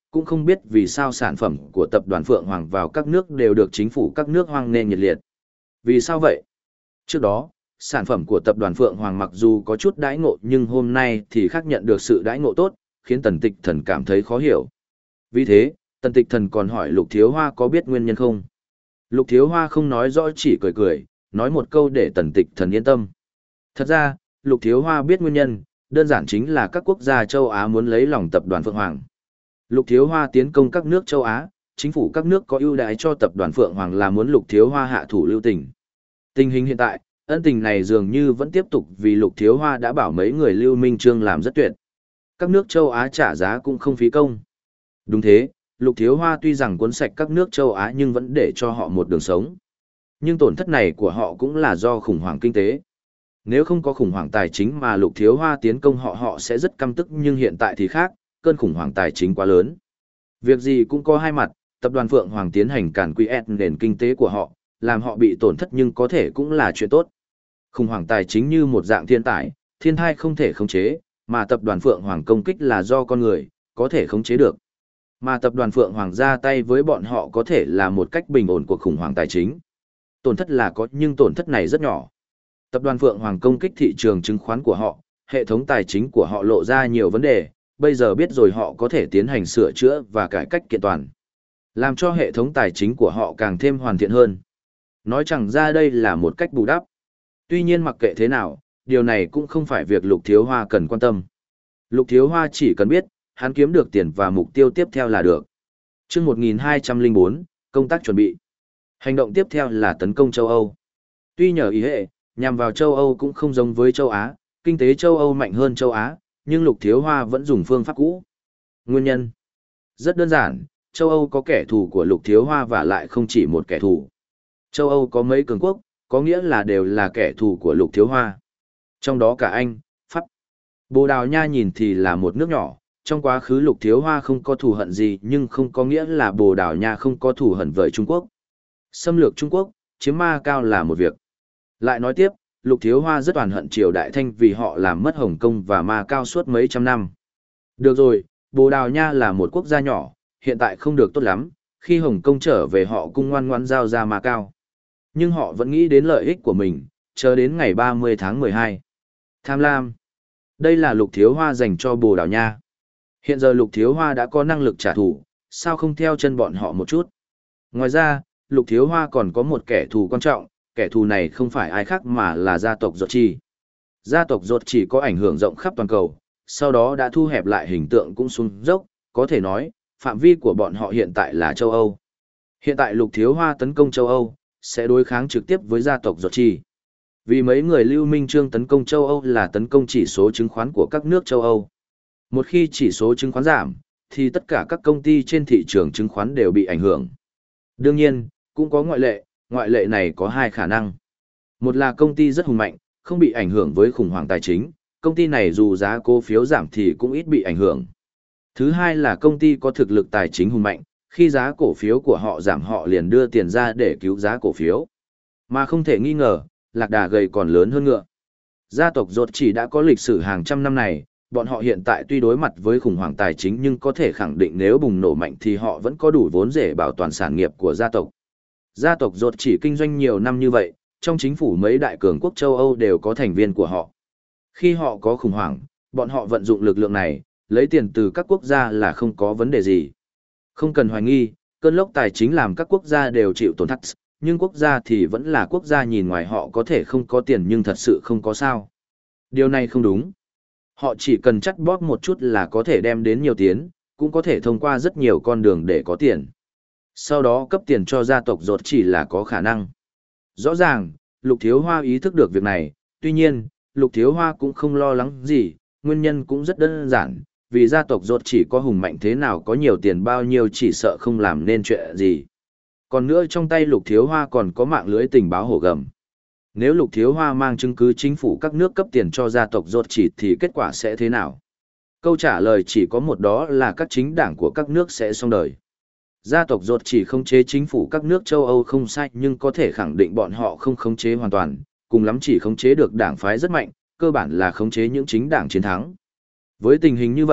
cũng không biết vì sao sản phẩm của tập đoàn Phượng Hoàng vào các nước đều được chính phủ các nước hoan nghênh nhiệt liệt. Vì sao vậy? Trước đó, sản phẩm của tập đoàn Phượng Hoàng mặc dù có chút đãi ngộ nhưng hôm nay thì khác nhận được sự đãi ngộ tốt, khiến Tần Tịch Thần cảm thấy khó hiểu. Vì thế, Tần Tịch Thần còn hỏi Lục Thiếu Hoa có biết nguyên nhân không? Lục Thiếu Hoa không nói rõ, chỉ cười cười, nói một câu để Tần Tịch Thần yên tâm. Thật ra, Lục Thiếu Hoa biết nguyên nhân, đơn giản chính là các quốc gia châu Á muốn lấy lòng tập đoàn Phượng Hoàng. Lục Thiếu Hoa tiến công các nước châu Á, chính phủ các nước có ưu đãi cho tập đoàn Phượng Hoàng là muốn Lục Thiếu Hoa hạ thủ lưu tình. Tình hình hiện tại, ân tình này dường như vẫn tiếp tục vì Lục Thiếu Hoa đã bảo mấy người Lưu Minh Trương làm rất tuyệt. Các nước châu Á trả giá cũng không phí công. Đúng thế, Lục Thiếu Hoa tuy rằng cuốn sạch các nước châu Á nhưng vẫn để cho họ một đường sống. Nhưng tổn thất này của họ cũng là do khủng hoảng kinh tế. Nếu không có khủng hoảng tài chính mà Lục Thiếu Hoa tiến công họ họ sẽ rất căm tức, nhưng hiện tại thì khác, cơn khủng hoảng tài chính quá lớn. Việc gì cũng có hai mặt, tập đoàn Phượng Hoàng tiến hành càn quét nền kinh tế của họ, làm họ bị tổn thất nhưng có thể cũng là chuyện tốt. Khủng hoảng tài chính như một dạng thiên tai, thiên tai không thể khống chế, mà tập đoàn Phượng Hoàng công kích là do con người, có thể khống chế được. Mà tập đoàn Phượng Hoàng ra tay với bọn họ có thể là một cách bình ổn cuộc khủng hoảng tài chính. Tổn thất là có, nhưng tổn thất này rất nhỏ. Tập đoàn Phượng Hoàng công kích thị trường chứng khoán của họ, hệ thống tài chính của họ lộ ra nhiều vấn đề, bây giờ biết rồi họ có thể tiến hành sửa chữa và cải cách kiện toàn, làm cho hệ thống tài chính của họ càng thêm hoàn thiện hơn. Nói chẳng ra đây là một cách bù đắp. Tuy nhiên mặc kệ thế nào, điều này cũng không phải việc Lục Thiếu Hoa cần quan tâm. Lục Thiếu Hoa chỉ cần biết, hắn kiếm được tiền và mục tiêu tiếp theo là được. Chương một nghìn hai trăm lẻ bốn, công tác chuẩn bị. Hành động tiếp theo là tấn công châu Âu. Tuy nhờ ý hệ, nhằm vào châu Âu cũng không giống với châu Á, kinh tế châu Âu mạnh hơn châu Á, nhưng Lục Thiếu Hoa vẫn dùng phương pháp cũ. Nguyên nhân rất đơn giản, châu Âu có kẻ thù của Lục Thiếu Hoa và lại không chỉ một kẻ thù. Châu Âu có mấy cường quốc, có nghĩa là đều là kẻ thù của Lục Thiếu Hoa. Trong đó cả Anh, Pháp, Bồ Đào Nha nhìn thì là một nước nhỏ, trong quá khứ Lục Thiếu Hoa không có thù hận gì nhưng không có nghĩa là Bồ Đào Nha không có thù hận với Trung Quốc. Xâm lược Trung Quốc, chiếm Ma Cao là một việc. Lại nói tiếp, Lục Thiếu Hoa rất oán hận triều Đại Thanh vì họ làm mất Hồng Kông và Ma Cao suốt mấy trăm năm. Được rồi, Bồ Đào Nha là một quốc gia nhỏ, hiện tại không được tốt lắm, khi Hồng Kông trở về họ cũng ngoan ngoãn giao ra Ma Cao. Nhưng họ vẫn nghĩ đến lợi ích của mình, chờ đến ngày ba mươi tháng mười hai. Tham lam. Đây là Lục Thiếu Hoa dành cho Bồ Đào Nha. Hiện giờ Lục Thiếu Hoa đã có năng lực trả thù, sao không theo chân bọn họ một chút? Ngoài ra, Lục Thiếu Hoa còn có một kẻ thù quan trọng, kẻ thù này không phải ai khác mà là gia tộc Ruột Chỉ. Gia tộc Ruột Chỉ có ảnh hưởng rộng khắp toàn cầu, sau đó đã thu hẹp lại, hình tượng cũng xuống dốc, có thể nói, phạm vi của bọn họ hiện tại là châu Âu. Hiện tại Lục Thiếu Hoa tấn công châu Âu, sẽ đối kháng trực tiếp với gia tộc Ruột Chỉ. Vì mấy người Lưu Minh Trương tấn công châu Âu là tấn công chỉ số chứng khoán của các nước châu Âu. Một khi chỉ số chứng khoán giảm, thì tất cả các công ty trên thị trường chứng khoán đều bị ảnh hưởng. Đương nhiên, cũng có ngoại lệ, ngoại lệ này có hai khả năng. Một là công ty rất hùng mạnh, không bị ảnh hưởng với khủng hoảng tài chính, công ty này dù giá cổ phiếu giảm thì cũng ít bị ảnh hưởng. Thứ hai là công ty có thực lực tài chính hùng mạnh, khi giá cổ phiếu của họ giảm họ liền đưa tiền ra để cứu giá cổ phiếu. Mà không thể nghi ngờ, lạc đà gầy còn lớn hơn ngựa. Gia tộc Ruột Chỉ đã có lịch sử hàng trăm năm này, bọn họ hiện tại tuy đối mặt với khủng hoảng tài chính nhưng có thể khẳng định nếu bùng nổ mạnh thì họ vẫn có đủ vốn để bảo toàn sản nghiệp của gia tộc. Gia tộc Ruột Chỉ kinh doanh nhiều năm như vậy, trong chính phủ mấy đại cường quốc châu Âu đều có thành viên của họ. Khi họ có khủng hoảng, bọn họ vận dụng lực lượng này, lấy tiền từ các quốc gia là không có vấn đề gì. Không cần hoài nghi, cơn lốc tài chính làm các quốc gia đều chịu tổn thất, nhưng quốc gia thì vẫn là quốc gia, nhìn ngoài họ có thể không có tiền nhưng thật sự không có sao. Điều này không đúng. Họ chỉ cần chắt bóp một chút là có thể đem đến nhiều tiền, cũng có thể thông qua rất nhiều con đường để có tiền. Sau đó cấp tiền cho gia tộc Ruột Chỉ là có khả năng. Rõ ràng, Lục Thiếu Hoa ý thức được việc này, tuy nhiên, Lục Thiếu Hoa cũng không lo lắng gì, nguyên nhân cũng rất đơn giản, vì gia tộc Ruột Chỉ có hùng mạnh thế nào, có nhiều tiền bao nhiêu chỉ sợ không làm nên chuyện gì. Còn nữa, trong tay Lục Thiếu Hoa còn có mạng lưới tình báo hổ gầm. Nếu Lục Thiếu Hoa mang chứng cứ chính phủ các nước cấp tiền cho gia tộc Ruột Chỉ thì kết quả sẽ thế nào? Câu trả lời chỉ có một, đó là các chính đảng của các nước sẽ xong đời. Gia tộc Ruột Chỉ khống chế chính phủ các nước châu Âu không sai, nhưng có thể khẳng định bọn họ không khống chế hoàn toàn, cùng lắm chỉ khống chế được đảng phái rất mạnh, cơ bản là khống chế những chính đảng chiến thắng. Với tình hình như vậy,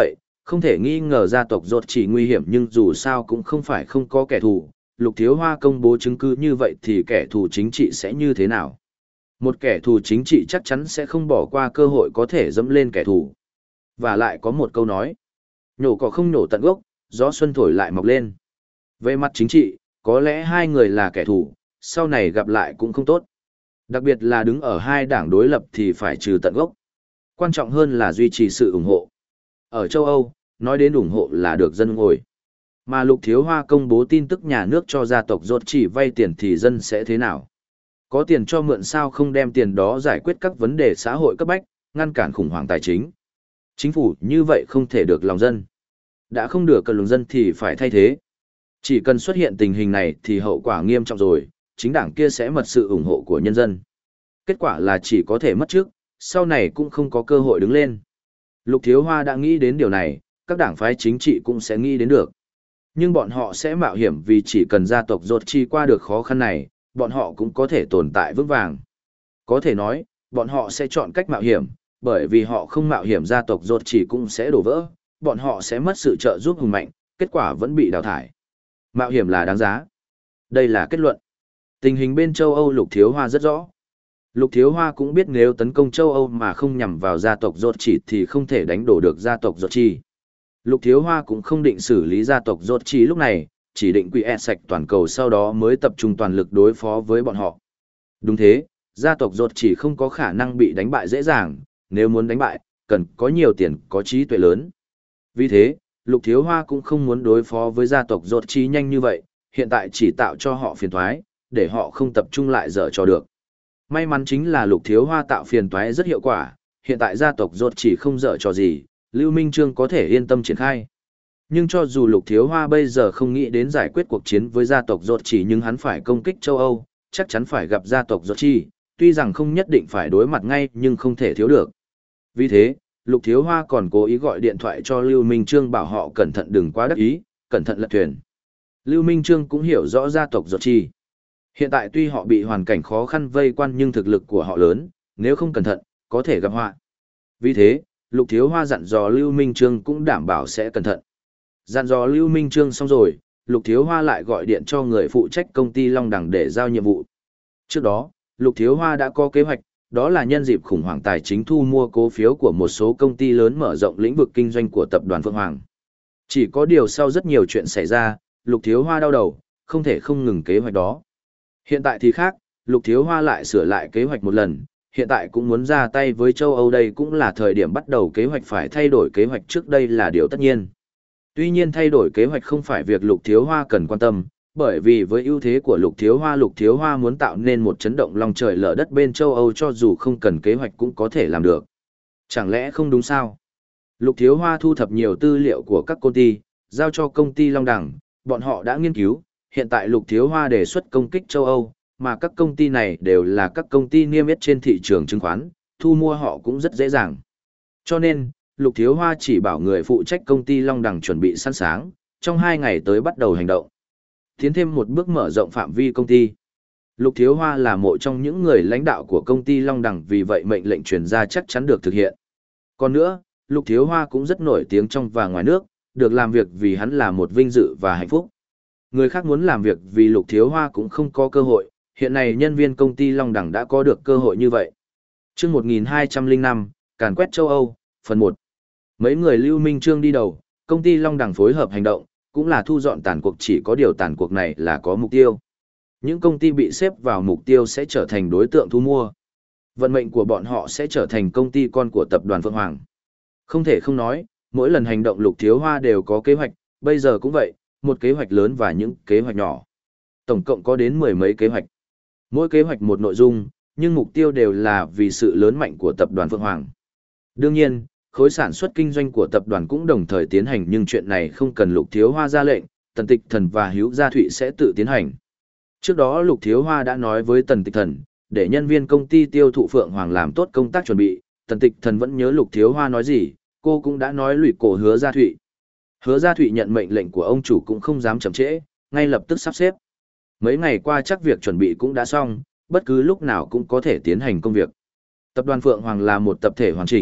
Không thể nghi ngờ gia tộc rốt chỉ nguy hiểm nhưng dù sao cũng không phải không có kẻ thù. Lục Thiếu Hoa công bố chứng cứ như vậy thì kẻ thù chính trị sẽ như thế nào? Một kẻ thù chính trị chắc chắn sẽ không bỏ qua cơ hội có thể dẫm lên kẻ thù. Và lại có một câu nói, nhổ cỏ không nhổ tận gốc, gió xuân thổi lại mọc lên. Về mặt chính trị, có lẽ hai người là kẻ thù, sau này gặp lại cũng không tốt. Đặc biệt là đứng ở hai đảng đối lập thì phải trừ tận gốc. Quan trọng hơn là duy trì sự ủng hộ. Ở châu Âu, nói đến ủng hộ là được dân ngồi. Mà Lục Thiếu Hoa công bố tin tức nhà nước cho gia tộc rốt chỉ vay tiền thì dân sẽ thế nào? Có tiền cho mượn sao không đem tiền đó giải quyết các vấn đề xã hội cấp bách, ngăn cản khủng hoảng tài chính. Chính phủ như vậy không thể được lòng dân. Đã không được cần lòng dân thì phải thay thế. Chỉ cần xuất hiện tình hình này thì hậu quả nghiêm trọng rồi, chính đảng kia sẽ mất sự ủng hộ của nhân dân. Kết quả là chỉ có thể mất trước, sau này cũng không có cơ hội đứng lên. Lục Thiếu Hoa đã nghĩ đến điều này, các đảng phái chính trị cũng sẽ nghĩ đến được. Nhưng bọn họ sẽ mạo hiểm vì chỉ cần gia tộc rốt chi qua được khó khăn này, bọn họ cũng có thể tồn tại vững vàng. Có thể nói, bọn họ sẽ chọn cách mạo hiểm, bởi vì họ không mạo hiểm gia tộc rốt chỉ cũng sẽ đổ vỡ, bọn họ sẽ mất sự trợ giúp hùng mạnh, kết quả vẫn bị đào thải. Mạo hiểm là đáng giá. Đây là kết luận. Tình hình bên châu Âu Lục Thiếu Hoa rất rõ. Lục Thiếu Hoa cũng biết nếu tấn công châu Âu mà không nhằm vào gia tộc rốt chỉ thì không thể đánh đổ được gia tộc rốt chỉ. Lục Thiếu Hoa cũng không định xử lý gia tộc rốt chỉ lúc này, chỉ định quỷ e sạch toàn cầu sau đó mới tập trung toàn lực đối phó với bọn họ. Đúng thế, gia tộc rốt chỉ không có khả năng bị đánh bại dễ dàng, nếu muốn đánh bại, cần có nhiều tiền, có trí tuệ lớn. Vì thế, Lục Thiếu Hoa cũng không muốn đối phó với gia tộc rốt chỉ nhanh như vậy, hiện tại chỉ tạo cho họ phiền toái, để họ không tập trung lại dở trò được. May mắn chính là Lục Thiếu Hoa tạo phiền toái rất hiệu quả, hiện tại gia tộc rốt chỉ không dở trò gì, Lưu Minh Trương có thể yên tâm triển khai. Nhưng cho dù Lục Thiếu Hoa bây giờ không nghĩ đến giải quyết cuộc chiến với gia tộc rốt chỉ nhưng hắn phải công kích châu Âu, chắc chắn phải gặp gia tộc rốt chỉ, tuy rằng không nhất định phải đối mặt ngay nhưng không thể thiếu được. Vì thế, Lục Thiếu Hoa còn cố ý gọi điện thoại cho Lưu Minh Trương bảo họ cẩn thận đừng quá đắc ý, cẩn thận lật thuyền. Lưu Minh Trương cũng hiểu rõ gia tộc rốt chỉ. Hiện tại tuy họ bị hoàn cảnh khó khăn vây quanh nhưng thực lực của họ lớn, nếu không cẩn thận, có thể gặp họa. Vì thế, Lục Thiếu Hoa dặn dò Lưu Minh Trương cũng đảm bảo sẽ cẩn thận. Dặn dò Lưu Minh Trương xong rồi, Lục Thiếu Hoa lại gọi điện cho người phụ trách công ty Long Đằng để giao nhiệm vụ. Trước đó, Lục Thiếu Hoa đã có kế hoạch, đó là nhân dịp khủng hoảng tài chính thu mua cố phiếu của một số công ty lớn mở rộng lĩnh vực kinh doanh của tập đoàn Phượng Hoàng. Chỉ có điều sau rất nhiều chuyện xảy ra, Lục Thiếu Hoa đau đầu, không thể không ngừng kế hoạch đó. Hiện tại thì khác, Lục Thiếu Hoa lại sửa lại kế hoạch một lần, hiện tại cũng muốn ra tay với châu Âu đây cũng là thời điểm bắt đầu kế hoạch phải thay đổi kế hoạch trước đây là điều tất nhiên. Tuy nhiên thay đổi kế hoạch không phải việc Lục Thiếu Hoa cần quan tâm, bởi vì với ưu thế của Lục Thiếu Hoa Lục Thiếu Hoa muốn tạo nên một chấn động long trời lở đất bên châu Âu cho dù không cần kế hoạch cũng có thể làm được. Chẳng lẽ không đúng sao? Lục Thiếu Hoa thu thập nhiều tư liệu của các công ty, giao cho công ty Long Đằng, bọn họ đã nghiên cứu, hiện tại Lục Thiếu Hoa đề xuất công kích châu Âu, mà các công ty này đều là các công ty niêm yết trên thị trường chứng khoán, thu mua họ cũng rất dễ dàng. Cho nên, Lục Thiếu Hoa chỉ bảo người phụ trách công ty Long Đằng chuẩn bị sẵn sàng, trong hai ngày tới bắt đầu hành động. Tiến thêm một bước mở rộng phạm vi công ty. Lục Thiếu Hoa là một trong những người lãnh đạo của công ty Long Đằng vì vậy mệnh lệnh truyền ra chắc chắn được thực hiện. Còn nữa, Lục Thiếu Hoa cũng rất nổi tiếng trong và ngoài nước, được làm việc vì hắn là một vinh dự và hạnh phúc. Người khác muốn làm việc vì Lục Thiếu Hoa cũng không có cơ hội, hiện nay nhân viên công ty Long Đằng đã có được cơ hội như vậy. Trước một nghìn hai trăm lẻ năm, càn quét châu Âu, phần một. Mấy người Lưu Minh Trương đi đầu, công ty Long Đằng phối hợp hành động, cũng là thu dọn tàn cuộc chỉ có điều tàn cuộc này là có mục tiêu. Những công ty bị xếp vào mục tiêu sẽ trở thành đối tượng thu mua. Vận mệnh của bọn họ sẽ trở thành công ty con của tập đoàn Phượng Hoàng. Không thể không nói, mỗi lần hành động Lục Thiếu Hoa đều có kế hoạch, bây giờ cũng vậy, một kế hoạch lớn và những kế hoạch nhỏ. Tổng cộng có đến mười mấy kế hoạch. Mỗi kế hoạch một nội dung, nhưng mục tiêu đều là vì sự lớn mạnh của tập đoàn Phượng Hoàng. Đương nhiên, khối sản xuất kinh doanh của tập đoàn cũng đồng thời tiến hành nhưng chuyện này không cần Lục Thiếu Hoa ra lệnh, Tần Tịch Thần và Hữu Gia Thụy sẽ tự tiến hành. Trước đó Lục Thiếu Hoa đã nói với Tần Tịch Thần, để nhân viên công ty tiêu thụ Phượng Hoàng làm tốt công tác chuẩn bị, Tần Tịch Thần vẫn nhớ Lục Thiếu Hoa nói gì, cô cũng đã nói lụy cổ Hứa Gia Thụy. Hứa Gia Thụy nhận mệnh lệnh của ông chủ cũng không dám chậm trễ, ngay lập tức sắp xếp. Mấy ngày qua chắc việc chuẩn bị cũng đã xong, bất cứ lúc nào cũng có thể tiến hành công việc. Tập đoàn Phượng Hoàng là một tập thể hoàn chỉnh,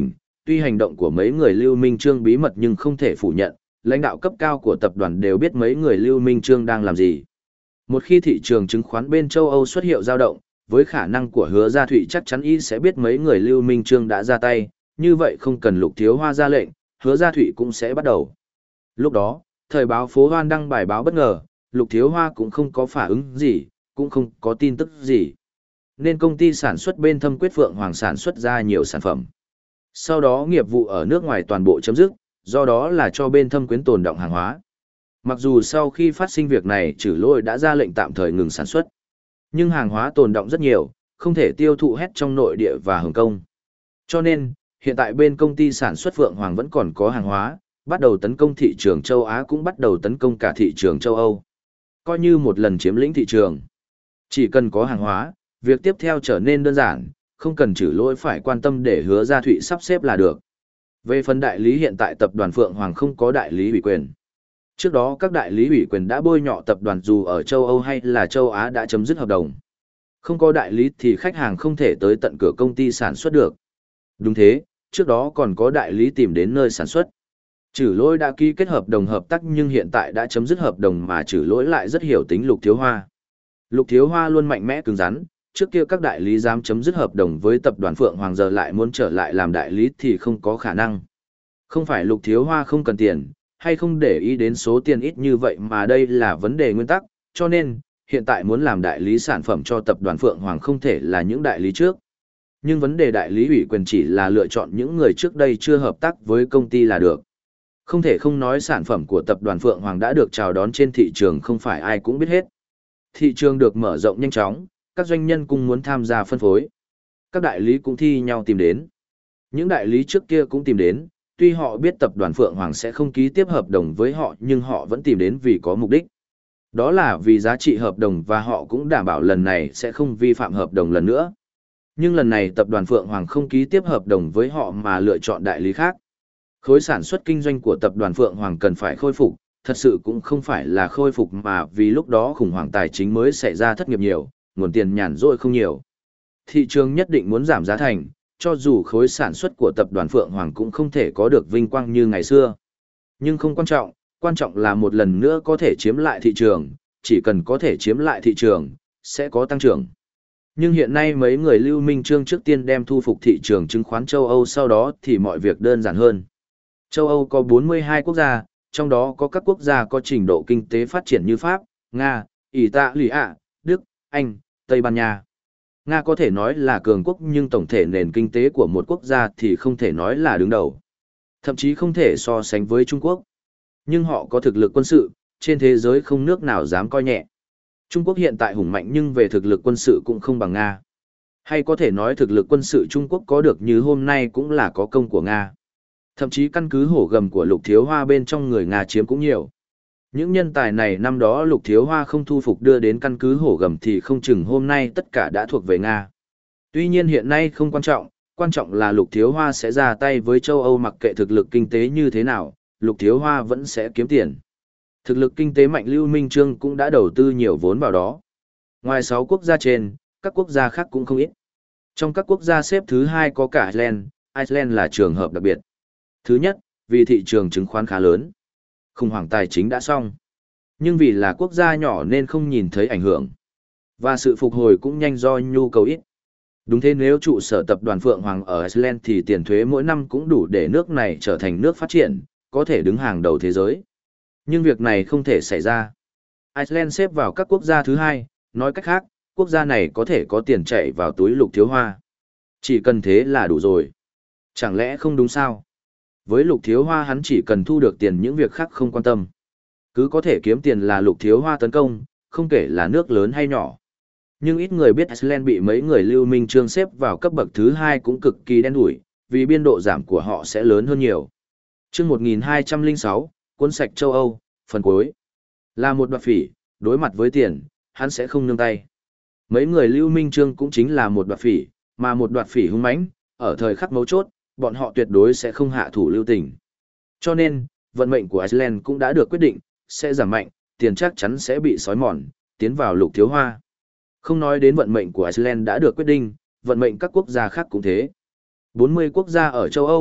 tuy hành động của mấy người Lưu Minh Trương bí mật nhưng không thể phủ nhận, lãnh đạo cấp cao của tập đoàn đều biết mấy người Lưu Minh Trương đang làm gì. Một khi thị trường chứng khoán bên châu Âu xuất hiện dao động, với khả năng của Hứa Gia Thụy chắc chắn y sẽ biết mấy người Lưu Minh Trương đã ra tay, như vậy không cần Lục Thiếu Hoa ra lệnh, Hứa Gia Thụy cũng sẽ bắt đầu. Lúc đó, thời báo Phố Hoan đăng bài báo bất ngờ, Lục Thiếu Hoa cũng không có phản ứng gì, cũng không có tin tức gì. Nên công ty sản xuất bên Thâm Quyết Phượng Hoàng sản xuất ra nhiều sản phẩm. Sau đó nghiệp vụ ở nước ngoài toàn bộ chấm dứt, do đó là cho bên Thâm Quyến tồn đọng hàng hóa. Mặc dù sau khi phát sinh việc này Trử Lôi đã ra lệnh tạm thời ngừng sản xuất, nhưng hàng hóa tồn đọng rất nhiều, không thể tiêu thụ hết trong nội địa và Hồng Kông. Cho nên, hiện tại bên công ty sản xuất Phượng Hoàng vẫn còn có hàng hóa, bắt đầu tấn công thị trường châu Á cũng bắt đầu tấn công cả thị trường châu Âu. Coi như một lần chiếm lĩnh thị trường. Chỉ cần có hàng hóa, việc tiếp theo trở nên đơn giản, không cần Trử Lôi phải quan tâm để Hứa Gia Thụy sắp xếp là được. Về phần đại lý hiện tại tập đoàn Phượng Hoàng không có đại lý ủy quyền. Trước đó các đại lý ủy quyền đã bôi nhọ tập đoàn dù ở châu Âu hay là châu Á đã chấm dứt hợp đồng. Không có đại lý thì khách hàng không thể tới tận cửa công ty sản xuất được. Đúng thế, trước đó còn có đại lý tìm đến nơi sản xuất. Trử Lỗi đã ký kết hợp đồng hợp tác nhưng hiện tại đã chấm dứt hợp đồng mà Trử Lỗi lại rất hiểu tính Lục Thiếu Hoa. Lục Thiếu Hoa luôn mạnh mẽ cứng rắn, trước kia các đại lý dám chấm dứt hợp đồng với tập đoàn Phượng Hoàng giờ lại muốn trở lại làm đại lý thì không có khả năng. Không phải Lục Thiếu Hoa không cần tiền, hay không để ý đến số tiền ít như vậy mà đây là vấn đề nguyên tắc, cho nên, hiện tại muốn làm đại lý sản phẩm cho tập đoàn Phượng Hoàng không thể là những đại lý trước. Nhưng vấn đề đại lý ủy quyền chỉ là lựa chọn những người trước đây chưa hợp tác với công ty là được. Không thể không nói sản phẩm của tập đoàn Phượng Hoàng đã được chào đón trên thị trường không phải ai cũng biết hết. Thị trường được mở rộng nhanh chóng, các doanh nhân cũng muốn tham gia phân phối. Các đại lý cũng thi nhau tìm đến. Những đại lý trước kia cũng tìm đến, tuy họ biết tập đoàn Phượng Hoàng sẽ không ký tiếp hợp đồng với họ nhưng họ vẫn tìm đến vì có mục đích. Đó là vì giá trị hợp đồng và họ cũng đảm bảo lần này sẽ không vi phạm hợp đồng lần nữa. Nhưng lần này tập đoàn Phượng Hoàng không ký tiếp hợp đồng với họ mà lựa chọn đại lý khác. Khối sản xuất kinh doanh của tập đoàn Phượng Hoàng cần phải khôi phục, thật sự cũng không phải là khôi phục mà vì lúc đó khủng hoảng tài chính mới xảy ra thất nghiệp nhiều, nguồn tiền nhàn rỗi không nhiều. Thị trường nhất định muốn giảm giá thành, cho dù khối sản xuất của tập đoàn Phượng Hoàng cũng không thể có được vinh quang như ngày xưa. Nhưng không quan trọng, quan trọng là một lần nữa có thể chiếm lại thị trường, chỉ cần có thể chiếm lại thị trường, sẽ có tăng trưởng. Nhưng hiện nay mấy người Lưu Minh Trương trước tiên đem thu phục thị trường chứng khoán châu Âu sau đó thì mọi việc đơn giản hơn. Châu Âu có bốn mươi hai quốc gia, trong đó có các quốc gia có trình độ kinh tế phát triển như Pháp, Nga, Italia, Đức, Anh, Tây Ban Nha. Nga có thể nói là cường quốc nhưng tổng thể nền kinh tế của một quốc gia thì không thể nói là đứng đầu. Thậm chí không thể so sánh với Trung Quốc. Nhưng họ có thực lực quân sự, trên thế giới không nước nào dám coi nhẹ. Trung Quốc hiện tại hùng mạnh nhưng về thực lực quân sự cũng không bằng Nga. Hay có thể nói thực lực quân sự Trung Quốc có được như hôm nay cũng là có công của Nga. Thậm chí căn cứ hổ gầm của Lục Thiếu Hoa bên trong người Nga chiếm cũng nhiều. Những nhân tài này năm đó Lục Thiếu Hoa không thu phục đưa đến căn cứ hổ gầm thì không chừng hôm nay tất cả đã thuộc về Nga. Tuy nhiên hiện nay không quan trọng, quan trọng là Lục Thiếu Hoa sẽ ra tay với châu Âu mặc kệ thực lực kinh tế như thế nào, Lục Thiếu Hoa vẫn sẽ kiếm tiền. Thực lực kinh tế mạnh Lưu Minh Trương cũng đã đầu tư nhiều vốn vào đó. Ngoài sáu quốc gia trên, các quốc gia khác cũng không ít. Trong các quốc gia xếp thứ hai có cả Iceland, Iceland là trường hợp đặc biệt. Thứ nhất, vì thị trường chứng khoán khá lớn. Khủng hoảng tài chính đã xong. Nhưng vì là quốc gia nhỏ nên không nhìn thấy ảnh hưởng. Và sự phục hồi cũng nhanh do nhu cầu ít. Đúng thế nếu trụ sở tập đoàn Phượng Hoàng ở Iceland thì tiền thuế mỗi năm cũng đủ để nước này trở thành nước phát triển, có thể đứng hàng đầu thế giới. Nhưng việc này không thể xảy ra. Iceland xếp vào các quốc gia thứ hai, nói cách khác, quốc gia này có thể có tiền chạy vào túi Lục Thiếu Hoa. Chỉ cần thế là đủ rồi. Chẳng lẽ không đúng sao? Với Lục Thiếu Hoa hắn chỉ cần thu được tiền những việc khác không quan tâm. Cứ có thể kiếm tiền là Lục Thiếu Hoa tấn công, không kể là nước lớn hay nhỏ. Nhưng ít người biết Iceland bị mấy người Lưu Minh Trương xếp vào cấp bậc thứ hai cũng cực kỳ đen đủi, vì biên độ giảm của họ sẽ lớn hơn nhiều. Chương một nghìn hai trăm lẻ sáu, cuốn sạch châu Âu, phần cuối. Là một đoạt phỉ, đối mặt với tiền, hắn sẽ không nương tay. Mấy người Lưu Minh Trương cũng chính là một đoạt phỉ, mà một đoạt phỉ hung mãnh, ở thời khắc mấu chốt, bọn họ tuyệt đối sẽ không hạ thủ lưu tình. Cho nên, vận mệnh của Iceland cũng đã được quyết định, sẽ giảm mạnh, tiền chắc chắn sẽ bị xói mòn, tiến vào Lục Thiếu Hoa. Không nói đến vận mệnh của Iceland đã được quyết định, vận mệnh các quốc gia khác cũng thế. bốn mươi quốc gia ở châu Âu,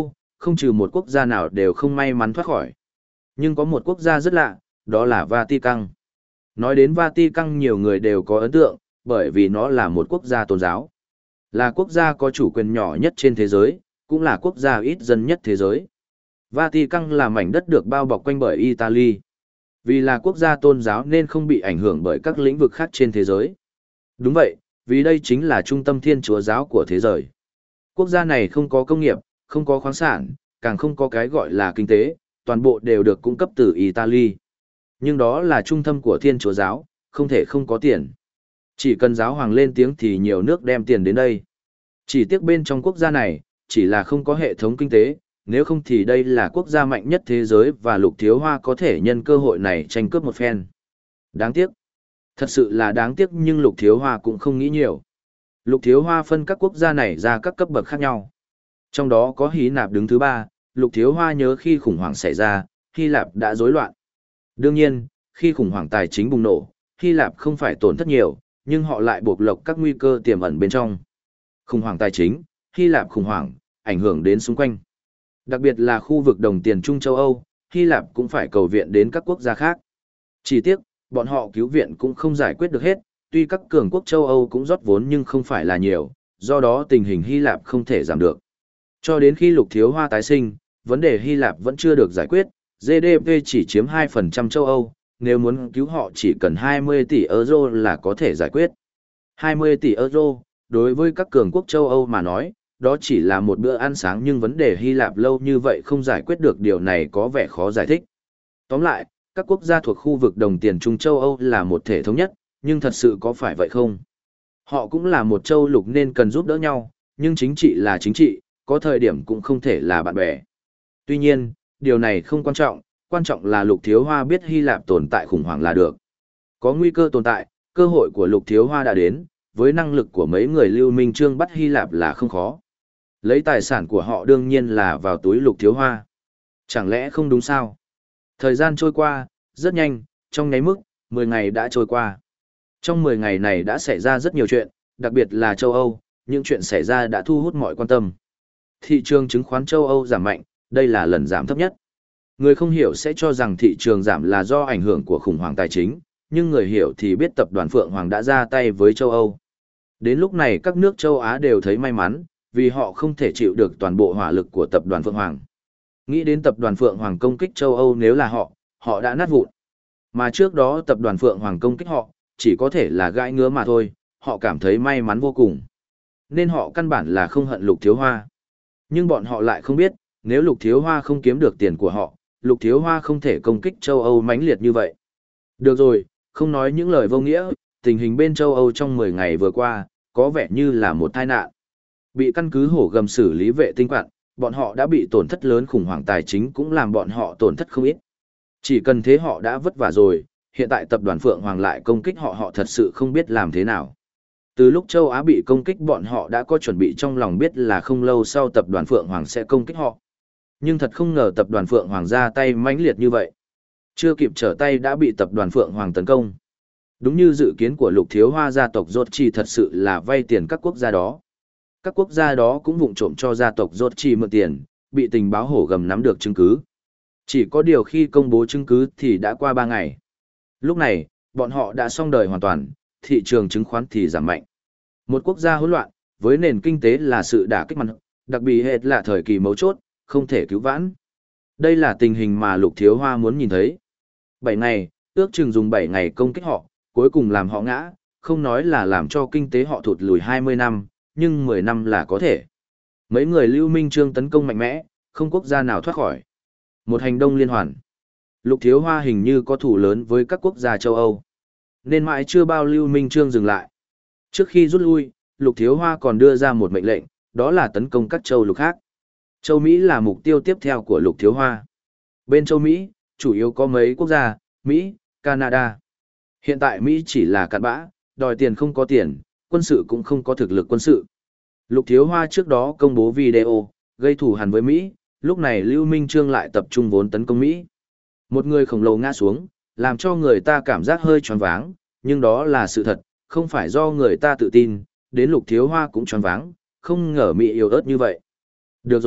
không trừ một quốc gia nào đều không may mắn thoát khỏi. Nhưng có một quốc gia rất lạ, đó là Vatican. Nói đến Vatican nhiều người đều có ấn tượng, bởi vì nó là một quốc gia tôn giáo. Là quốc gia có chủ quyền nhỏ nhất trên thế giới, cũng là quốc gia ít dân nhất thế giới. Vatican là mảnh đất được bao bọc quanh bởi Italy. Vì là quốc gia tôn giáo nên không bị ảnh hưởng bởi các lĩnh vực khác trên thế giới. Đúng vậy, vì đây chính là trung tâm thiên chúa giáo của thế giới. Quốc gia này không có công nghiệp, không có khoáng sản, càng không có cái gọi là kinh tế, toàn bộ đều được cung cấp từ Italy. Nhưng đó là trung tâm của thiên chúa giáo, không thể không có tiền. Chỉ cần giáo hoàng lên tiếng thì nhiều nước đem tiền đến đây. Chỉ tiếc bên trong quốc gia này, chỉ là không có hệ thống kinh tế, nếu không thì đây là quốc gia mạnh nhất thế giới và Lục Thiếu Hoa có thể nhân cơ hội này tranh cướp một phen. Đáng tiếc. Thật sự là đáng tiếc nhưng Lục Thiếu Hoa cũng không nghĩ nhiều. Lục Thiếu Hoa phân các quốc gia này ra các cấp bậc khác nhau. Trong đó có Hy Lạp đứng thứ ba, Lục Thiếu Hoa nhớ khi khủng hoảng xảy ra, Hy Lạp đã rối loạn. Đương nhiên, khi khủng hoảng tài chính bùng nổ, Hy Lạp không phải tổn thất nhiều, nhưng họ lại bộc lộ các nguy cơ tiềm ẩn bên trong. Khủng hoảng tài chính, Hy Lạp khủng hoảng, ảnh hưởng đến xung quanh. Đặc biệt là khu vực đồng tiền Trung châu Âu, Hy Lạp cũng phải cầu viện đến các quốc gia khác. Chỉ tiếc, bọn họ cứu viện cũng không giải quyết được hết, tuy các cường quốc châu Âu cũng rót vốn nhưng không phải là nhiều, do đó tình hình Hy Lạp không thể giảm được. Cho đến khi Lục Thiếu Hoa tái sinh, vấn đề Hy Lạp vẫn chưa được giải quyết, giê đê pê chỉ chiếm hai phần trăm châu Âu, nếu muốn cứu họ chỉ cần hai mươi tỷ euro là có thể giải quyết. hai mươi tỷ euro, đối với các cường quốc châu Âu mà nói, đó chỉ là một bữa ăn sáng nhưng vấn đề Hy Lạp lâu như vậy không giải quyết được điều này có vẻ khó giải thích. Tóm lại, các quốc gia thuộc khu vực đồng tiền Trung châu Âu là một thể thống nhất, nhưng thật sự có phải vậy không? Họ cũng là một châu lục nên cần giúp đỡ nhau, nhưng chính trị là chính trị, có thời điểm cũng không thể là bạn bè. Tuy nhiên, điều này không quan trọng, quan trọng là Lục Thiếu Hoa biết Hy Lạp tồn tại khủng hoảng là được. Có nguy cơ tồn tại, cơ hội của Lục Thiếu Hoa đã đến, với năng lực của mấy người Lưu Minh Trương bắt Hy Lạp là không khó. Lấy tài sản của họ đương nhiên là vào túi Lục Thiếu Hoa. Chẳng lẽ không đúng sao? Thời gian trôi qua, rất nhanh, trong nháy mức, mười ngày đã trôi qua. Trong mười ngày này đã xảy ra rất nhiều chuyện, đặc biệt là châu Âu, những chuyện xảy ra đã thu hút mọi quan tâm. Thị trường chứng khoán châu Âu giảm mạnh, đây là lần giảm thấp nhất. Người không hiểu sẽ cho rằng thị trường giảm là do ảnh hưởng của khủng hoảng tài chính, nhưng người hiểu thì biết tập đoàn Phượng Hoàng đã ra tay với châu Âu. Đến lúc này các nước châu Á đều thấy may mắn, vì họ không thể chịu được toàn bộ hỏa lực của tập đoàn Phượng Hoàng. Nghĩ đến tập đoàn Phượng Hoàng công kích châu Âu nếu là họ, họ đã nát vụn. Mà trước đó tập đoàn Phượng Hoàng công kích họ, chỉ có thể là gãi ngứa mà thôi, họ cảm thấy may mắn vô cùng. Nên họ căn bản là không hận Lục Thiếu Hoa. Nhưng bọn họ lại không biết, nếu Lục Thiếu Hoa không kiếm được tiền của họ, Lục Thiếu Hoa không thể công kích châu Âu mãnh liệt như vậy. Được rồi, không nói những lời vô nghĩa, tình hình bên châu Âu trong mười ngày vừa qua, có vẻ như là một tai nạn. Bị căn cứ hổ gầm xử lý vệ tinh quặn, bọn họ đã bị tổn thất lớn, khủng hoảng tài chính cũng làm bọn họ tổn thất không ít. Chỉ cần thế họ đã vất vả rồi, hiện tại tập đoàn Phượng Hoàng lại công kích họ họ thật sự không biết làm thế nào. Từ lúc châu Á bị công kích bọn họ đã có chuẩn bị trong lòng biết là không lâu sau tập đoàn Phượng Hoàng sẽ công kích họ. Nhưng thật không ngờ tập đoàn Phượng Hoàng ra tay mãnh liệt như vậy. Chưa kịp trở tay đã bị tập đoàn Phượng Hoàng tấn công. Đúng như dự kiến của Lục Thiếu Hoa, gia tộc Rốt Chỉ thật sự là vay tiền các quốc gia đó. Các quốc gia đó cũng vụng trộm cho gia tộc Rốt Chỉ mượn tiền, bị tình báo hổ gầm nắm được chứng cứ. Chỉ có điều khi công bố chứng cứ thì đã qua ba ngày. Lúc này, bọn họ đã xong đời hoàn toàn, thị trường chứng khoán thì giảm mạnh. Một quốc gia hỗn loạn, với nền kinh tế là sự đả kích mạnh, đặc biệt hệ là thời kỳ mấu chốt, không thể cứu vãn. Đây là tình hình mà Lục Thiếu Hoa muốn nhìn thấy. bảy ngày, ước chừng dùng bảy ngày công kích họ, cuối cùng làm họ ngã, không nói là làm cho kinh tế họ thụt lùi hai mươi năm, nhưng mười năm là có thể. Mấy người Lưu Minh Trương tấn công mạnh mẽ, không quốc gia nào thoát khỏi. Một hành động liên hoàn. Lục Thiếu Hoa hình như có thủ lớn với các quốc gia châu Âu. Nên mãi chưa bao Lưu Minh Trương dừng lại. Trước khi rút lui, Lục Thiếu Hoa còn đưa ra một mệnh lệnh, đó là tấn công các châu lục khác. Châu Mỹ là mục tiêu tiếp theo của Lục Thiếu Hoa. Bên châu Mỹ, chủ yếu có mấy quốc gia, Mỹ, Canada. Hiện tại Mỹ chỉ là cặn bã, đòi tiền không có tiền, quân sự cũng không có thực lực quân sự. Lục Thiếu Hoa trước đó công bố video, gây thù hằn với Mỹ, lúc này Lưu Minh Trương lại tập trung vốn tấn công Mỹ. Một người khổng lồ ngã xuống, làm cho người ta cảm giác hơi choáng váng, nhưng đó là sự thật, không phải do người ta tự tin, đến Lục Thiếu Hoa cũng choáng váng, không ngờ Mỹ yếu ớt như vậy. Được rồi,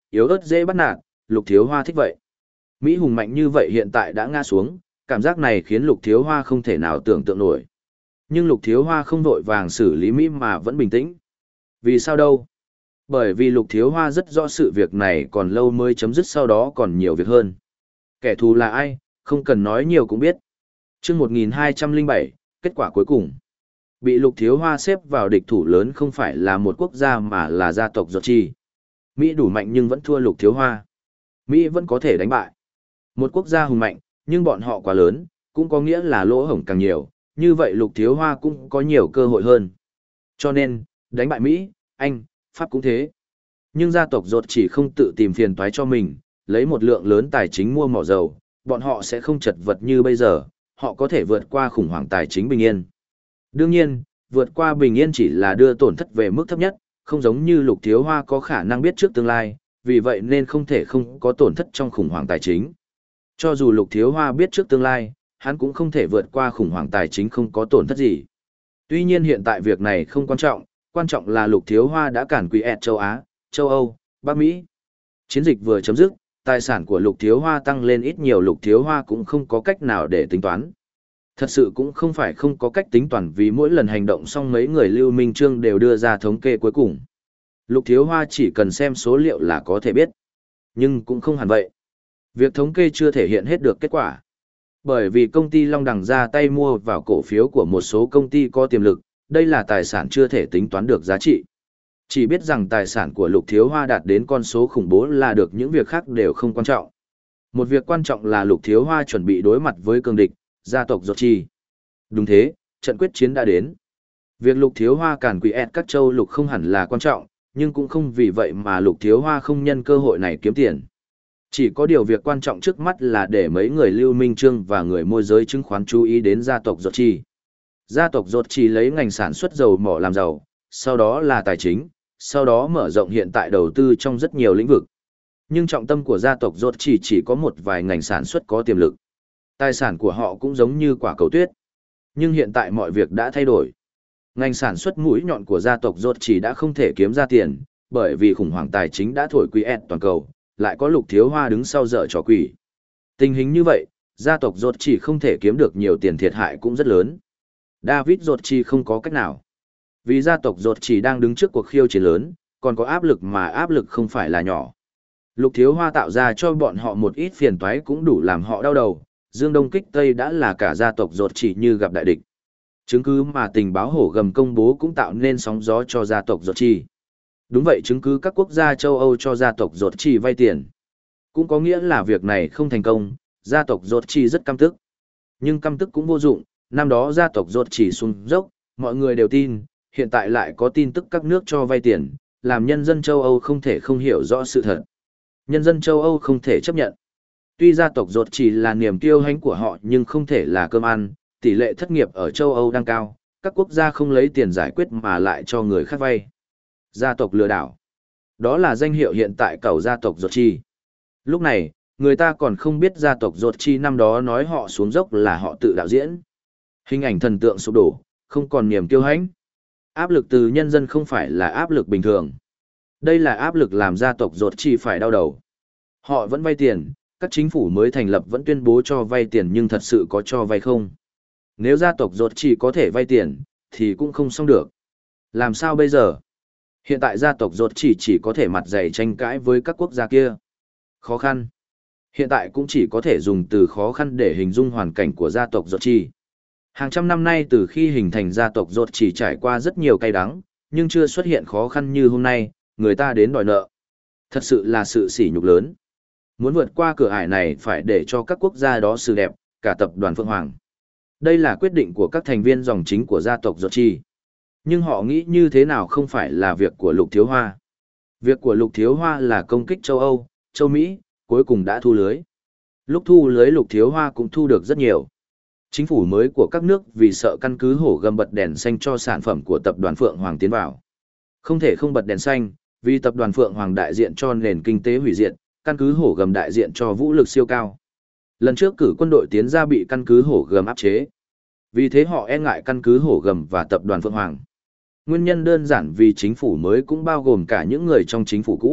yếu ớt dễ bắt nạt, Lục Thiếu Hoa thích vậy. Mỹ hùng mạnh như vậy hiện tại đã ngã xuống, cảm giác này khiến Lục Thiếu Hoa không thể nào tưởng tượng nổi. Nhưng Lục Thiếu Hoa không vội vàng xử lý Mỹ mà vẫn bình tĩnh. Vì sao đâu? Bởi vì Lục Thiếu Hoa rất rõ sự việc này còn lâu mới chấm dứt, sau đó còn nhiều việc hơn. Kẻ thù là ai, không cần nói nhiều cũng biết. Chương một nghìn hai trăm lẻ bảy, kết quả cuối cùng. Bị Lục Thiếu Hoa xếp vào địch thủ lớn không phải là một quốc gia mà là gia tộc Giọt Chi. Mỹ đủ mạnh nhưng vẫn thua Lục Thiếu Hoa. Mỹ vẫn có thể đánh bại. Một quốc gia hùng mạnh, nhưng bọn họ quá lớn, cũng có nghĩa là lỗ hổng càng nhiều, như vậy Lục Thiếu Hoa cũng có nhiều cơ hội hơn. Cho nên, đánh bại Mỹ, Anh, Pháp cũng thế. Nhưng gia tộc Giọt chỉ không tự tìm phiền toái cho mình, lấy một lượng lớn tài chính mua mỏ dầu, bọn họ sẽ không chật vật như bây giờ, họ có thể vượt qua khủng hoảng tài chính bình yên. Đương nhiên, vượt qua bình yên chỉ là đưa tổn thất về mức thấp nhất, không giống như Lục Thiếu Hoa có khả năng biết trước tương lai, vì vậy nên không thể không có tổn thất trong khủng hoảng tài chính. Cho dù Lục Thiếu Hoa biết trước tương lai, hắn cũng không thể vượt qua khủng hoảng tài chính không có tổn thất gì. Tuy nhiên hiện tại việc này không quan trọng, quan trọng là Lục Thiếu Hoa đã cản quỷ ẹt châu Á, châu Âu, Bắc Mỹ. Chiến dịch vừa chấm dứt, tài sản của Lục Thiếu Hoa tăng lên ít nhiều, Lục Thiếu Hoa cũng không có cách nào để tính toán. Thật sự cũng không phải không có cách tính toán, vì mỗi lần hành động xong mấy người Lưu Minh Trương đều đưa ra thống kê cuối cùng. Lục Thiếu Hoa chỉ cần xem số liệu là có thể biết. Nhưng cũng không hẳn vậy. Việc thống kê chưa thể hiện hết được kết quả. Bởi vì công ty Long Đằng ra tay mua vào cổ phiếu của một số công ty có tiềm lực, đây là tài sản chưa thể tính toán được giá trị. Chỉ biết rằng tài sản của Lục Thiếu Hoa đạt đến con số khủng bố là được, những việc khác đều không quan trọng. Một việc quan trọng là Lục Thiếu Hoa chuẩn bị đối mặt với cường địch, gia tộc Giọt Chi. Đúng thế, trận quyết chiến đã đến. Việc Lục Thiếu Hoa càn quỷ ẹt các châu lục không hẳn là quan trọng, nhưng cũng không vì vậy mà Lục Thiếu Hoa không nhân cơ hội này kiếm tiền. Chỉ có điều việc quan trọng trước mắt là để mấy người Lưu Minh Trương và người môi giới chứng khoán chú ý đến gia tộc Giọt Chi. Gia tộc Giọt Chi lấy ngành sản xuất dầu mỏ làm giàu, sau đó là tài chính, sau đó mở rộng hiện tại đầu tư trong rất nhiều lĩnh vực. Nhưng trọng tâm của gia tộc Giọt Chi chỉ có một vài ngành sản xuất có tiềm lực. Tài sản của họ cũng giống như quả cầu tuyết. Nhưng hiện tại mọi việc đã thay đổi. Ngành sản xuất mũi nhọn của gia tộc Giọt Chi đã không thể kiếm ra tiền, bởi vì khủng hoảng tài chính đã thổi quỹ ẹt toàn cầu, lại có Lục Thiếu Hoa đứng sau dở trò quỷ. Tình hình như vậy, gia tộc Giọt Chi không thể kiếm được nhiều tiền, thiệt hại cũng rất lớn. David Giọt Chi không có cách nào. Vì gia tộc Giọt Chi đang đứng trước cuộc khiêu chiến lớn, còn có áp lực mà áp lực không phải là nhỏ. Lục Thiếu Hoa tạo ra cho bọn họ một ít phiền toái cũng đủ làm họ đau đầu, Dương Đông kích Tây đã là cả gia tộc Giọt Chi như gặp đại địch. Chứng cứ mà tình báo hổ gầm công bố cũng tạo nên sóng gió cho gia tộc Giọt Chi. Đúng vậy, chứng cứ các quốc gia châu Âu cho gia tộc Giọt Chi vay tiền. Cũng có nghĩa là việc này không thành công, gia tộc Giọt Chi rất căm tức. Nhưng căm tức cũng vô dụng, năm đó gia tộc Giọt Chi xuống dốc, mọi người đều tin, hiện tại lại có tin tức các nước cho vay tiền, làm nhân dân châu Âu không thể không hiểu rõ sự thật. Nhân dân châu Âu không thể chấp nhận. Tuy gia tộc Giọt Chi là niềm kiêu hãnh của họ nhưng không thể là cơm ăn, tỷ lệ thất nghiệp ở châu Âu đang cao, các quốc gia không lấy tiền giải quyết mà lại cho người khác vay. Gia tộc lừa đảo. Đó là danh hiệu hiện tại cầu gia tộc Giọt Chi. Lúc này, người ta còn không biết gia tộc Giọt Chi năm đó nói họ xuống dốc là họ tự đạo diễn. Hình ảnh thần tượng sụp đổ, không còn niềm kiêu hãnh. Áp lực từ nhân dân không phải là áp lực bình thường. Đây là áp lực làm gia tộc Giọt Chi phải đau đầu. Họ vẫn vay tiền, các chính phủ mới thành lập vẫn tuyên bố cho vay tiền nhưng thật sự có cho vay không? Nếu gia tộc Giọt Chi có thể vay tiền, thì cũng không xong được. Làm sao bây giờ? Hiện tại gia tộc Giọt Chi chỉ có thể mặt dày tranh cãi với các quốc gia kia. Khó khăn. Hiện tại cũng chỉ có thể dùng từ khó khăn để hình dung hoàn cảnh của gia tộc Giọt Chi. Hàng trăm năm nay từ khi hình thành gia tộc Giọt Chi trải qua rất nhiều cay đắng, nhưng chưa xuất hiện khó khăn như hôm nay, người ta đến đòi nợ. Thật sự là sự sỉ nhục lớn. Muốn vượt qua cửa ải này phải để cho các quốc gia đó xử đẹp, cả tập đoàn Phượng Hoàng. Đây là quyết định của các thành viên dòng chính của gia tộc Giọt Chi. Nhưng họ nghĩ như thế nào không phải là việc của Lục Thiếu Hoa. Việc của Lục Thiếu Hoa là công kích châu Âu, châu Mỹ, cuối cùng đã thu lưới. Lúc thu lưới Lục Thiếu Hoa cũng thu được rất nhiều. Chính phủ mới của các nước vì sợ căn cứ hổ gầm bật đèn xanh cho sản phẩm của tập đoàn Phượng Hoàng tiến vào. Không thể không bật đèn xanh, vì tập đoàn Phượng Hoàng đại diện cho nền kinh tế hủy diệt, căn cứ hổ gầm đại diện cho vũ lực siêu cao. Lần trước cử quân đội tiến ra bị căn cứ hổ gầm áp chế. Vì thế họ e ngại căn cứ hổ gầm và tập đoàn Phượng Hoàng. Nguyên nhân đơn giản vì chính phủ mới cũng bao gồm cả những người trong chính phủ cũ,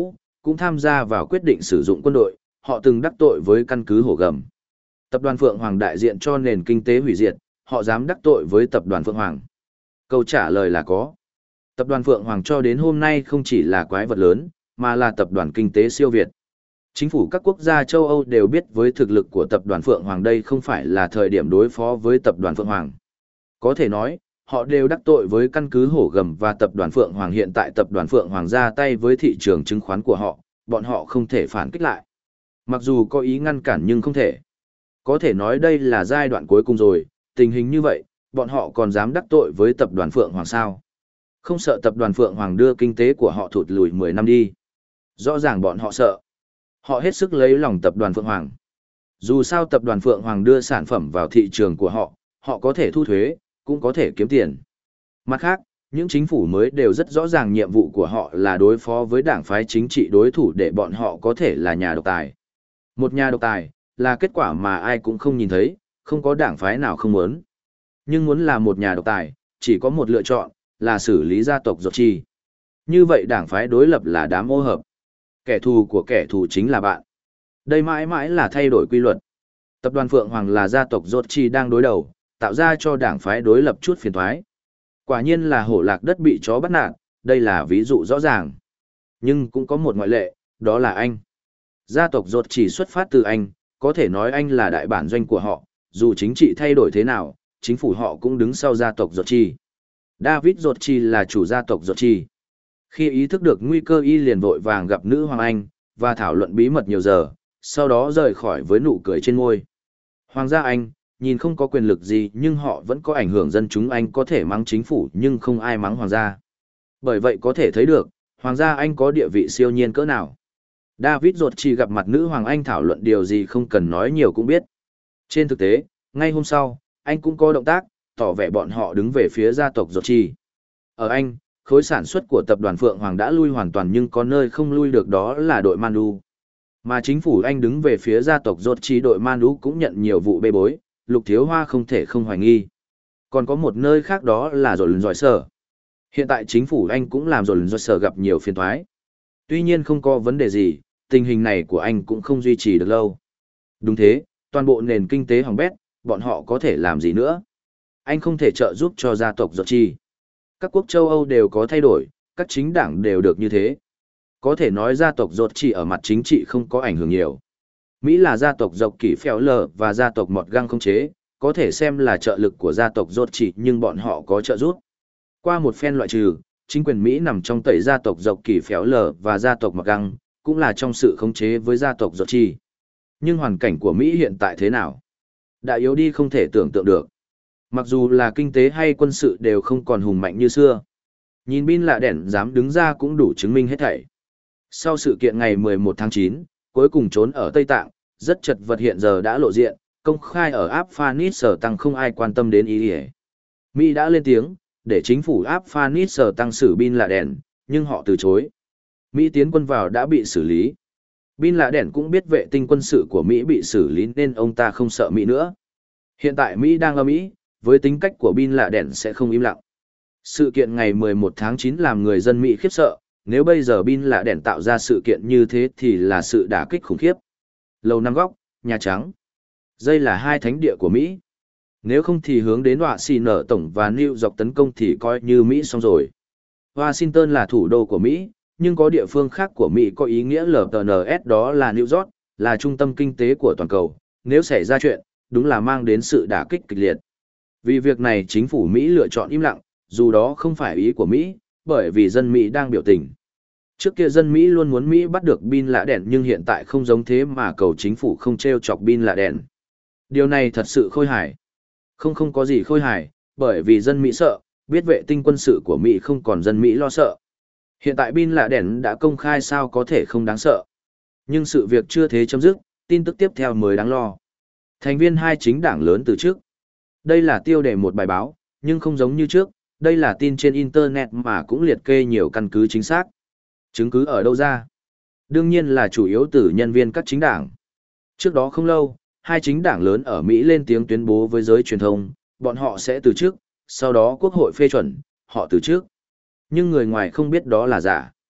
cũng tham gia vào quyết định sử dụng quân đội, họ từng đắc tội với căn cứ Hổ Gầm. Tập đoàn Phượng Hoàng đại diện cho nền kinh tế hủy diệt, họ dám đắc tội với tập đoàn Phượng Hoàng. Câu trả lời là có. Tập đoàn Phượng Hoàng cho đến hôm nay không chỉ là quái vật lớn, mà là tập đoàn kinh tế siêu việt. Chính phủ các quốc gia châu Âu đều biết với thực lực của tập đoàn Phượng Hoàng đây không phải là thời điểm đối phó với tập đoàn Phượng Hoàng. Có thể nói, họ đều đắc tội với căn cứ Hổ Gầm và tập đoàn Phượng Hoàng. Hiện tại tập đoàn Phượng Hoàng ra tay với thị trường chứng khoán của họ, bọn họ không thể phản kích lại. Mặc dù có ý ngăn cản nhưng không thể. Có thể nói đây là giai đoạn cuối cùng rồi, tình hình như vậy, bọn họ còn dám đắc tội với tập đoàn Phượng Hoàng sao? Không sợ tập đoàn Phượng Hoàng đưa kinh tế của họ thụt lùi mười năm đi. Rõ ràng bọn họ sợ. Họ hết sức lấy lòng tập đoàn Phượng Hoàng. Dù sao tập đoàn Phượng Hoàng đưa sản phẩm vào thị trường của họ, họ có thể thu thuế, cũng có thể kiếm tiền. Mặt khác, những chính phủ mới đều rất rõ ràng nhiệm vụ của họ là đối phó với đảng phái chính trị đối thủ để bọn họ có thể là nhà độc tài. Một nhà độc tài, là kết quả mà ai cũng không nhìn thấy, không có đảng phái nào không muốn. Nhưng muốn là một nhà độc tài, chỉ có một lựa chọn, là xử lý gia tộc Giọt Chi. Như vậy đảng phái đối lập là đám ô hợp. Kẻ thù của kẻ thù chính là bạn. Đây mãi mãi là thay đổi quy luật. Tập đoàn Phượng Hoàng là gia tộc Giọt Chi đang đối đầu, tạo ra cho đảng phái đối lập chút phiền toái. Quả nhiên là hổ lạc đất bị chó bắt nạt, đây là ví dụ rõ ràng. Nhưng cũng có một ngoại lệ, đó là anh. Gia tộc Giọt Chi xuất phát từ anh, có thể nói anh là đại bản doanh của họ, dù chính trị thay đổi thế nào, chính phủ họ cũng đứng sau gia tộc Giọt Chi. David Giọt Chi là chủ gia tộc Giọt Chi. Khi ý thức được nguy cơ y liền vội vàng gặp nữ hoàng Anh, và thảo luận bí mật nhiều giờ, sau đó rời khỏi với nụ cười trên môi. Hoàng gia Anh, nhìn không có quyền lực gì nhưng họ vẫn có ảnh hưởng dân chúng. Anh có thể mắng chính phủ nhưng không ai mắng hoàng gia. Bởi vậy có thể thấy được, hoàng gia Anh có địa vị siêu nhiên cỡ nào. David Giọt Chi gặp mặt nữ hoàng Anh thảo luận điều gì không cần nói nhiều cũng biết. Trên thực tế, ngay hôm sau, anh cũng có động tác, tỏ vẻ bọn họ đứng về phía gia tộc Giọt Chi. Ở Anh, khối sản xuất của tập đoàn Phượng Hoàng đã lui hoàn toàn nhưng có nơi không lui được, đó là đội Manu. Mà chính phủ Anh đứng về phía gia tộc Giọt Chi, đội Manu cũng nhận nhiều vụ bê bối, Lục Thiếu Hoa không thể không hoài nghi. Còn có một nơi khác đó là rồi giỏi sở. Hiện tại chính phủ Anh cũng làm rồi giỏi sở gặp nhiều phiền toái. Tuy nhiên không có vấn đề gì, tình hình này của Anh cũng không duy trì được lâu. Đúng thế, toàn bộ nền kinh tế hỏng bét, bọn họ có thể làm gì nữa? Anh không thể trợ giúp cho gia tộc Giọt Chi. Các quốc châu Âu đều có thay đổi, các chính đảng đều được như thế. Có thể nói gia tộc Giọt Chi ở mặt chính trị không có ảnh hưởng nhiều. Mỹ là gia tộc dọc kỷ phèo lờ và gia tộc mọt găng không chế, có thể xem là trợ lực của gia tộc Giọt Chi nhưng bọn họ có trợ giúp. Qua một phen loại trừ, chính quyền Mỹ nằm trong tẩy gia tộc dọc kỷ phèo lờ và gia tộc mọt găng, cũng là trong sự khống chế với gia tộc Giọt Chi. Nhưng hoàn cảnh của Mỹ hiện tại thế nào? Đã yếu đi không thể tưởng tượng được. Mặc dù là kinh tế hay quân sự đều không còn hùng mạnh như xưa. Nhìn Bin Laden dám đứng ra cũng đủ chứng minh hết thảy. Sau sự kiện ngày mười một tháng chín, cuối cùng trốn ở Tây Tạng, rất chật vật hiện giờ đã lộ diện, công khai ở Afghanistan không ai quan tâm đến ý nghĩa. Mỹ đã lên tiếng, để chính phủ Afghanistan xử Bin Laden, nhưng họ từ chối. Mỹ tiến quân vào đã bị xử lý. Bin Laden cũng biết vệ tinh quân sự của Mỹ bị xử lý nên ông ta không sợ Mỹ nữa. Hiện tại Mỹ đang ở Mỹ, với tính cách của Bin Laden sẽ không im lặng. Sự kiện ngày mười một tháng chín làm người dân Mỹ khiếp sợ, nếu bây giờ Bin Laden tạo ra sự kiện như thế thì là sự đả kích khủng khiếp. Lầu Năm Góc, Nhà Trắng. Đây là hai thánh địa của Mỹ. Nếu không thì hướng đến Washington tổng và New York tấn công thì coi như Mỹ xong rồi. Washington là thủ đô của Mỹ, nhưng có địa phương khác của Mỹ có ý nghĩa lờ tê en ét, đó là New York, là trung tâm kinh tế của toàn cầu. Nếu xảy ra chuyện, đúng là mang đến sự đả kích kịch liệt. Vì việc này chính phủ Mỹ lựa chọn im lặng, dù đó không phải ý của Mỹ, bởi vì dân Mỹ đang biểu tình. Trước kia dân Mỹ luôn muốn Mỹ bắt được Bin Laden nhưng hiện tại không giống thế mà cầu chính phủ không treo chọc Bin Laden. Điều này thật sự khôi hài. Không không có gì khôi hài, bởi vì dân Mỹ sợ, biết vệ tinh quân sự của Mỹ không còn dân Mỹ lo sợ. Hiện tại Bin Laden đã công khai sao có thể không đáng sợ. Nhưng sự việc chưa thế chấm dứt, tin tức tiếp theo mới đáng lo. Thành viên hai chính đảng lớn từ trước. Đây là tiêu đề một bài báo, nhưng không giống như trước, đây là tin trên Internet mà cũng liệt kê nhiều căn cứ chính xác. Chứng cứ ở đâu ra? Đương nhiên là chủ yếu từ nhân viên các chính đảng. Trước đó không lâu, hai chính đảng lớn ở Mỹ lên tiếng tuyên bố với giới truyền thông, bọn họ sẽ từ chức, sau đó Quốc hội phê chuẩn, họ từ chức. Nhưng người ngoài không biết đó là giả.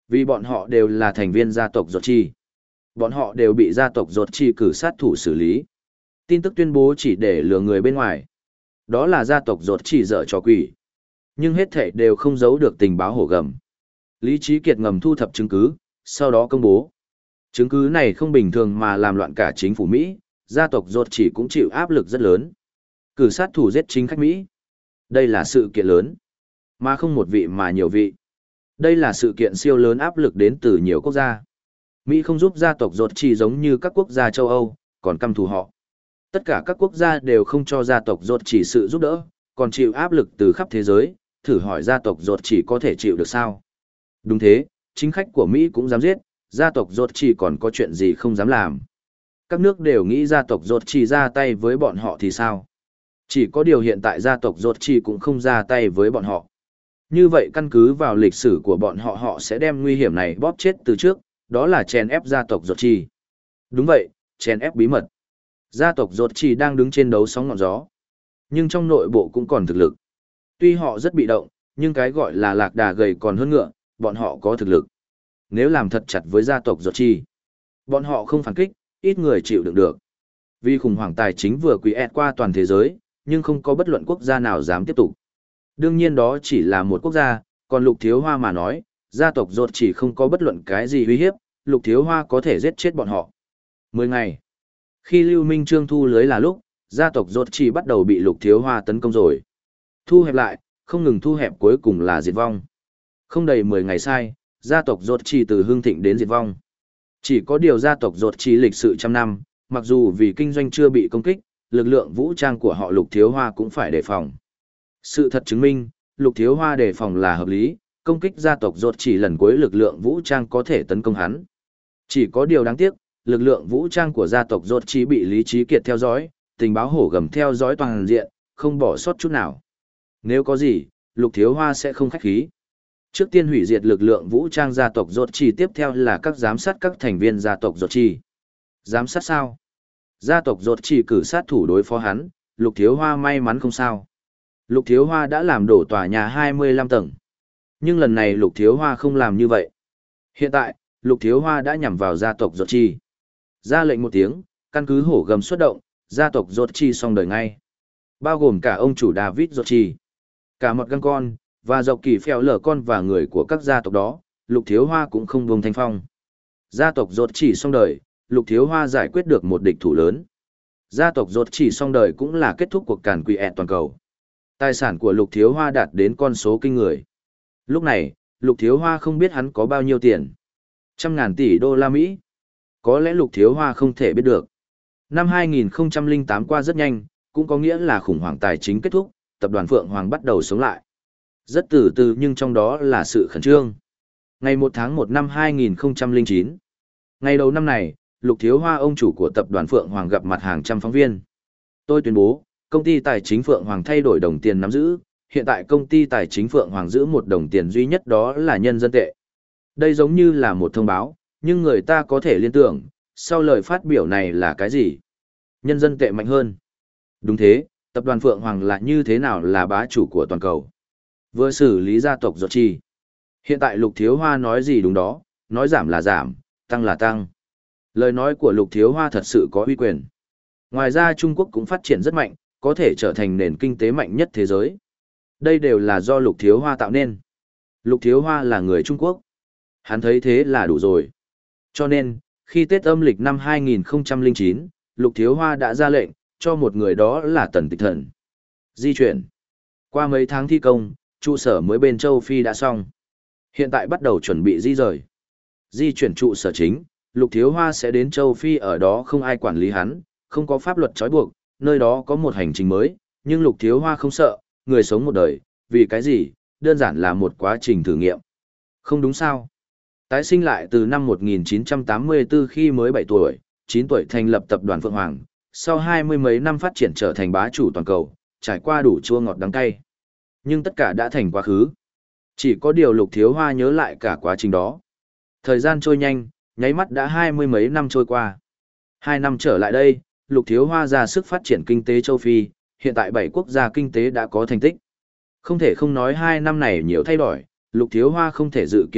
Vì bọn họ đều là thành viên gia tộc Ruột Chi. Bọn họ đều bị gia tộc Ruột Chi cử sát thủ xử lý. Tin tức tuyên bố chỉ để lừa người bên ngoài. Đó là gia tộc Ruột Chi dở trò quỷ. Nhưng hết thảy đều không giấu được tình báo hổ gầm. Lý Trí Kiệt ngầm thu thập chứng cứ, sau đó công bố. Chứng cứ này không bình thường mà làm loạn cả chính phủ Mỹ, gia tộc Ruột Chỉ cũng chịu áp lực rất lớn. Cử sát thủ giết chính khách Mỹ. Đây là sự kiện lớn, mà không một vị mà nhiều vị. Đây là sự kiện siêu lớn áp lực đến từ nhiều quốc gia. Mỹ không giúp gia tộc Ruột Chỉ giống như các quốc gia châu Âu, còn căm thù họ. Tất cả các quốc gia đều không cho gia tộc Ruột Chỉ sự giúp đỡ, còn chịu áp lực từ khắp thế giới, thử hỏi gia tộc Ruột Chỉ có thể chịu được sao? Đúng thế, chính khách của Mỹ cũng dám giết, gia tộc Ruột Chỉ còn có chuyện gì không dám làm. Các nước đều nghĩ gia tộc Ruột Chỉ ra tay với bọn họ thì sao? Chỉ có điều hiện tại gia tộc Ruột Chỉ cũng không ra tay với bọn họ. Như vậy căn cứ vào lịch sử của bọn họ họ sẽ đem nguy hiểm này bóp chết từ trước, đó là chèn ép gia tộc Ruột Chỉ. Đúng vậy, chèn ép bí mật. Gia tộc Ruột Chỉ đang đứng trên đấu sóng ngọn gió. Nhưng trong nội bộ cũng còn thực lực. Tuy họ rất bị động, nhưng cái gọi là lạc đà gầy còn hơn ngựa, bọn họ có thực lực. Nếu làm thật chặt với gia tộc Ruột Chỉ, bọn họ không phản kích, ít người chịu đựng được. Vì khủng hoảng tài chính vừa quỷ ẹt qua toàn thế giới, nhưng không có bất luận quốc gia nào dám tiếp tục. Đương nhiên đó chỉ là một quốc gia, còn Lục Thiếu Hoa mà nói, gia tộc Ruột Chỉ không có bất luận cái gì uy hiếp, Lục Thiếu Hoa có thể giết chết bọn họ. Mười ngày. Khi Lưu Minh Trương thu lưới là lúc, gia tộc Ruột Chỉ bắt đầu bị Lục Thiếu Hoa tấn công rồi. Thu hẹp lại, không ngừng thu hẹp cuối cùng là diệt vong. Không đầy mười ngày sai, gia tộc Ruột Chỉ từ hưng thịnh đến diệt vong. Chỉ có điều gia tộc Ruột Chỉ lịch sự trăm năm, mặc dù vì kinh doanh chưa bị công kích, lực lượng vũ trang của họ Lục Thiếu Hoa cũng phải đề phòng. Sự thật chứng minh, Lục Thiếu Hoa đề phòng là hợp lý, công kích gia tộc Ruột Chỉ lần cuối lực lượng vũ trang có thể tấn công hắn. Chỉ có điều đáng tiếc, lực lượng vũ trang của gia tộc Ruột Chỉ bị Lý Trí Kiệt theo dõi, tình báo hổ gầm theo dõi toàn diện, không bỏ sót chút nào. Nếu có gì, Lục Thiếu Hoa sẽ không khách khí. Trước tiên hủy diệt lực lượng vũ trang gia tộc Ruột Chỉ, tiếp theo là các giám sát các thành viên gia tộc Ruột Chỉ. Giám sát sao? Gia tộc Ruột Chỉ cử sát thủ đối phó hắn, Lục Thiếu Hoa may mắn không sao. Lục Thiếu Hoa đã làm đổ tòa nhà hai mươi lăm tầng. Nhưng lần này Lục Thiếu Hoa không làm như vậy. Hiện tại, Lục Thiếu Hoa đã nhằm vào gia tộc Ruột Chỉ. Ra lệnh một tiếng, căn cứ hổ gầm xuất động, gia tộc Ruột Chỉ xong đời ngay. Bao gồm cả ông chủ David Ruột Chỉ, cả một găng con, và dọc kỳ phèo lở con và người của các gia tộc đó, Lục Thiếu Hoa cũng không buông thanh phong. Gia tộc Ruột Chỉ xong đời, Lục Thiếu Hoa giải quyết được một địch thủ lớn. Gia tộc Ruột Chỉ xong đời cũng là kết thúc cuộc càn quỷ ẹt toàn cầu. Tài sản của Lục Thiếu Hoa đạt đến con số kinh người. Lúc này, Lục Thiếu Hoa không biết hắn có bao nhiêu tiền. Trăm ngàn tỷ đô la Mỹ. Có lẽ Lục Thiếu Hoa không thể biết được. Năm hai nghìn không trăm lẻ tám qua rất nhanh, cũng có nghĩa là khủng hoảng tài chính kết thúc, tập đoàn Phượng Hoàng bắt đầu sống lại. Rất từ từ nhưng trong đó là sự khẩn trương. Ngày một tháng một năm hai nghìn không trăm lẻ chín. Ngày đầu năm này, Lục Thiếu Hoa ông chủ của tập đoàn Phượng Hoàng gặp mặt hàng trăm phóng viên. Tôi tuyên bố, công ty tài chính Phượng Hoàng thay đổi đồng tiền nắm giữ, hiện tại công ty tài chính Phượng Hoàng giữ một đồng tiền duy nhất, đó là nhân dân tệ. Đây giống như là một thông báo, nhưng người ta có thể liên tưởng, sau lời phát biểu này là cái gì? Nhân dân tệ mạnh hơn. Đúng thế, tập đoàn Phượng Hoàng là như thế nào là bá chủ của toàn cầu. Vừa xử lý gia tộc Ruột Chỉ. Hiện tại Lục Thiếu Hoa nói gì đúng đó, nói giảm là giảm, tăng là tăng. Lời nói của Lục Thiếu Hoa thật sự có uy quyền. Ngoài ra Trung Quốc cũng phát triển rất mạnh, có thể trở thành nền kinh tế mạnh nhất thế giới. Đây đều là do Lục Thiếu Hoa tạo nên. Lục Thiếu Hoa là người Trung Quốc. Hắn thấy thế là đủ rồi. Cho nên, khi Tết âm lịch năm hai nghìn không trăm lẻ chín, Lục Thiếu Hoa đã ra lệnh, cho một người đó là Tần Tịch Thần di chuyển. Qua mấy tháng thi công, trụ sở mới bên châu Phi đã xong. Hiện tại bắt đầu chuẩn bị di rời. Di chuyển trụ sở chính, Lục Thiếu Hoa sẽ đến châu Phi, ở đó không ai quản lý hắn, không có pháp luật trói buộc, nơi đó có một hành trình mới, nhưng Lục Thiếu Hoa không sợ, người sống một đời, vì cái gì, đơn giản là một quá trình thử nghiệm. Không đúng sao? Tái sinh lại từ năm một nghìn chín trăm tám mươi tư khi mới bảy tuổi, chín tuổi thành lập tập đoàn Phượng Hoàng, sau hai mươi mấy năm phát triển trở thành bá chủ toàn cầu, trải qua đủ chua ngọt đắng cay. Nhưng tất cả đã thành quá khứ. Chỉ có điều Lục Thiếu Hoa nhớ lại cả quá trình đó. Thời gian trôi nhanh, nháy mắt đã hai mươi mấy năm trôi qua. Hai năm trở lại đây, Lục Thiếu Hoa ra sức phát triển kinh tế châu Phi, hiện tại bảy quốc gia kinh tế đã có thành tích. Không thể không nói hai năm này nhiều thay đổi, Lục Thiếu Hoa không thể dự kiến hết,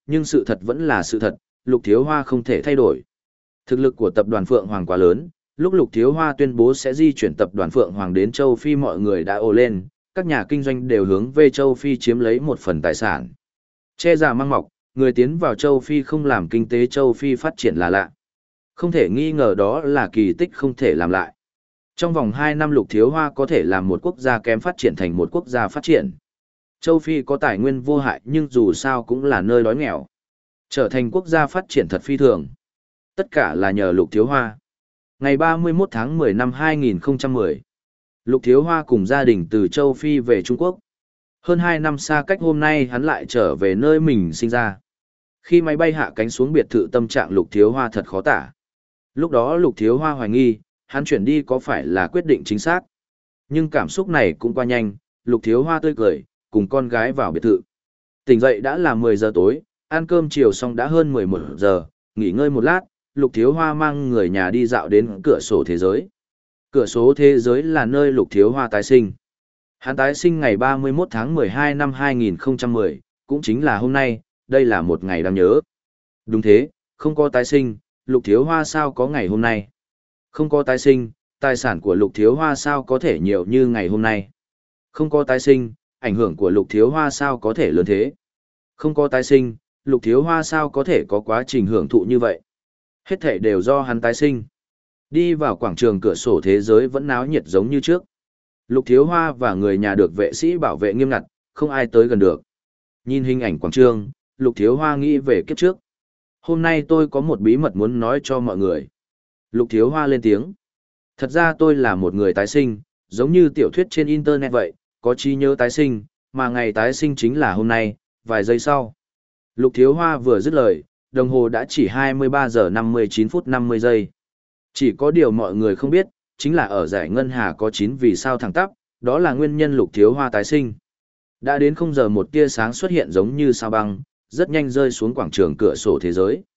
nhưng sự thật vẫn là sự thật, Lục Thiếu Hoa không thể thay đổi. Thực lực của tập đoàn Phượng Hoàng quá lớn, lúc Lục Thiếu Hoa tuyên bố sẽ di chuyển tập đoàn Phượng Hoàng đến châu Phi mọi người đã ồ lên, các nhà kinh doanh đều hướng về châu Phi chiếm lấy một phần tài sản. Che già mang mọc, người tiến vào châu Phi không làm kinh tế châu Phi phát triển là lạ. Không thể nghi ngờ đó là kỳ tích không thể làm lại. Trong vòng hai năm Lục Thiếu Hoa có thể làm một quốc gia kém phát triển thành một quốc gia phát triển. Châu Phi có tài nguyên vô hại nhưng dù sao cũng là nơi đói nghèo. Trở thành quốc gia phát triển thật phi thường. Tất cả là nhờ Lục Thiếu Hoa. Ngày ba mươi mốt tháng mười năm hai nghìn không trăm mười, Lục Thiếu Hoa cùng gia đình từ châu Phi về Trung Quốc. Hơn hai năm xa cách hôm nay hắn lại trở về nơi mình sinh ra. Khi máy bay hạ cánh xuống biệt thự tâm trạng Lục Thiếu Hoa thật khó tả. Lúc đó Lục Thiếu Hoa hoài nghi, hắn chuyển đi có phải là quyết định chính xác. Nhưng cảm xúc này cũng qua nhanh, Lục Thiếu Hoa tươi cười, cùng con gái vào biệt thự. Tỉnh dậy đã là mười giờ tối, ăn cơm chiều xong đã hơn mười một giờ, nghỉ ngơi một lát, Lục Thiếu Hoa mang người nhà đi dạo đến cửa sổ thế giới. Cửa sổ thế giới là nơi Lục Thiếu Hoa tái sinh. Hắn tái sinh ngày ba mươi mốt tháng mười hai năm hai nghìn không trăm mười, cũng chính là hôm nay, đây là một ngày đáng nhớ. Đúng thế, không có tái sinh, Lục Thiếu Hoa sao có ngày hôm nay? Không có tái sinh, tài sản của Lục Thiếu Hoa sao có thể nhiều như ngày hôm nay? Không có tái sinh, ảnh hưởng của Lục Thiếu Hoa sao có thể lớn thế? Không có tái sinh, Lục Thiếu Hoa sao có thể có quá trình hưởng thụ như vậy? Hết thảy đều do hắn tái sinh. Đi vào quảng trường cửa sổ thế giới vẫn náo nhiệt giống như trước. Lục Thiếu Hoa và người nhà được vệ sĩ bảo vệ nghiêm ngặt, không ai tới gần được. Nhìn hình ảnh quảng trường, Lục Thiếu Hoa nghĩ về kiếp trước. Hôm nay tôi có một bí mật muốn nói cho mọi người. Lục Thiếu Hoa lên tiếng. Thật ra tôi là một người tái sinh, giống như tiểu thuyết trên Internet vậy, có trí nhớ tái sinh, mà ngày tái sinh chính là hôm nay, vài giây sau. Lục Thiếu Hoa vừa dứt lời, đồng hồ đã chỉ hai mươi ba giờ năm mươi chín phút năm mươi giây. Chỉ có điều mọi người không biết, chính là ở giải ngân hà có chín vì sao thẳng tắp, đó là nguyên nhân Lục Thiếu Hoa tái sinh. Đã đến không giờ một tia sáng xuất hiện giống như sao băng, rất nhanh rơi xuống quảng trường cửa sổ thế giới.